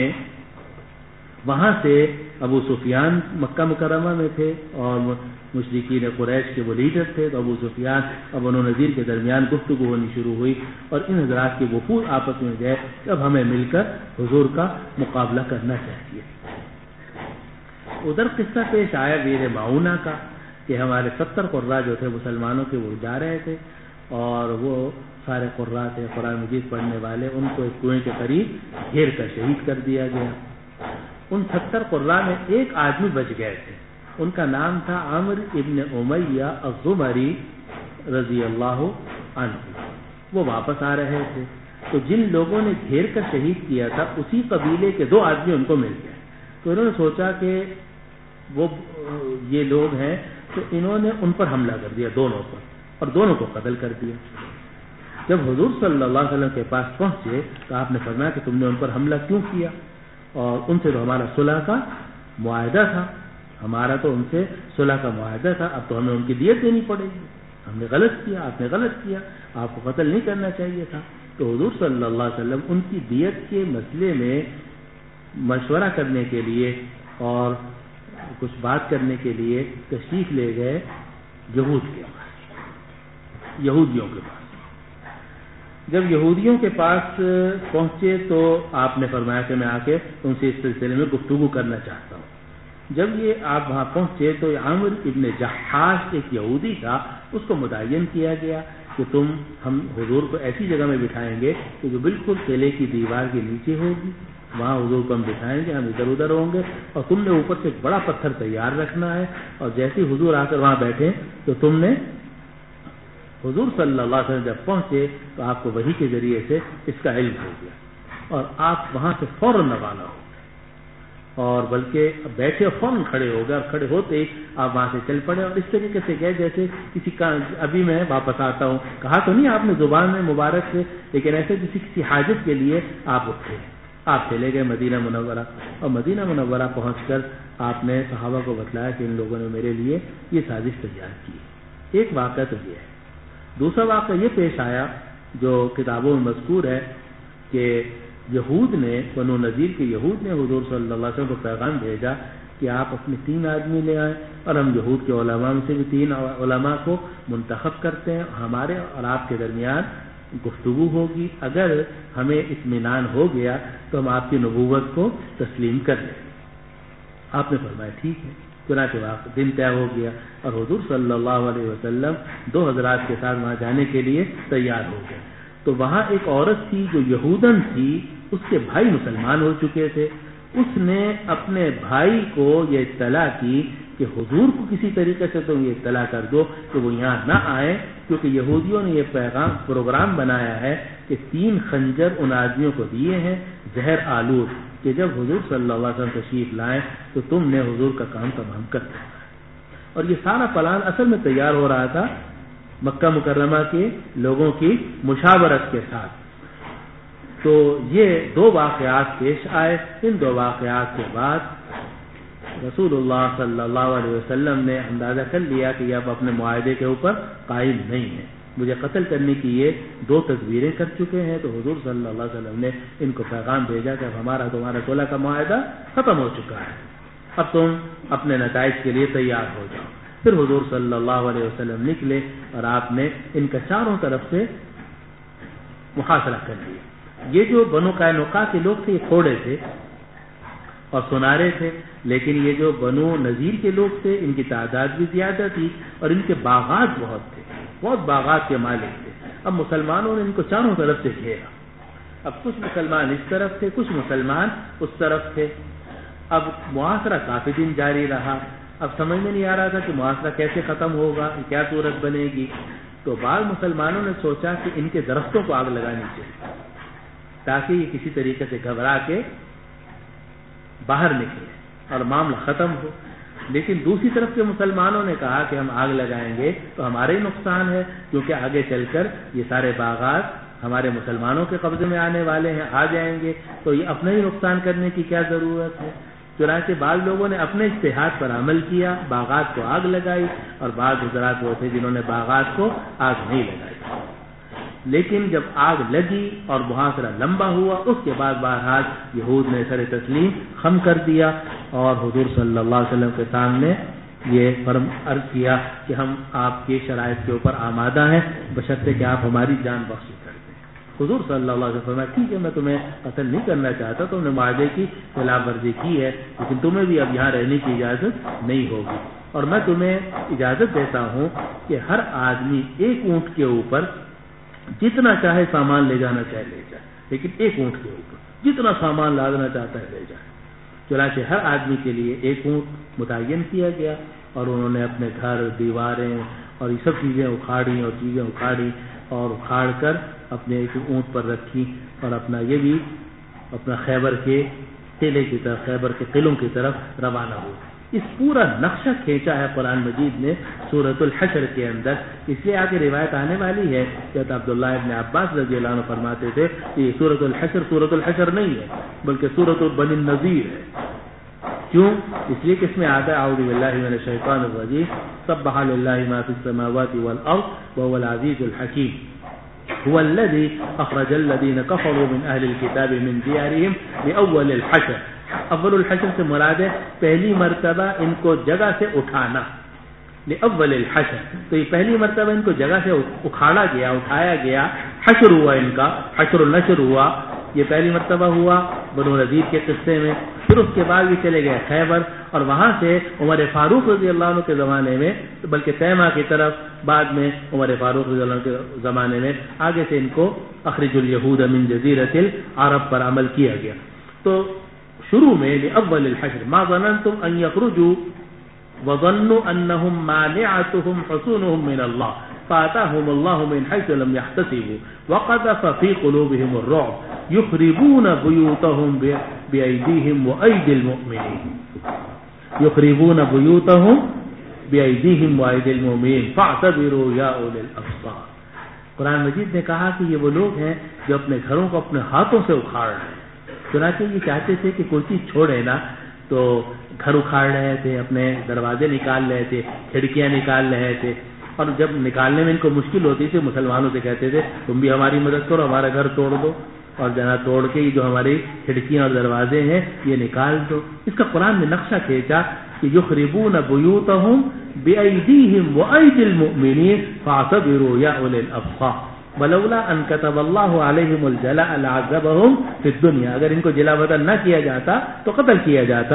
وہاں سے ابو سفیان مکہ مکرمہ میں تھے اور مشرکین قریش کے وہ لیڈر تھے, تو ابو سفیان اور بنو نذیر کے درمیان گفتگو ہونی شروع ہوئی اور ان حضرات کے وفود آپس میں گئے کہ اب ہمیں مل کر حضور کا مقابلہ کرنا چاہیے. ادھر قصہ پیش آیا ویر معونہ کا کہ ہمارے 70 قراء جو تھے مسلمانوں کے وہ جا رہے تھے اور وہ سارے قراء تھے قرآن مجید پڑھنے والے, ان کو ایک کنویں کے قریب گھیر کر شہید کر دیا گیا. ان 70 قراء میں ایک آدمی بچ گئے تھے, ان کا نام تھا عامر ابن امیہ الزمری رضی اللہ عنہ. وہ واپس آ رہے تھے, تو جن لوگوں نے گھیر کر شہید کیا تھا اسی قبیلے کے 2 آدمی ان کو مل گئے. تو انہوں نے سوچا کہ وہ یہ لوگ ہیں, تو انہوں نے ان پر حملہ کر دیا, دونوں پر, اور دونوں کو قتل کر دیا. جب حضور صلی اللہ علیہ وسلم کے پاس پہنچے تو آپ نے فرمایا کہ تم نے ان پر حملہ کیوں کیا, اور ان سے تو ہمارا صلح کا معاہدہ تھا, ہمارا تو ان سے صلح کا معاہدہ تھا, اب تو ہمیں ان کی دیت دینی پڑے گی, ہم نے غلط کیا, آپ نے غلط کیا, آپ کو قتل نہیں کرنا چاہیے تھا. تو حضور صلی اللہ علیہ وسلم ان کی دیت کے مسئلے میں مشورہ کرنے کے لیے اور کچھ بات کرنے کے لیے تشریف لے گئے یہود کے پاس, یہودیوں کے پاس. جب یہودیوں کے پاس پہنچے تو آپ نے فرمایا کہ میں آ کے ان سے اس سلسلے میں گفتگو کرنا چاہتا ہوں. جب یہ آپ وہاں پہنچے تو عامر ابن جحاش ایک یہودی تھا، اس کو متعین کیا گیا کہ ہم حضور کو ایسی جگہ میں بٹھائیں گے کہ جو بالکل قلعے کی دیوار کے نیچے ہوگی، وہاں حضور کو ہم بٹھائیں گے، ہم ادھر ادھر ہوں گے، اور تم نے اوپر سے ایک بڑا پتھر تیار رکھنا ہے، اور جیسے حضور آ کر وہاں بیٹھے تو تم نے حضور صلی اللہ علیہ وسلم جب پہنچے تو آپ کو وحی کے ذریعے سے اس کا علم ہو گیا، اور آپ وہاں سے فوراً روانہ ہو، اور بلکہ بیٹھے فوراً کھڑے ہو گئے، اور کھڑے ہوتے ہی آپ وہاں سے چل پڑے، اور اس طریقے سے گئے جیسے کسی کا ابھی میں واپس آتا ہوں، کہا تو نہیں آپ نے زبان میں مبارک سے، لیکن ایسے کسی حاجت کے لیے آپ اٹھے، آپ چلے گئے مدینہ منورہ، اور مدینہ منورہ پہنچ کر آپ نے صحابہ کو بتلایا کہ ان لوگوں نے میرے لیے یہ سازش تیار کی۔ ایک واقعہ تو یہ ہے۔ دوسرا واقعہ یہ پیش آیا جو کتابوں میں مذکور ہے کہ یہود نے، بنو نذیر کے یہود نے حضور صلی اللہ علیہ وسلم کو پیغام بھیجا کہ آپ اپنے 3 آدمی لے آئیں، اور ہم یہود کے علماء میں سے بھی 3 علماء کو منتخب کرتے ہیں، ہمارے اور آپ کے درمیان گفتگو ہوگی، اگر ہمیں اطمینان ہو گیا تو ہم آپ کی نبوت کو تسلیم کر لیں۔ آپ نے فرمایا ٹھیک ہے، چنانچہ دن طے ہو گیا، اور حضور صلی اللہ علیہ وسلم 2 حضرات کے ساتھ وہاں جانے کے لیے تیار ہو گئے۔ تو وہاں ایک عورت تھی جو یہودن تھی، اس کے بھائی مسلمان ہو چکے تھے، اس نے اپنے بھائی کو یہ اطلاع کی کہ حضور کو کسی طریقے سے تم یہ اطلاع کر دو کہ وہ یہاں نہ آئیں، کیونکہ یہودیوں نے یہ پروگرام بنایا ہے کہ 3 خنجر ان آدمیوں کو دیے ہیں زہر آلود، کہ جب حضور صلی اللہ علیہ وسلم تشریف لائیں تو تم نے حضور کا کام تمام کر دیا۔ اور یہ سارا پلان اصل میں تیار ہو رہا تھا مکہ مکرمہ کے لوگوں کی مشاورت کے ساتھ۔ تو یہ 2 واقعات پیش آئے۔ ان 2 واقعات کے بعد رسول اللہ صلی اللہ علیہ وسلم نے اندازہ کر لیا کہ یہ اب اپنے معاہدے کے اوپر قائم نہیں ہے، مجھے قتل کرنے کی یہ 2 تدبیریں کر چکے ہیں۔ تو حضور صلی اللہ علیہ وسلم نے ان کو پیغام بھیجا کہ اب تمہارا صلح کا معاہدہ ختم ہو چکا ہے، اب تم اپنے نتائج کے لیے تیار ہو جاؤ۔ پھر حضور صلی اللہ علیہ وسلم نکلے اور آپ نے ان کا چاروں طرف سے محاصرہ کر لیا۔ یہ جو بنو قینقاع کے لوگ تھے یہ تھوڑے تھے اور سنارے تھے، لیکن یہ جو بنو نذیر کے لوگ تھے ان کی تعداد بھی زیادہ تھی، اور ان کے باغات بہت تھے، بہت باغات کے مالک تھے۔ اب مسلمانوں نے ان کو چاروں طرف سے گھیرا، اب کچھ مسلمان اس طرف تھے، کچھ مسلمان اس طرف تھے۔ اب محاصرہ کافی دن جاری رہا، اب سمجھ میں نہیں آ رہا تھا کہ محاصرہ کیسے ختم ہوگا، کیا صورت بنے گی۔ تو بعض مسلمانوں نے سوچا کہ ان کے درختوں کو آگ لگانی چاہیے تاکہ یہ کسی طریقے سے گھبرا کے باہر نکلے اور معاملہ ختم ہو۔ لیکن دوسری طرف کے مسلمانوں نے کہا کہ ہم آگ لگائیں گے تو ہمارے ہی نقصان ہے، کیونکہ آگے چل کر یہ سارے باغات ہمارے مسلمانوں کے قبضے میں آنے والے ہیں، آ جائیں گے، تو یہ اپنے ہی نقصان کرنے کی کیا ضرورت ہے۔ چنانچہ بعض لوگوں نے اپنے اجتہاد پر عمل کیا، باغات کو آگ لگائی، اور بعض حضرات وہ تھے جنہوں نے باغات کو آگ نہیں لگائی۔ لیکن جب آگ لگی اور محاصرہ لمبا ہوا، اس کے بعد بہرحال یہود نے سر تسلیم خم کر دیا، اور حضور صلی اللہ علیہ وسلم کے سامنے یہ عرض کیا کہ ہم آپ کی شرائط کے اوپر آمادہ ہیں، بشرطے کہ آپ ہماری جان بخشی کر دیں۔ حضور صلی اللہ علیہ وسلم ٹھیک ہے، میں تمہیں قتل نہیں کرنا چاہتا، تم نے معاہدے کی خلاف ورزی کی ہے، لیکن تمہیں بھی اب یہاں رہنے کی اجازت نہیں ہوگی، اور میں تمہیں اجازت دیتا ہوں کہ ہر آدمی 1 اونٹ کے اوپر جتنا چاہے سامان لے جانا چاہے لے جائے، لیکن 1 اونٹ کے اوپر جتنا سامان لادنا چاہتا ہے لے جائے۔ چنانچہ ہر آدمی کے لیے 1 اونٹ متعین کیا گیا، اور انہوں نے اپنے گھر، دیواریں اور یہ سب چیزیں اکھاڑی اور اکھاڑ کر اپنے ایک اونٹ پر رکھی، اور یہ بھی اپنا خیبر کے قلعے کی طرف، خیبر کے قلعوں کی طرف روانہ ہوئے۔ اس پورا نقشہ کھینچا ہے قرآن مجید نے سورۃ الحشر کے اندر، اس لیے آگے روایت آنے والی ہے کہ عبداللہ ابن عباس رضی اللہ عنہ فرماتے تھے کہ یہ سورۃ الحشر نہیں ہے بلکہ سورۃ بنی النذیر ہے۔ کیوں؟ اس لیے کہ اس میں آتا ہے اعوذ باللہ من الشیطان الرجیم سبح للہ ما فی السماوات والارض وهو العزیز الحکیم هو الذي اخرج الذين كفروا من اهل الكتاب من ديارهم لاول الحشر۔ اول الحشر سے مراد ہے پہلی مرتبہ ان کو جگہ سے اٹھانا، لاول الحشر، تو یہ پہلی مرتبہ ان کو جگہ سے اکھاڑا گیا، اٹھایا گیا، حشر ہوا، ان کا حشر النشر ہوا، یہ پہلی مرتبہ ہوا بنو نذیر کے قصے میں۔ پھر اس کے بعد یہ چلے گئے خیبر، اور وہاں سے عمر فاروق رضی اللہ عنہ کے زمانے میں، بلکہ تیمہ کی طرف، بعد میں عمر فاروق رضی اللہ عنہ کے زمانے میں آگے سے ان کو اخرج الیہود من جزیرۃ العرب پر عمل کیا گیا. تو شروع میں لأول الحشر ما ظننتم ان يخرجوا وظنوا انهم مانعتهم حصونهم من الله فآتاهم الله من حيث لم يحتسبوا وقذف في قلوبهم الرعب يخربون بيوتهم بأيديهم وأيدي المؤمنين يخربون بيوتهم بأيديهم وأيدي المؤمنين فاعتبروا يا أولي الأبصار. قرآن مجید نے کہا کہ یہ وہ لوگ ہیں جو اپنے گھروں کو اپنے ہاتھوں سے اکھاڑ رہے ہیں. چنانچہ یہ چاہتے تھے کہ کوئی چیز چھوڑے نا، تو گھر اکھاڑ رہے تھے، اپنے دروازے نکال رہے تھے، کھڑکیاں نکال رہے تھے، اور جب نکالنے میں ان کو مشکل ہوتی تھی مسلمانوں سے کہتے تھے تم بھی ہماری مدد کرو، ہمارا گھر توڑ دو، اور جہاں توڑ کے یہ جو ہماری کھڑکیاں اور دروازے ہیں یہ نکال دو. اس کا قرآن نے نقشہ کھینچا کہ یخربون بیوتہم بأیدیہم وأیدی المؤمنین فاعتبروا یا اولی الابصار ولولا ان كتب اللہ علیہم الجلاء لعذبہم فی الدنیا. اگر ان کو جلا وطن نہ کیا جاتا تو قتل کیا جاتا.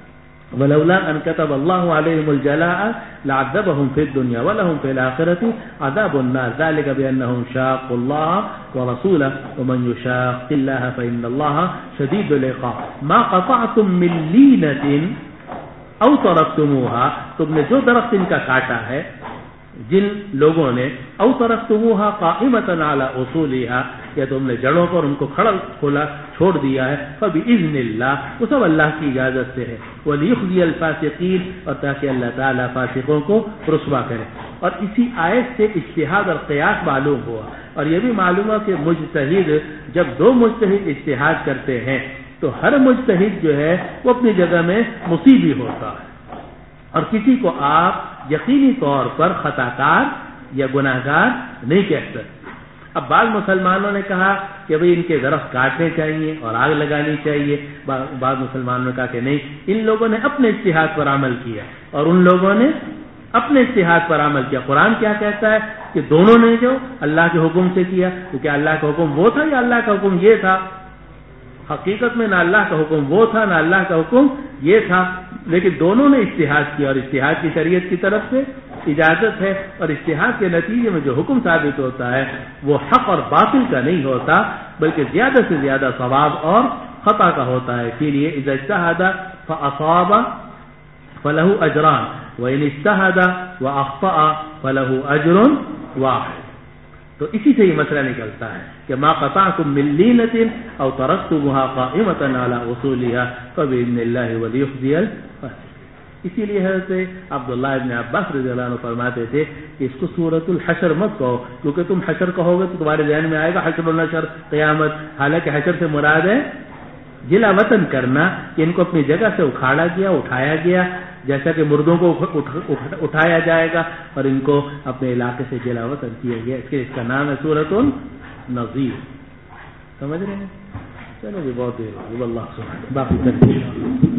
ولولا ان كتب الله عليهم الجلاء لعذبهم في الدنيا ولهم في الآخرة عذاب النار ذلك بأنهم شاقوا الله ورسوله ومن يشاق الله فإن الله شديد العقاب. ما قطعتم من لينة أو تركتموها، تم نے جو درخت ان کا کاٹا ہے جن لوگوں نے، او ترکتموها قائمة على اصولها، یا تم نے جڑوں پر ان کو کھلا چھوڑ دیا ہے، فبإذن اللہ، وہ سب اللہ کی اجازت سے ہے. ولیخزی الفاسقین، اور تاکہ اللہ تعالیٰ فاسقوں کو رسوا کرے. اور اسی آیت سے اجتہاد اور قیاس معلوم ہوا، اور یہ بھی معلوم ہوا کہ مجتہد، جب دو مجتہد اجتہاد کرتے ہیں تو ہر مجتہد جو ہے وہ اپنی جگہ میں مصیبی ہوتا ہے، اور کسی کو آپ یقینی طور پر خطا کار یا گناہ گار نہیں کہہ سکتے. اب بعض مسلمانوں نے کہا کہ بھئی ان کے درخت کاٹنے چاہیے اور آگ لگانی چاہیے، بعض مسلمانوں نے کہا کہ نہیں، ان لوگوں نے اپنے اجتہاد پر عمل کیا اور ان لوگوں نے اپنے اجتہاد پر عمل کیا. قرآن کیا کہتا ہے کہ دونوں نے جو اللہ کے حکم سے کیا، تو کیا اللہ کا حکم وہ تھا یا اللہ کا حکم یہ تھا؟ حقیقت میں نہ اللہ کا حکم وہ تھا نہ اللہ کا حکم یہ تھا، لیکن دونوں نے اجتہاد کیا، اور اجتہاد کی شریعت کی طرف سے اجازت ہے، اور اجتہاد کے نتیجے میں جو حکم ثابت ہوتا ہے وہ حق اور باطل کا نہیں ہوتا بلکہ زیادہ سے زیادہ ثواب اور خطا کا ہوتا ہے. اسی لیے اذا اجتہد فاصاب فلہ اجران وان اجتہد واخطأ فلہ اجر واحد. تو اسی سے یہ مسئلہ نکلتا ہے کہ ما قطعتم من لینۃ او ترکتموها قائمۃ علی اصولها فبإذن اللہ ولیخزی الفاسقین. اسی لیے حضرت عبداللہ ابن عباس رضی اللہ عنہ فرماتے تھے کہ اس کو سورۃ الحشر مت کہو، کیونکہ تم حشر کہو گے تو تمہارے ذہن میں آئے گا حشر و نشر، قیامت. حالانکہ حشر سے مراد ہے جلا وطن کرنا، کہ ان کو اپنی جگہ سے اکھاڑا گیا، اٹھایا گیا، جیسا کہ مردوں کو اٹھایا جائے گا، اور ان کو اپنے علاقے سے جلا وطن کیا گیا. اس کا نام ہے سورۃ النظیر. سمجھ رہے ہیں؟ چلو جی، بہت دیر ہو گئی. اللہ سبحانہ باقی